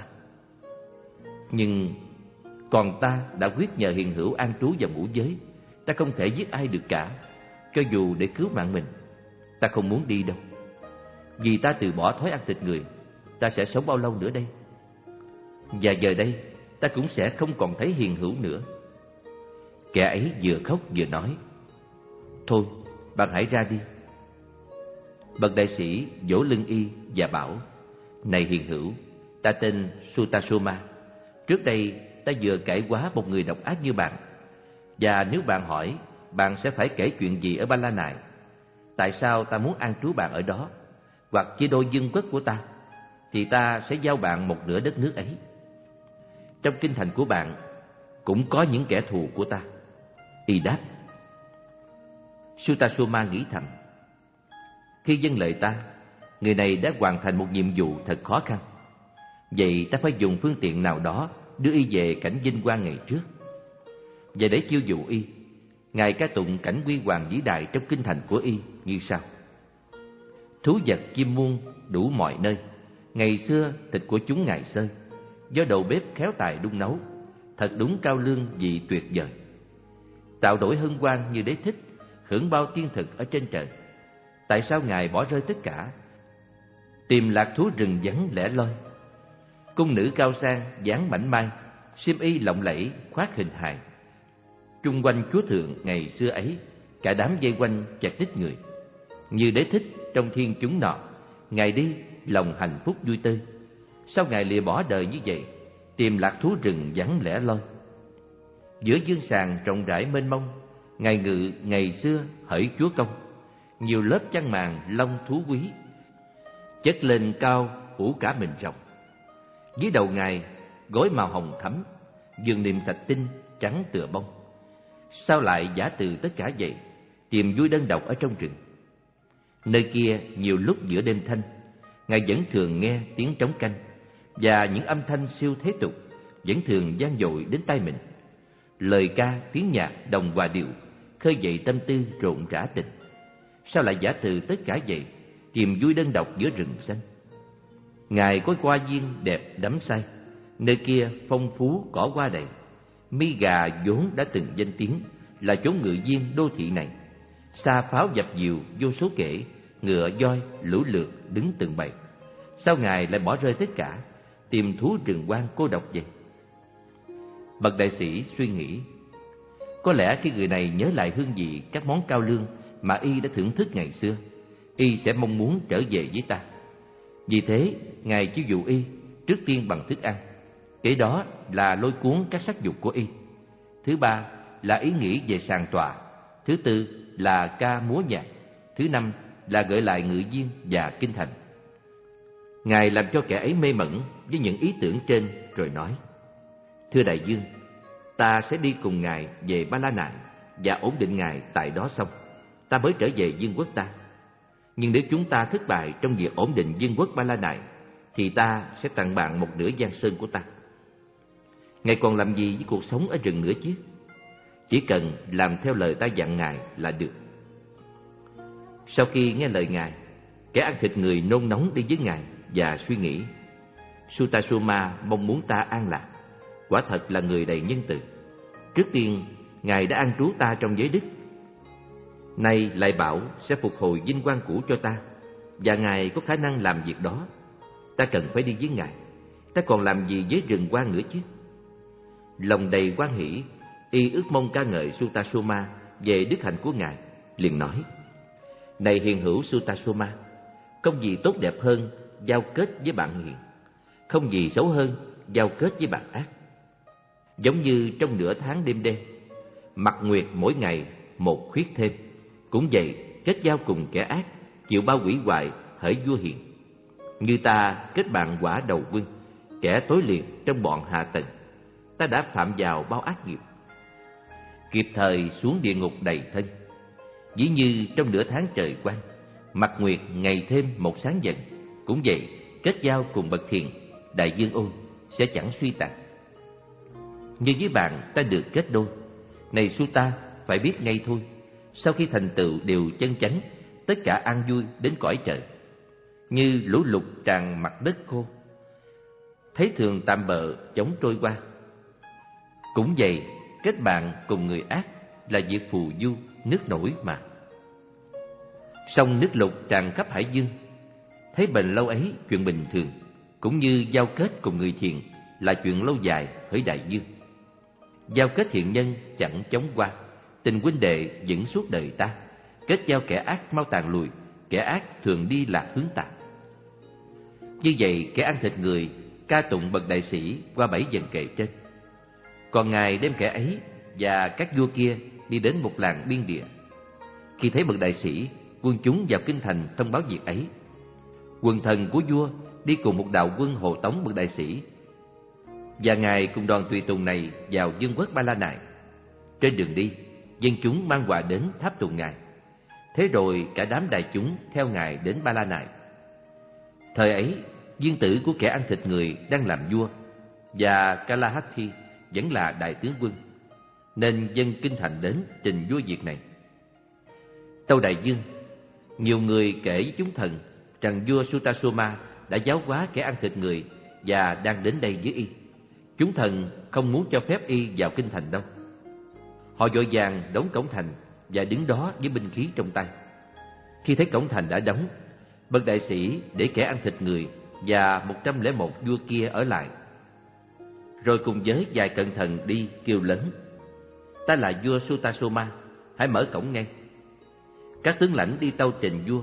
Nhưng còn ta đã quyết nhờ hiền hữu an trú và ngũ giới. Ta không thể giết ai được cả, cho dù để cứu mạng mình. Ta không muốn đi đâu. Vì ta từ bỏ thói ăn thịt người, ta sẽ sống bao lâu nữa đây? Và giờ đây ta cũng sẽ không còn thấy hiền hữu nữa. Kẻ ấy vừa khóc vừa nói: thôi, bạn hãy ra đi. Bậc đại sĩ vỗ lưng y và bảo: này hiền hữu, ta tên Sutasoma. Trước đây ta vừa cải hóa một người độc ác như bạn. Và nếu bạn hỏi bạn sẽ phải kể chuyện gì ở Ba La Nại, tại sao ta muốn an trú bạn ở đó, hoặc chia đôi vương quốc của ta, thì ta sẽ giao bạn một nửa đất nước ấy. Trong kinh thành của bạn cũng có những kẻ thù của ta. Y đáp. Sutasoma nghĩ thầm: khi dâng lời ta, người này đã hoàn thành một nhiệm vụ thật khó khăn. Vậy ta phải dùng phương tiện nào đó đưa y về cảnh vinh quang ngày trước. Và để chiêu dụ y, Ngài ca tụng cảnh huy hoàng vĩ đại trong kinh thành của y như sau: thú vật chim muôn đủ mọi nơi, ngày xưa thịt của chúng Ngài xơi, do đầu bếp khéo tài đun nấu, thật đúng cao lương vị tuyệt vời. Tạo đổi hân hoan như đế thích, hưởng bao tiên thực ở trên trời. Tại sao Ngài bỏ rơi tất cả, tìm lạc thú rừng vắng lẻ loi? Cung nữ cao sang dáng mảnh mai, xiêm y lộng lẫy khoác hình hài. Trung quanh chúa thượng ngày xưa ấy, cả đám vây quanh chặt đít người. Như đế thích trong thiên chúng nọ, Ngài đi lòng hạnh phúc vui tươi. Sao Ngài lìa bỏ đời như vậy, tìm lạc thú rừng vắng lẻ loi? Giữa dương sàng rộng rãi mênh mông, Ngài ngự ngày xưa hỡi Chúa Công. Nhiều lớp chăn màn long thú quý, chất lên cao phủ cả mình rộng. Dưới đầu Ngài gối màu hồng thắm, giường niệm sạch tinh trắng tựa bông. Sao lại giả từ tất cả vậy, tìm vui đơn độc ở trong rừng? Nơi kia nhiều lúc giữa đêm thanh, Ngài vẫn thường nghe tiếng trống canh, và những âm thanh siêu thế tục vẫn thường vang dội đến tai mình. Lời ca, tiếng nhạc đồng hòa điệu, khơi dậy tâm tư rộn rã tình. Sao lại giả từ tất cả vậy, tìm vui đơn độc giữa rừng xanh? Ngài có hoa viên đẹp đắm say, nơi kia phong phú cỏ hoa đầy. Mi gà vốn đã từng danh tiếng là chốn ngự viên đô thị này. Xa pháo dập dìu vô số kể, ngựa voi lũ lượt đứng từng bầy. Sao Ngài lại bỏ rơi tất cả, tìm thú rừng hoang cô độc vậy? Bậc đại sĩ suy nghĩ, có lẽ khi người này nhớ lại hương vị các món cao lương mà y đã thưởng thức ngày xưa, y sẽ mong muốn trở về với ta. Vì thế Ngài chiêu dụ y trước tiên bằng thức ăn, kế đó là lôi cuốn các sắc dục của y, thứ ba là ý nghĩ về sàng tọa, thứ tư là ca múa nhạc, thứ năm là gợi lại ngự viên và kinh thành. Ngài làm cho kẻ ấy mê mẩn với những ý tưởng trên rồi nói: Thưa đại vương, ta sẽ đi cùng Ngài về Ba La Nại và ổn định Ngài tại đó xong, ta mới trở về vương quốc ta. Nhưng nếu chúng ta thất bại trong việc ổn định vương quốc Ba La Nại, thì ta sẽ tặng bạn một nửa giang sơn của ta. Ngài còn làm gì với cuộc sống ở rừng nữa chứ? Chỉ cần làm theo lời ta dặn Ngài là được. Sau khi nghe lời Ngài, kẻ ăn thịt người nôn nóng đi với Ngài và suy nghĩ: Sutasoma mong muốn ta an lạc, quả thật là người đầy nhân từ. Trước tiên Ngài đã an trú ta trong giới đức, nay lại bảo sẽ phục hồi vinh quang cũ cho ta, và Ngài có khả năng làm việc đó. Ta cần phải đi với Ngài, ta còn làm gì với rừng hoang nữa chứ? Lòng đầy hoan hỷ, y ước mong ca ngợi Sutasoma về đức hạnh của Ngài, liền nói: Này hiền hữu Sutasoma, không gì tốt đẹp hơn giao kết với bạn hiền, không gì xấu hơn giao kết với bạn ác. Giống như trong nửa tháng đêm đen, mặt nguyệt mỗi ngày một khuyết thêm, cũng vậy kết giao cùng kẻ ác, chịu bao hủy hoại hỡi vua hiền. Như ta kết bạn quả đầu quân, kẻ tối liệt trong bọn hạ tầng, ta đã phạm vào bao ác nghiệp, kịp thời xuống địa ngục đầy thân. Ví như trong nửa tháng trời quang, mặt nguyệt ngày thêm một sáng dần, cũng vậy kết giao cùng bậc hiền, đại vương ôi, sẽ chẳng suy tàn. Như với bạn ta được kết đôi, này Suta phải biết ngay thôi, sau khi thành tựu điều chân chánh, tất cả an vui đến cõi trời. Như lũ lụt tràn mặt đất khô, thấy thường tạm bợ chống trôi qua, cũng vậy kết bạn cùng người ác là việc phù du nước nổi mà. Sông nước lụt tràn khắp hải dương, thấy bền lâu ấy chuyện bình thường, cũng như giao kết cùng người thiện là chuyện lâu dài hỡi đại dương. Giao kết thiện nhân chẳng chóng qua, tình huynh đệ vững suốt đời ta. Kết giao kẻ ác mau tàn lùi, kẻ ác thường đi lạc hướng tà. Như vậy kẻ ăn thịt người ca tụng bậc đại sĩ qua bảy dần kệ trên. Còn Ngài đem kẻ ấy và các vua kia đi đến một làng biên địa. Khi thấy bậc đại sĩ, quân chúng vào kinh thành thông báo việc ấy. Quần thần của vua đi cùng một đạo quân hộ tống bậc đại sĩ, và Ngài cùng đoàn tùy tùng này vào vương quốc Ba La Nại. Trên đường đi, dân chúng mang quà đến tháp tùng Ngài. Thế rồi cả đám đại chúng theo Ngài đến Ba La Nại. Thời ấy, viên tử của kẻ ăn thịt người đang làm vua, và Kalahati vẫn là đại tướng quân, nên dân kinh thành đến trình vua việc này. Tâu đại vương, nhiều người kể với chúng thần rằng vua Sutasoma đã giáo hóa kẻ ăn thịt người và đang đến đây với y. Chúng thần không muốn cho phép y vào kinh thành đâu. Họ vội vàng đóng cổng thành và đứng đó với binh khí trong tay. Khi thấy cổng thành đã đóng, bậc đại sĩ để kẻ ăn thịt người và một trăm lẻ một vua kia ở lại, rồi cùng với vài cận thần đi kêu lớn: Ta là vua Sutasoma, hãy mở cổng ngay. Các tướng lãnh đi tâu trình vua,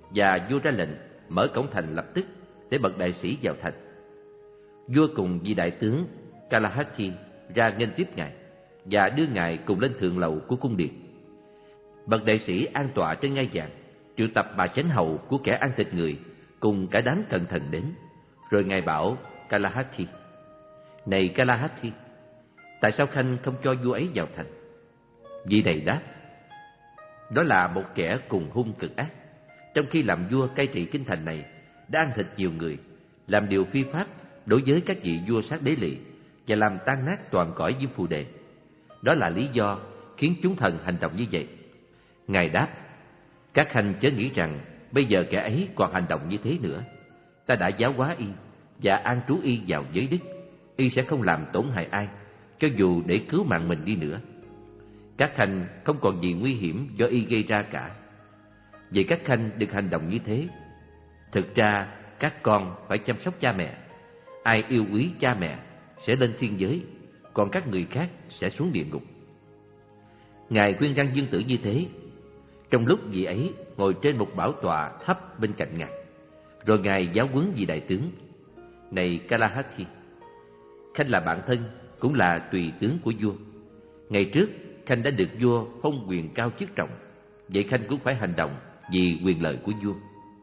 và vua ra lệnh mở cổng thành lập tức để bậc đại sĩ vào thành. Vua cùng vị đại tướng Kalahati ra nghênh tiếp ngài và đưa ngài cùng lên thượng lầu của cung điện. Bậc đại sĩ an tọa trên ngai vàng, triệu tập bà chánh hầu của kẻ ăn thịt người cùng cả đám cận thần đến. Rồi ngài bảo Kalahati: "Này Kalahati, tại sao khanh không cho vua ấy vào thành?" Vị này đáp: "Đó là một kẻ cùng hung cực ác, trong khi làm vua cai trị kinh thành này đã ăn thịt nhiều người, làm điều phi pháp đối với các vị vua sát đế lỵ và làm tan nát toàn cõi Diêm Phù Đề. Đó là lý do khiến chúng thần hành động như vậy." Ngài đáp: "Các khanh chớ nghĩ rằng bây giờ kẻ ấy còn hành động như thế nữa. Ta đã giáo hóa y và an trú y vào giới đức. Y sẽ không làm tổn hại ai, cho dù để cứu mạng mình đi nữa. Các khanh không còn gì nguy hiểm do y gây ra cả. Vậy các khanh đừng hành động như thế. Thực ra các con phải chăm sóc cha mẹ. Ai yêu quý cha mẹ sẽ lên thiên giới, còn các người khác sẽ xuống địa ngục." Ngài khuyên răn dương tử như thế, trong lúc vị ấy ngồi trên một bảo tọa thấp bên cạnh ngài. Rồi ngài giáo huấn vị đại tướng: "Này Kalahati, khanh là bạn thân, cũng là tùy tướng của vua. Ngày trước khanh đã được vua phong quyền cao chức trọng, vậy khanh cũng phải hành động vì quyền lợi của vua."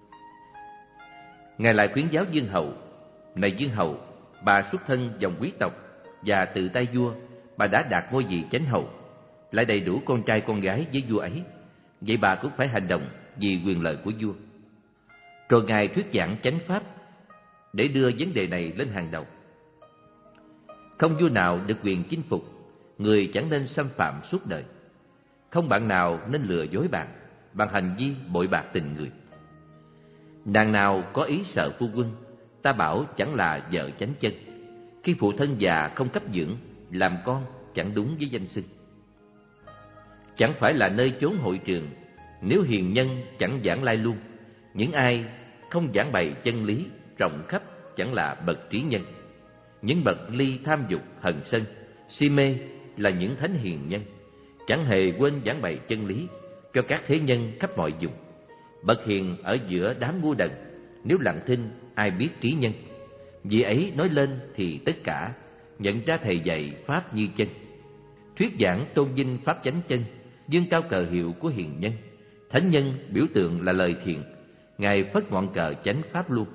Ngài lại khuyến giáo Dương hầu: "Này Dương hầu, bà xuất thân dòng quý tộc, và từ tay vua bà đã đạt ngôi vị chánh hầu, lại đầy đủ con trai con gái với vua ấy, vậy bà cũng phải hành động vì quyền lợi của vua." Rồi ngài thuyết giảng chánh pháp để đưa vấn đề này lên hàng đầu. Không vua nào được quyền chinh phục, người chẳng nên xâm phạm suốt đời. Không bạn nào nên lừa dối bạn bằng hành vi bội bạc tình người. Nàng nào có ý sợ phu quân, ta bảo chẳng là vợ chánh chân. Khi phụ thân già không cấp dưỡng, làm con chẳng đúng với danh xưng. Chẳng phải là nơi chốn hội trường, nếu hiền nhân chẳng giảng lai luôn. Những ai không giảng bày chân lý rộng khắp chẳng là bậc trí nhân. Những bậc ly tham dục, hờn sân, si mê là những thánh hiền nhân, chẳng hề quên giảng bày chân lý cho các thế nhân khắp mọi vùng. Bậc hiền ở giữa đám ngu đần, nếu lặng thinh ai biết trí nhân. Vì ấy nói lên thì tất cả nhận ra thầy dạy pháp như chân. Thuyết giảng tôn vinh pháp chánh chân, dương cao cờ hiệu của hiền nhân. Thánh nhân biểu tượng là lời thiền, ngài phất ngọn cờ chánh pháp luôn.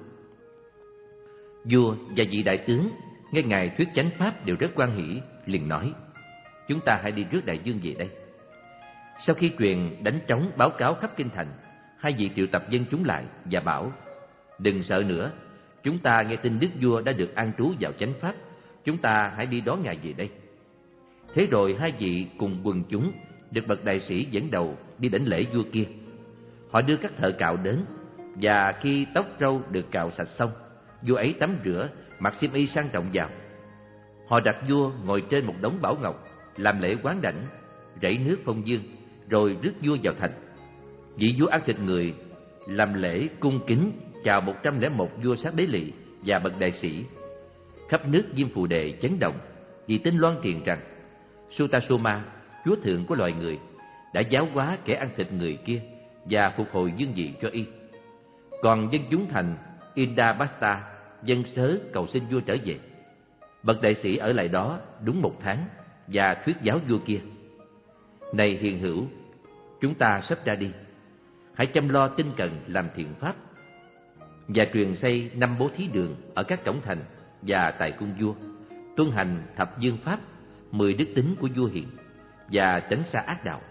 Vua và vị đại tướng nghe ngài thuyết chánh pháp đều rất hoan hỉ, liền nói: "Chúng ta hãy đi rước đại vương về đây." Sau khi truyền đánh trống báo cáo khắp kinh thành, hai vị triệu tập dân chúng lại và bảo: "Đừng sợ nữa, chúng ta nghe tin đức vua đã được an trú vào chánh pháp, chúng ta hãy đi đón ngài về đây." Thế rồi hai vị cùng quần chúng được bậc đại sĩ dẫn đầu đi đảnh lễ vua kia. Họ đưa các thợ cạo đến, và khi tóc râu được cạo sạch xong, vua ấy tắm rửa, mặc xiêm y sang trọng vào. Họ đặt vua ngồi trên một đống bảo ngọc, làm lễ quán đảnh, rảy nước phong dương, rồi rước vua vào thành. Vị vua ăn thịt người làm lễ cung kính chào một trăm lẻ một vua sát đế lỵ và bậc đại sĩ. Khắp nước Diêm Phù Đề chấn động, vì tin loan truyền rằng Sutasoma, chúa thượng của loài người, đã giáo hóa kẻ ăn thịt người kia và phục hồi dương vị cho y. Còn dân chúng thành Indabasta dân sớ cầu xin vua trở về. Bậc đại sĩ ở lại đó đúng một tháng và thuyết giáo vua kia: "Này hiền hữu, chúng ta sắp ra đi. Hãy chăm lo tinh cần làm thiện pháp, và truyền xây năm bố thí đường ở các cổng thành và tại cung vua, tuân hành thập dương pháp, mười đức tính của vua hiền, và tránh xa ác đạo."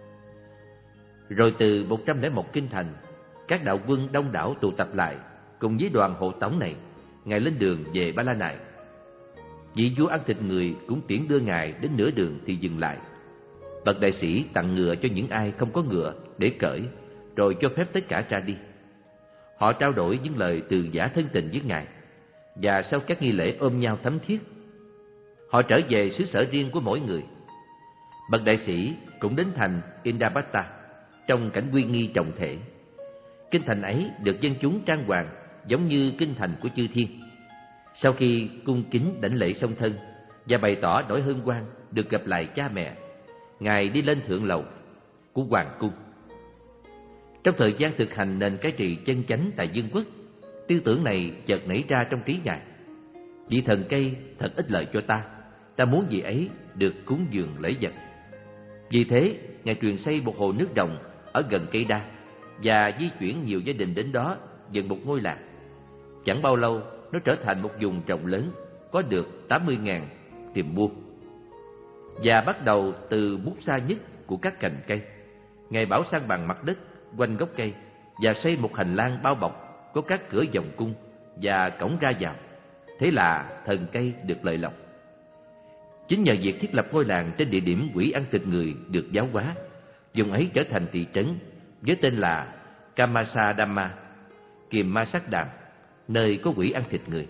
Rồi từ một trăm lẻ một kinh thành, các đạo quân đông đảo tụ tập lại cùng với đoàn hộ tống này. Ngài lên đường về Ba La Nại. Vị vua ăn thịt người cũng tiễn đưa ngài đến nửa đường thì dừng lại. Bậc đại sĩ tặng ngựa cho những ai không có ngựa để cởi, rồi cho phép tất cả ra đi. Họ trao đổi những lời từ giả thân tình với ngài, và sau các nghi lễ ôm nhau thấm thiết, họ trở về xứ sở riêng của mỗi người. Bậc đại sĩ cũng đến thành Indabata trong cảnh uy nghi trọng thể. Kinh thành ấy được dân chúng trang hoàng giống như kinh thành của chư thiên. Sau khi cung kính đảnh lễ song thân và bày tỏ nỗi hân hoan được gặp lại cha mẹ, ngài đi lên thượng lầu của hoàng cung. Trong thời gian thực hành nền cai trị chân chánh tại Dương quốc, tư tưởng này chợt nảy ra trong trí Ngài: vị thần cây thật ích lợi cho ta, ta muốn vị ấy được cúng dường lễ vật. Vì thế, Ngài truyền xây một hồ nước đồng ở gần cây đa và di chuyển nhiều gia đình đến đó dựng một ngôi làng. Chẳng bao lâu, nó trở thành một vùng trồng lớn, có được tám mươi nghìn tiệm mua. Và bắt đầu từ bút xa nhất của các cành cây, Ngài bảo san bằng mặt đất quanh gốc cây và xây một hành lang bao bọc có các cửa vòng cung và cổng ra vào. Thế là thần cây được lợi lộc. Chính nhờ việc thiết lập ngôi làng trên địa điểm quỷ ăn thịt người được giáo hóa, vùng ấy trở thành thị trấn với tên là Kamasadhamma, Kiềm Ma Sát Đàm, nơi có quỷ ăn thịt người.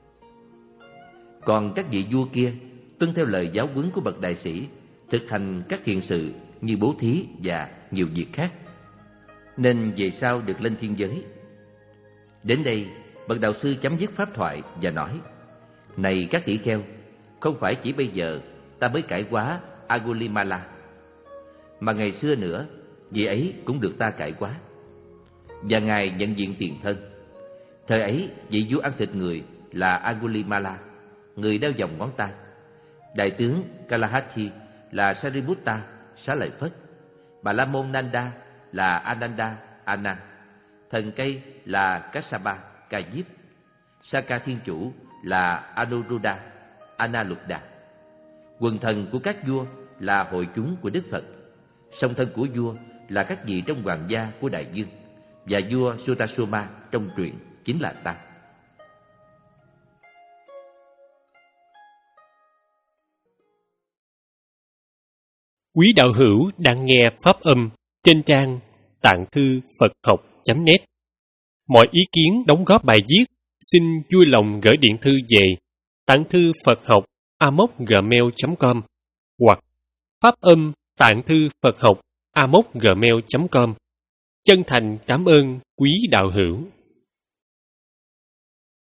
Còn các vị vua kia tuân theo lời giáo huấn của bậc đại sĩ, thực hành các thiện sự như bố thí và nhiều việc khác, nên về sau được lên thiên giới. Đến đây, bậc đạo sư chấm dứt pháp thoại và nói: này các tỷ kheo, không phải chỉ bây giờ ta mới cải hóa Angulimala, mà ngày xưa nữa vị ấy cũng được ta cải hóa. Và Ngài nhận diện tiền thân. Thời ấy, vị vua ăn thịt người là Angulimala, người đeo vòng ngón tay. Đại tướng Kalahati là Sariputta, Xá Lợi Phất. Bà La Môn Nanda là Ananda, Anand. Thần cây là Kassapa, Ca Diếp. Saka Thiên Chủ là Anuruddha, Analuddha. Quần thần của các vua là hội chúng của Đức Phật. Song thân của vua là các vị trong hoàng gia của Đại Dương, và vua Sutasoma trong truyện chính là ta. Quý đạo hữu đang nghe pháp âm trên trang tạng thư Phật học chấm net. Mọi ý kiến đóng góp bài viết xin vui lòng gửi điện thư về tạng thư Phật học a mốc gmail chấm com hoặc pháp âm tạng thư Phật học a mốc gmail chấm com. Chân thành cảm ơn quý đạo hữu.